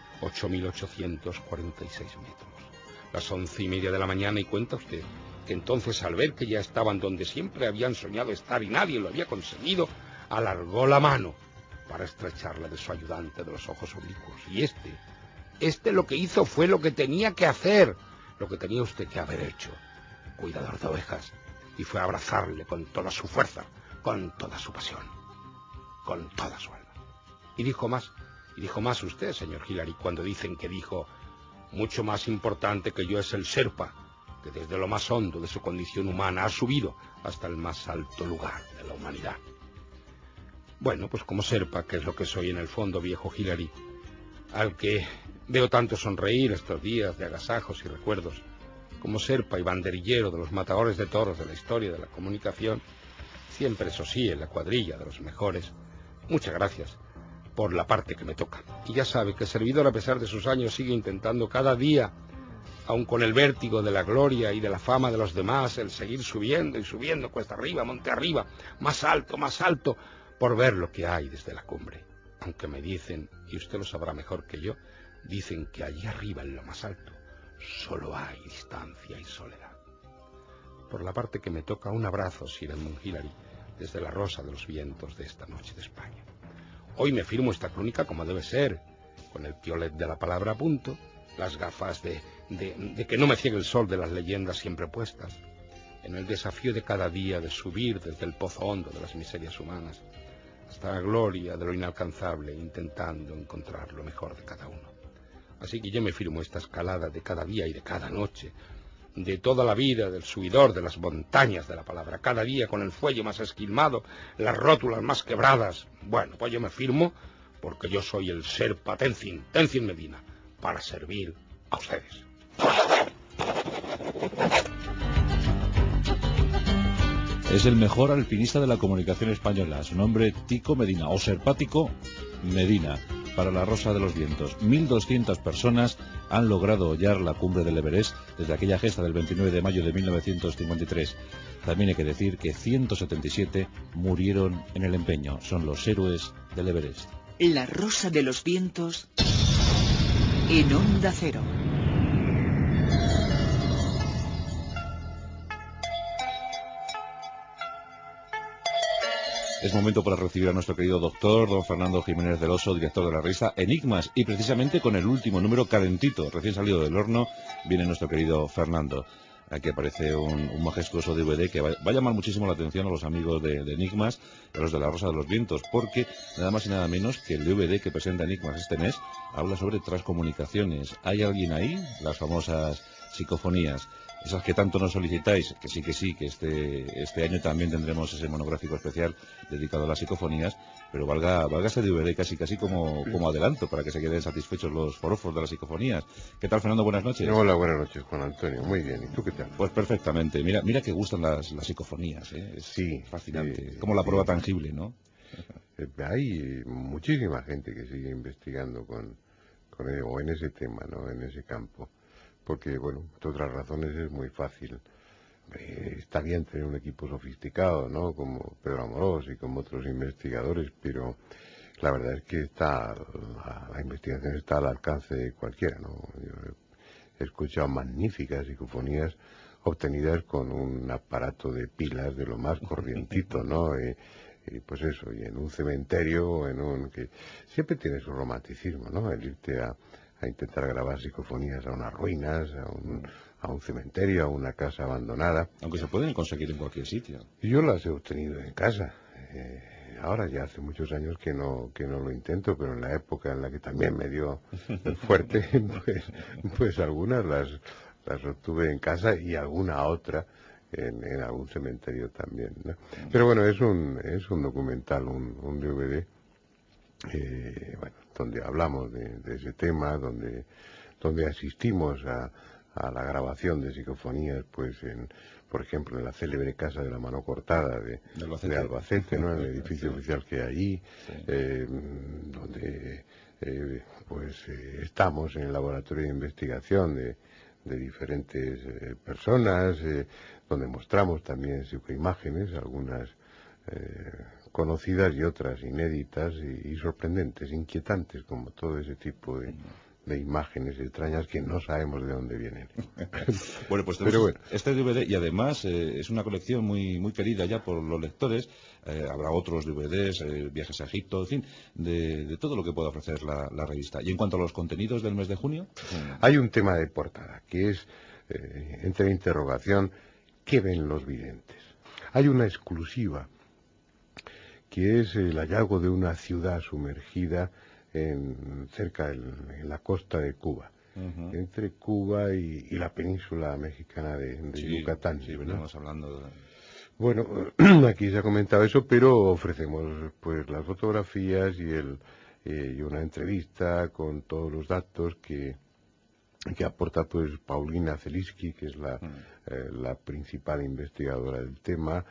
8.846 metros. Las 11:30 de la mañana, y cuenta usted que entonces, al ver que ya estaban donde siempre habían soñado estar y nadie lo había conseguido, alargó la mano para estrecharla de su ayudante de los ojos oblicuos. Y este lo que hizo fue lo que tenía que hacer, lo que tenía usted que haber hecho, cuidador de ovejas, y fue a abrazarle con toda su fuerza, con toda su pasión, con toda su alma. Y dijo más usted, señor Hillary, cuando dicen que dijo: mucho más importante que yo es el Sherpa, que desde lo más hondo de su condición humana ha subido hasta el más alto lugar de la humanidad. Bueno, pues como Sherpa, que es lo que soy en el fondo, viejo Hillary, al que veo tanto sonreír estos días de agasajos y recuerdos, como Sherpa y banderillero de los matadores de toros de la historia de la comunicación, siempre, eso sí, en la cuadrilla de los mejores. Muchas gracias por la parte que me toca. Y ya sabe que el servidor, a pesar de sus años, sigue intentando cada día, aun con el vértigo de la gloria y de la fama de los demás, el seguir subiendo y subiendo, cuesta arriba, monte arriba, más alto, por ver lo que hay desde la cumbre. Aunque me dicen, y usted lo sabrá mejor que yo, dicen que allí arriba, en lo más alto, solo hay distancia y soledad. Por la parte que me toca, un abrazo, Sir Edmund Hillary, desde la rosa de los vientos de esta noche de España. Hoy me firmo esta crónica como debe ser, con el piolet de la palabra a punto, las gafas de que no me ciegue el sol de las leyendas siempre puestas, en el desafío de cada día de subir desde el pozo hondo de las miserias humanas hasta la gloria de lo inalcanzable, intentando encontrar lo mejor de cada uno. Así que yo me firmo esta escalada de cada día y de cada noche, de toda la vida del subidor de las montañas de la palabra, cada día con el fuelle más esquilmado, las rótulas más quebradas. Bueno, pues yo me firmo porque yo soy el Sherpa Tenzin Medina, para servir a ustedes. Es el mejor alpinista de la comunicación española. Su nombre, Tico Medina, o Sherpático Medina, para la Rosa de los Vientos. 1.200 personas han logrado hollar la cumbre del Everest desde aquella gesta del 29 de mayo de 1953. También hay que decir que 177 murieron en el empeño. Son los héroes del Everest. La Rosa de los Vientos en Onda Cero. Es momento para recibir a nuestro querido doctor, don Fernando Jiménez del Oso, director de la revista Enigmas, y precisamente con el último número calentito, recién salido del horno, viene nuestro querido Fernando. Aquí aparece un majestuoso DVD que va a llamar muchísimo la atención a los amigos de Enigmas, a los de la Rosa de los Vientos, porque nada más y nada menos que el DVD que presenta Enigmas este mes habla sobre transcomunicaciones. ¿Hay alguien ahí? Las famosas psicofonías. Esas que tanto nos solicitáis, que sí, que este año también tendremos ese monográfico especial dedicado a las psicofonías, pero valga este DVD casi como adelanto para que se queden satisfechos los forofos de las psicofonías. ¿Qué tal, Fernando? Buenas noches. Hola, buenas noches, Juan Antonio. Muy bien. ¿Y tú qué tal? Pues perfectamente. Mira que gustan las psicofonías, ¿eh? Es sí, fascinante. Sí, como la prueba sí. tangible, ¿no? Hay muchísima gente que sigue investigando o en ese tema, ¿no? En ese campo. Porque, bueno, entre otras razones es muy fácil. Está bien tener un equipo sofisticado, ¿no? Como Pedro Amorós y como otros investigadores, pero la verdad es que la investigación está al alcance de cualquiera, ¿no? Yo he escuchado magníficas psicofonías obtenidas con un aparato de pilas de lo más corrientito, ¿no? Y pues eso, y en un cementerio, que siempre tiene su romanticismo, ¿no? El irte a intentar grabar psicofonías a unas ruinas, a un cementerio, a una casa abandonada. Aunque se pueden conseguir en cualquier sitio. Yo las he obtenido en casa. Ahora ya hace muchos años que no lo intento, pero en la época en la que también me dio fuerte, pues algunas las obtuve en casa y alguna otra en algún cementerio también, ¿no? Pero bueno, es un documental, un DVD, bueno, donde hablamos de ese tema, donde asistimos a la grabación de psicofonías, pues por ejemplo, en la célebre Casa de la Mano Cortada de Albacete, ¿no? En el edificio oficial que hay allí, donde pues estamos en el laboratorio de investigación de diferentes personas, donde mostramos también psicoimágenes, algunas conocidas y otras inéditas y sorprendentes, inquietantes, como todo ese tipo de imágenes extrañas que no sabemos de dónde vienen. Bueno, pues tenemos este DVD y además es una colección muy muy querida ya por los lectores. Habrá otros DVDs, viajes a Egipto, en fin, de todo lo que pueda ofrecer la revista. Y en cuanto a los contenidos del mes de junio, hay un tema de portada que es, entre interrogación, ¿qué ven los videntes? Hay una exclusiva que es el hallazgo de una ciudad sumergida cerca en la costa de Cuba, entre Cuba y la península mexicana de Yucatán. Sí, veníamos hablando de... Bueno, aquí se ha comentado eso, pero ofrecemos pues las fotografías y una entrevista con todos los datos que aporta pues Paulina Zelinsky, que es la principal investigadora del tema,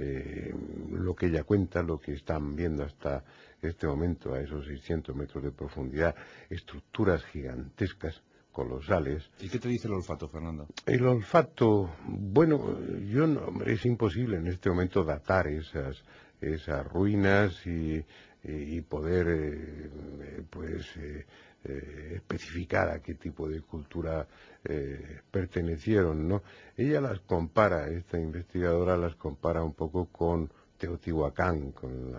lo que ella cuenta, lo que están viendo hasta este momento a esos 600 metros de profundidad, estructuras gigantescas, colosales. ¿Y qué te dice el olfato, Fernando? El olfato, bueno, hombre, es imposible en este momento datar esas ruinas y poder especificar a qué tipo de cultura pertenecieron, ¿no? Ella las compara, esta investigadora las compara un poco con Teotihuacán,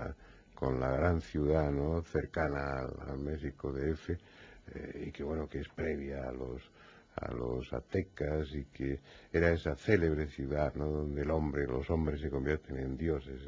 con la gran ciudad, ¿no? Cercana al México DF, y que bueno, que es previa a los aztecas, y que era esa célebre ciudad, ¿no? Donde los hombres se convierten en dioses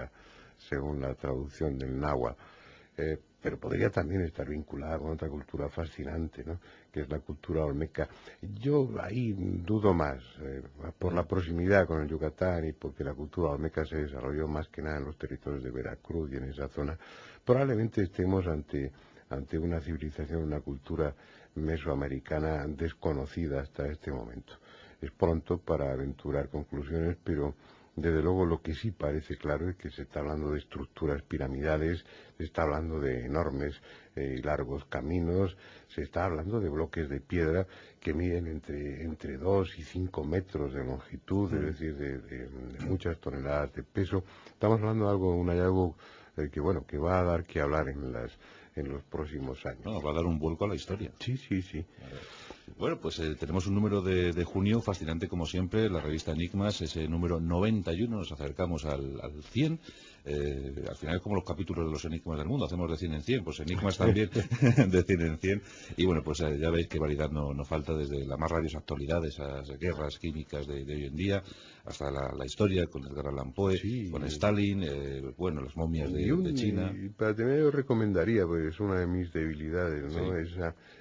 según la traducción del náhuatl. Pero podría también estar vinculada con otra cultura fascinante, ¿no? Que es la cultura olmeca. Yo ahí dudo más, por la proximidad con el Yucatán y porque la cultura olmeca se desarrolló más que nada en los territorios de Veracruz y en esa zona. Probablemente estemos ante una civilización, una cultura mesoamericana desconocida hasta este momento. Es pronto para aventurar conclusiones, pero desde luego lo que sí parece claro es que se está hablando de estructuras piramidales, se está hablando de enormes y largos caminos, se está hablando de bloques de piedra que miden entre 2 y 5 metros de longitud, es decir, de muchas toneladas de peso. Estamos hablando de un hallazgo que va a dar que hablar en los próximos años. No, va a dar un vuelco a la historia. Sí. Bueno, pues tenemos un número de junio fascinante como siempre, la revista Enigmas, ese número 91, nos acercamos al 100. Al final es como los capítulos de los enigmas del mundo, hacemos de 100 en 100, pues enigmas también de 100 en 100. Y bueno, pues ya veis qué variedad no falta, desde la más rabiosa actualidad, esas guerras químicas de hoy en día, hasta la historia con Edgar Allan Poe, con Stalin, las momias de China. Y para terminar yo recomendaría, porque es una de mis debilidades, ¿no? Sí.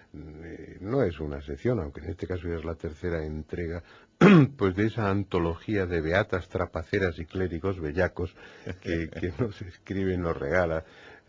No es una sección, aunque en este caso ya es la tercera entrega, pues de esa antología de beatas, trapaceras y clérigos bellacos que nos escribe y nos regala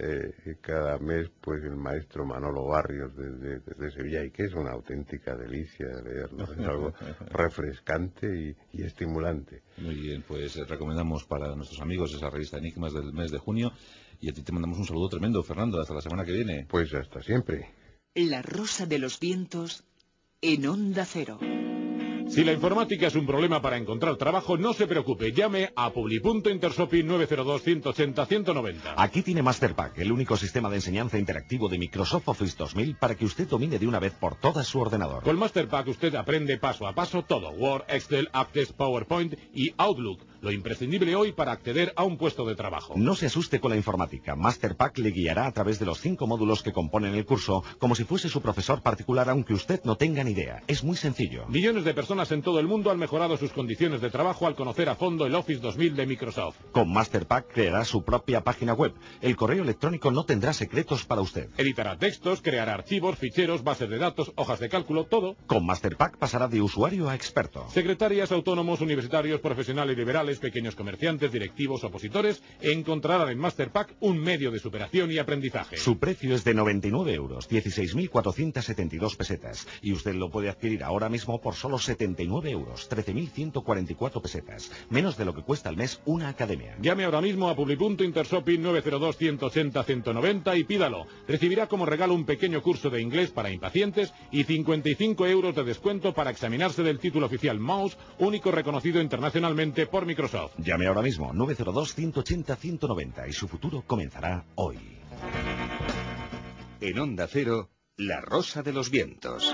cada mes pues el maestro Manolo Barrios desde Sevilla, y que es una auténtica delicia leerlo, es algo refrescante y estimulante. Muy bien, pues recomendamos para nuestros amigos esa revista Enigmas del mes de junio. Y a ti te mandamos un saludo tremendo, Fernando. Hasta la semana que viene. Pues hasta siempre. La Rosa de los Vientos en Onda Cero. Si la informática es un problema para encontrar trabajo, no se preocupe, llame a Publi.Intershopping 902-180-190. Aquí tiene Masterpack, el único sistema de enseñanza interactivo de Microsoft Office 2000 para que usted domine de una vez por todas su ordenador. Con Masterpack usted aprende paso a paso todo, Word, Excel, Access, PowerPoint y Outlook, lo imprescindible hoy para acceder a un puesto de trabajo. No se asuste con la informática, Masterpack le guiará a través de los 5 módulos que componen el curso, como si fuese su profesor particular, aunque usted no tenga ni idea. Es muy sencillo. Millones de personas en todo el mundo han mejorado sus condiciones de trabajo al conocer a fondo el Office 2000 de Microsoft. Con Masterpack creará su propia página web. El correo electrónico no tendrá secretos para usted. Editará textos, creará archivos, ficheros, bases de datos, hojas de cálculo, todo. Con Masterpack pasará de usuario a experto. Secretarias, autónomos, universitarios, profesionales liberales, pequeños comerciantes, directivos, opositores, encontrarán en Masterpack un medio de superación y aprendizaje. Su precio es de 99 euros, 16.472 pesetas. Y usted lo puede adquirir ahora mismo por solo 79 euros, 13.144 pesetas. Menos de lo que cuesta al mes una academia. Llame ahora mismo a Publi.Intershopping 902-180-190 y pídalo. Recibirá como regalo un pequeño curso de inglés para impacientes y 55 euros de descuento para examinarse del título oficial Mouse, único reconocido internacionalmente por Microsoft. Llame ahora mismo, 902-180-190 y su futuro comenzará hoy. En Onda Cero, La Rosa de los Vientos.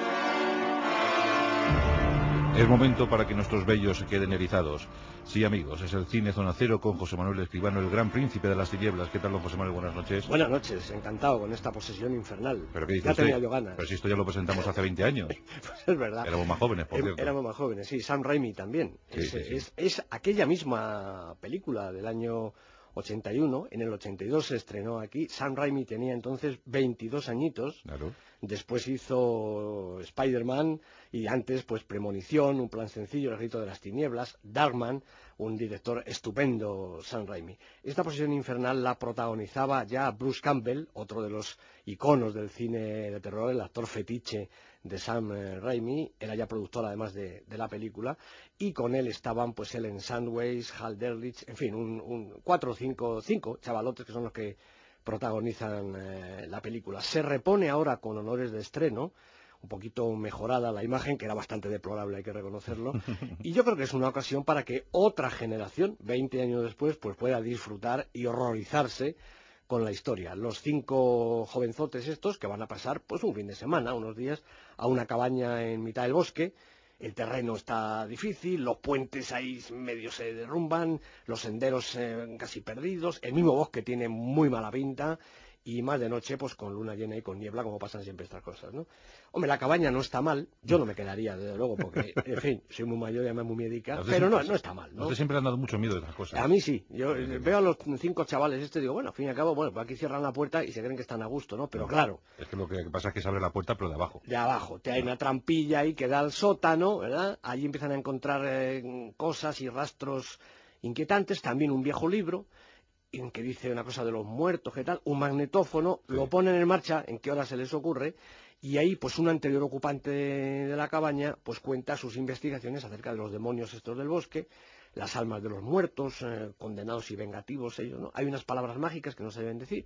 Es momento para que nuestros bellos se queden erizados. Sí, amigos, es el Cine Zona Cero con José Manuel Escribano, el gran príncipe de las tinieblas. ¿Qué tal, don José Manuel? Buenas noches. Buenas noches, encantado con esta posesión infernal. ¿Pero qué dice ya usted? tenía yo ganas. Pero si esto ya lo presentamos hace 20 años. Pues es verdad. Éramos más jóvenes, por cierto. Éramos más jóvenes, sí. Sam Raimi también. Sí. Es aquella misma película del año 81. En el 82 se estrenó aquí. Sam Raimi tenía entonces 22 añitos. Claro. Después hizo Spider-Man y antes pues Premonición, Un plan sencillo, El grito de las tinieblas, Darkman, un director estupendo, Sam Raimi. Esta posesión infernal la protagonizaba ya Bruce Campbell, otro de los iconos del cine de terror, el actor fetiche de Sam Raimi. Era ya productor además de la película, y con él estaban pues Ellen Sandwich, Hal Derlich, en fin, 4 o 5 chavalotes que son los que protagonizan la película. Se repone ahora con honores de estreno, un poquito mejorada la imagen, que era bastante deplorable, hay que reconocerlo, y yo creo que es una ocasión para que otra generación, 20 años después, pues pueda disfrutar y horrorizarse con la historia. Los 5 jovenzotes estos que van a pasar pues un fin de semana, unos días, a una cabaña en mitad del bosque. El terreno está difícil, los puentes ahí medio se derrumban, los senderos casi perdidos, el mismo bosque tiene muy mala pinta, y más de noche pues con luna llena y con niebla, como pasan siempre estas cosas, ¿no? Hombre, la cabaña no está mal, yo no me quedaría desde luego porque, en fin, soy muy mayor y además muy miedica, pero no está mal, ¿no? A usted siempre le han dado mucho miedo de esas cosas. A mí sí, yo veo a los 5 chavales y digo, bueno, al fin y al cabo, pues aquí cierran la puerta y se creen que están a gusto, ¿no? Pero claro. Es que lo que pasa es que se abre la puerta, pero de abajo. De abajo, te hay una trampilla ahí que da al sótano, ¿verdad? Allí empiezan a encontrar cosas y rastros inquietantes, también un viejo libro en que dice una cosa de los muertos, ¿qué tal? Un magnetófono, sí. Lo ponen en marcha, en qué hora se les ocurre, y ahí pues un anterior ocupante de la cabaña pues cuenta sus investigaciones acerca de los demonios estos del bosque, las almas de los muertos, condenados y vengativos ellos, ¿no? Hay unas palabras mágicas que no se deben decir,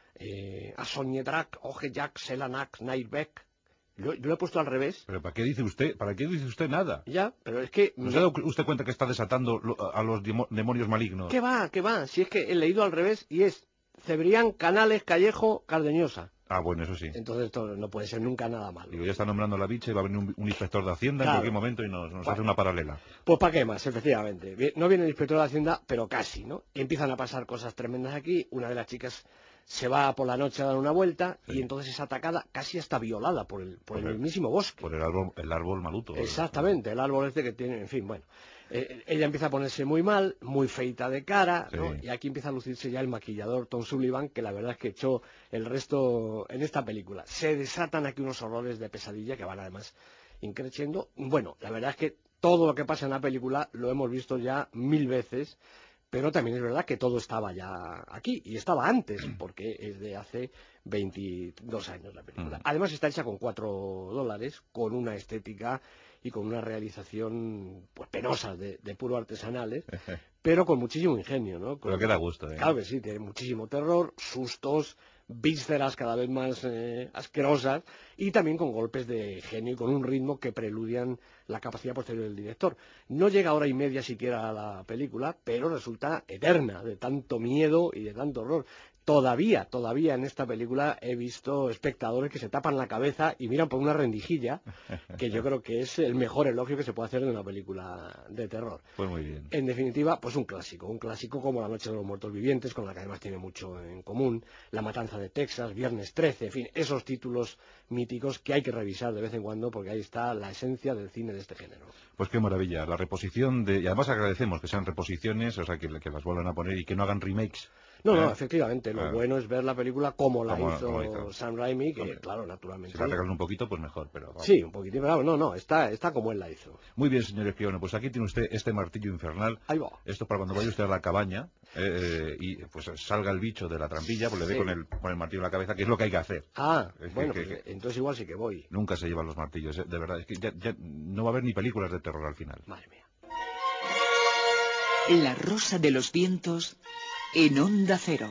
Asoniedrak, Ojejak, Selanak, Nairbeck. Yo lo he puesto al revés. ¿Pero para qué dice usted? ¿Para qué dice usted nada? Ya, pero es que... ¿No se ha dado usted cuenta que está desatando a los demonios malignos? ¿Qué va? Si es que he leído al revés y es Cebrián, Canales, Callejo, Cardeñosa. Ah, bueno, eso sí. Entonces esto no puede ser nunca nada malo. Digo, ya está nombrando a la bicha y va a venir un inspector de Hacienda en cualquier momento y nos hace una paralela. Pues para qué más, efectivamente. No viene el inspector de Hacienda, pero casi, ¿no? Empiezan a pasar cosas tremendas aquí. Una de las chicas se va por la noche a dar una vuelta, sí. Y entonces es atacada, casi hasta violada por el mismísimo bosque. Por el árbol maluto. Exactamente, el árbol este que tiene, en fin, bueno. Ella empieza a ponerse muy mal, muy feita de cara, sí. ¿No? Y aquí empieza a lucirse ya el maquillador Tom Sullivan, que la verdad es que echó el resto en esta película. Se desatan aquí unos horrores de pesadilla que van además increciendo. Bueno, la verdad es que todo lo que pasa en la película lo hemos visto ya 1000 veces, pero también es verdad que todo estaba ya aquí, y estaba antes, porque es de hace 22 años la película. Además está hecha con $4, con una estética y con una realización pues penosas de puro artesanales, pero con muchísimo ingenio, ¿no? Pero que da gusto, ¿eh? Claro que sí, tiene muchísimo terror, sustos, vísceras cada vez más asquerosas y también con golpes de genio y con un ritmo que preludian la capacidad posterior del director. No llega a hora y media siquiera a la película, pero resulta eterna, de tanto miedo y de tanto horror. Todavía en esta película he visto espectadores que se tapan la cabeza y miran por una rendijilla, que yo creo que es el mejor elogio que se puede hacer de una película de terror. Pues muy bien. En definitiva, pues un clásico como La noche de los muertos vivientes, con la que además tiene mucho en común, La matanza de Texas, Viernes 13, en fin, esos títulos míticos que hay que revisar de vez en cuando porque ahí está la esencia del cine de este género. Pues qué maravilla, la reposición y además agradecemos que sean reposiciones, o sea, que las vuelvan a poner y que no hagan remakes. No, efectivamente, lo bueno es ver la película como la hizo Sam Raimi, que claro, naturalmente... Si la arreglan un poquito, pues mejor, pero... Vamos. Sí, un poquitín, pero no, está como él la hizo. Muy bien, señor Escribano, pues aquí tiene usted este martillo infernal. Ahí va. Esto para cuando vaya usted a la cabaña y pues salga el bicho de la trampilla, pues le dé con el martillo en la cabeza, que es lo que hay que hacer. Entonces igual sí que voy. Nunca se llevan los martillos, de verdad, es que ya no va a haber ni películas de terror al final. Madre mía. La Rosa de los Vientos en Onda Cero.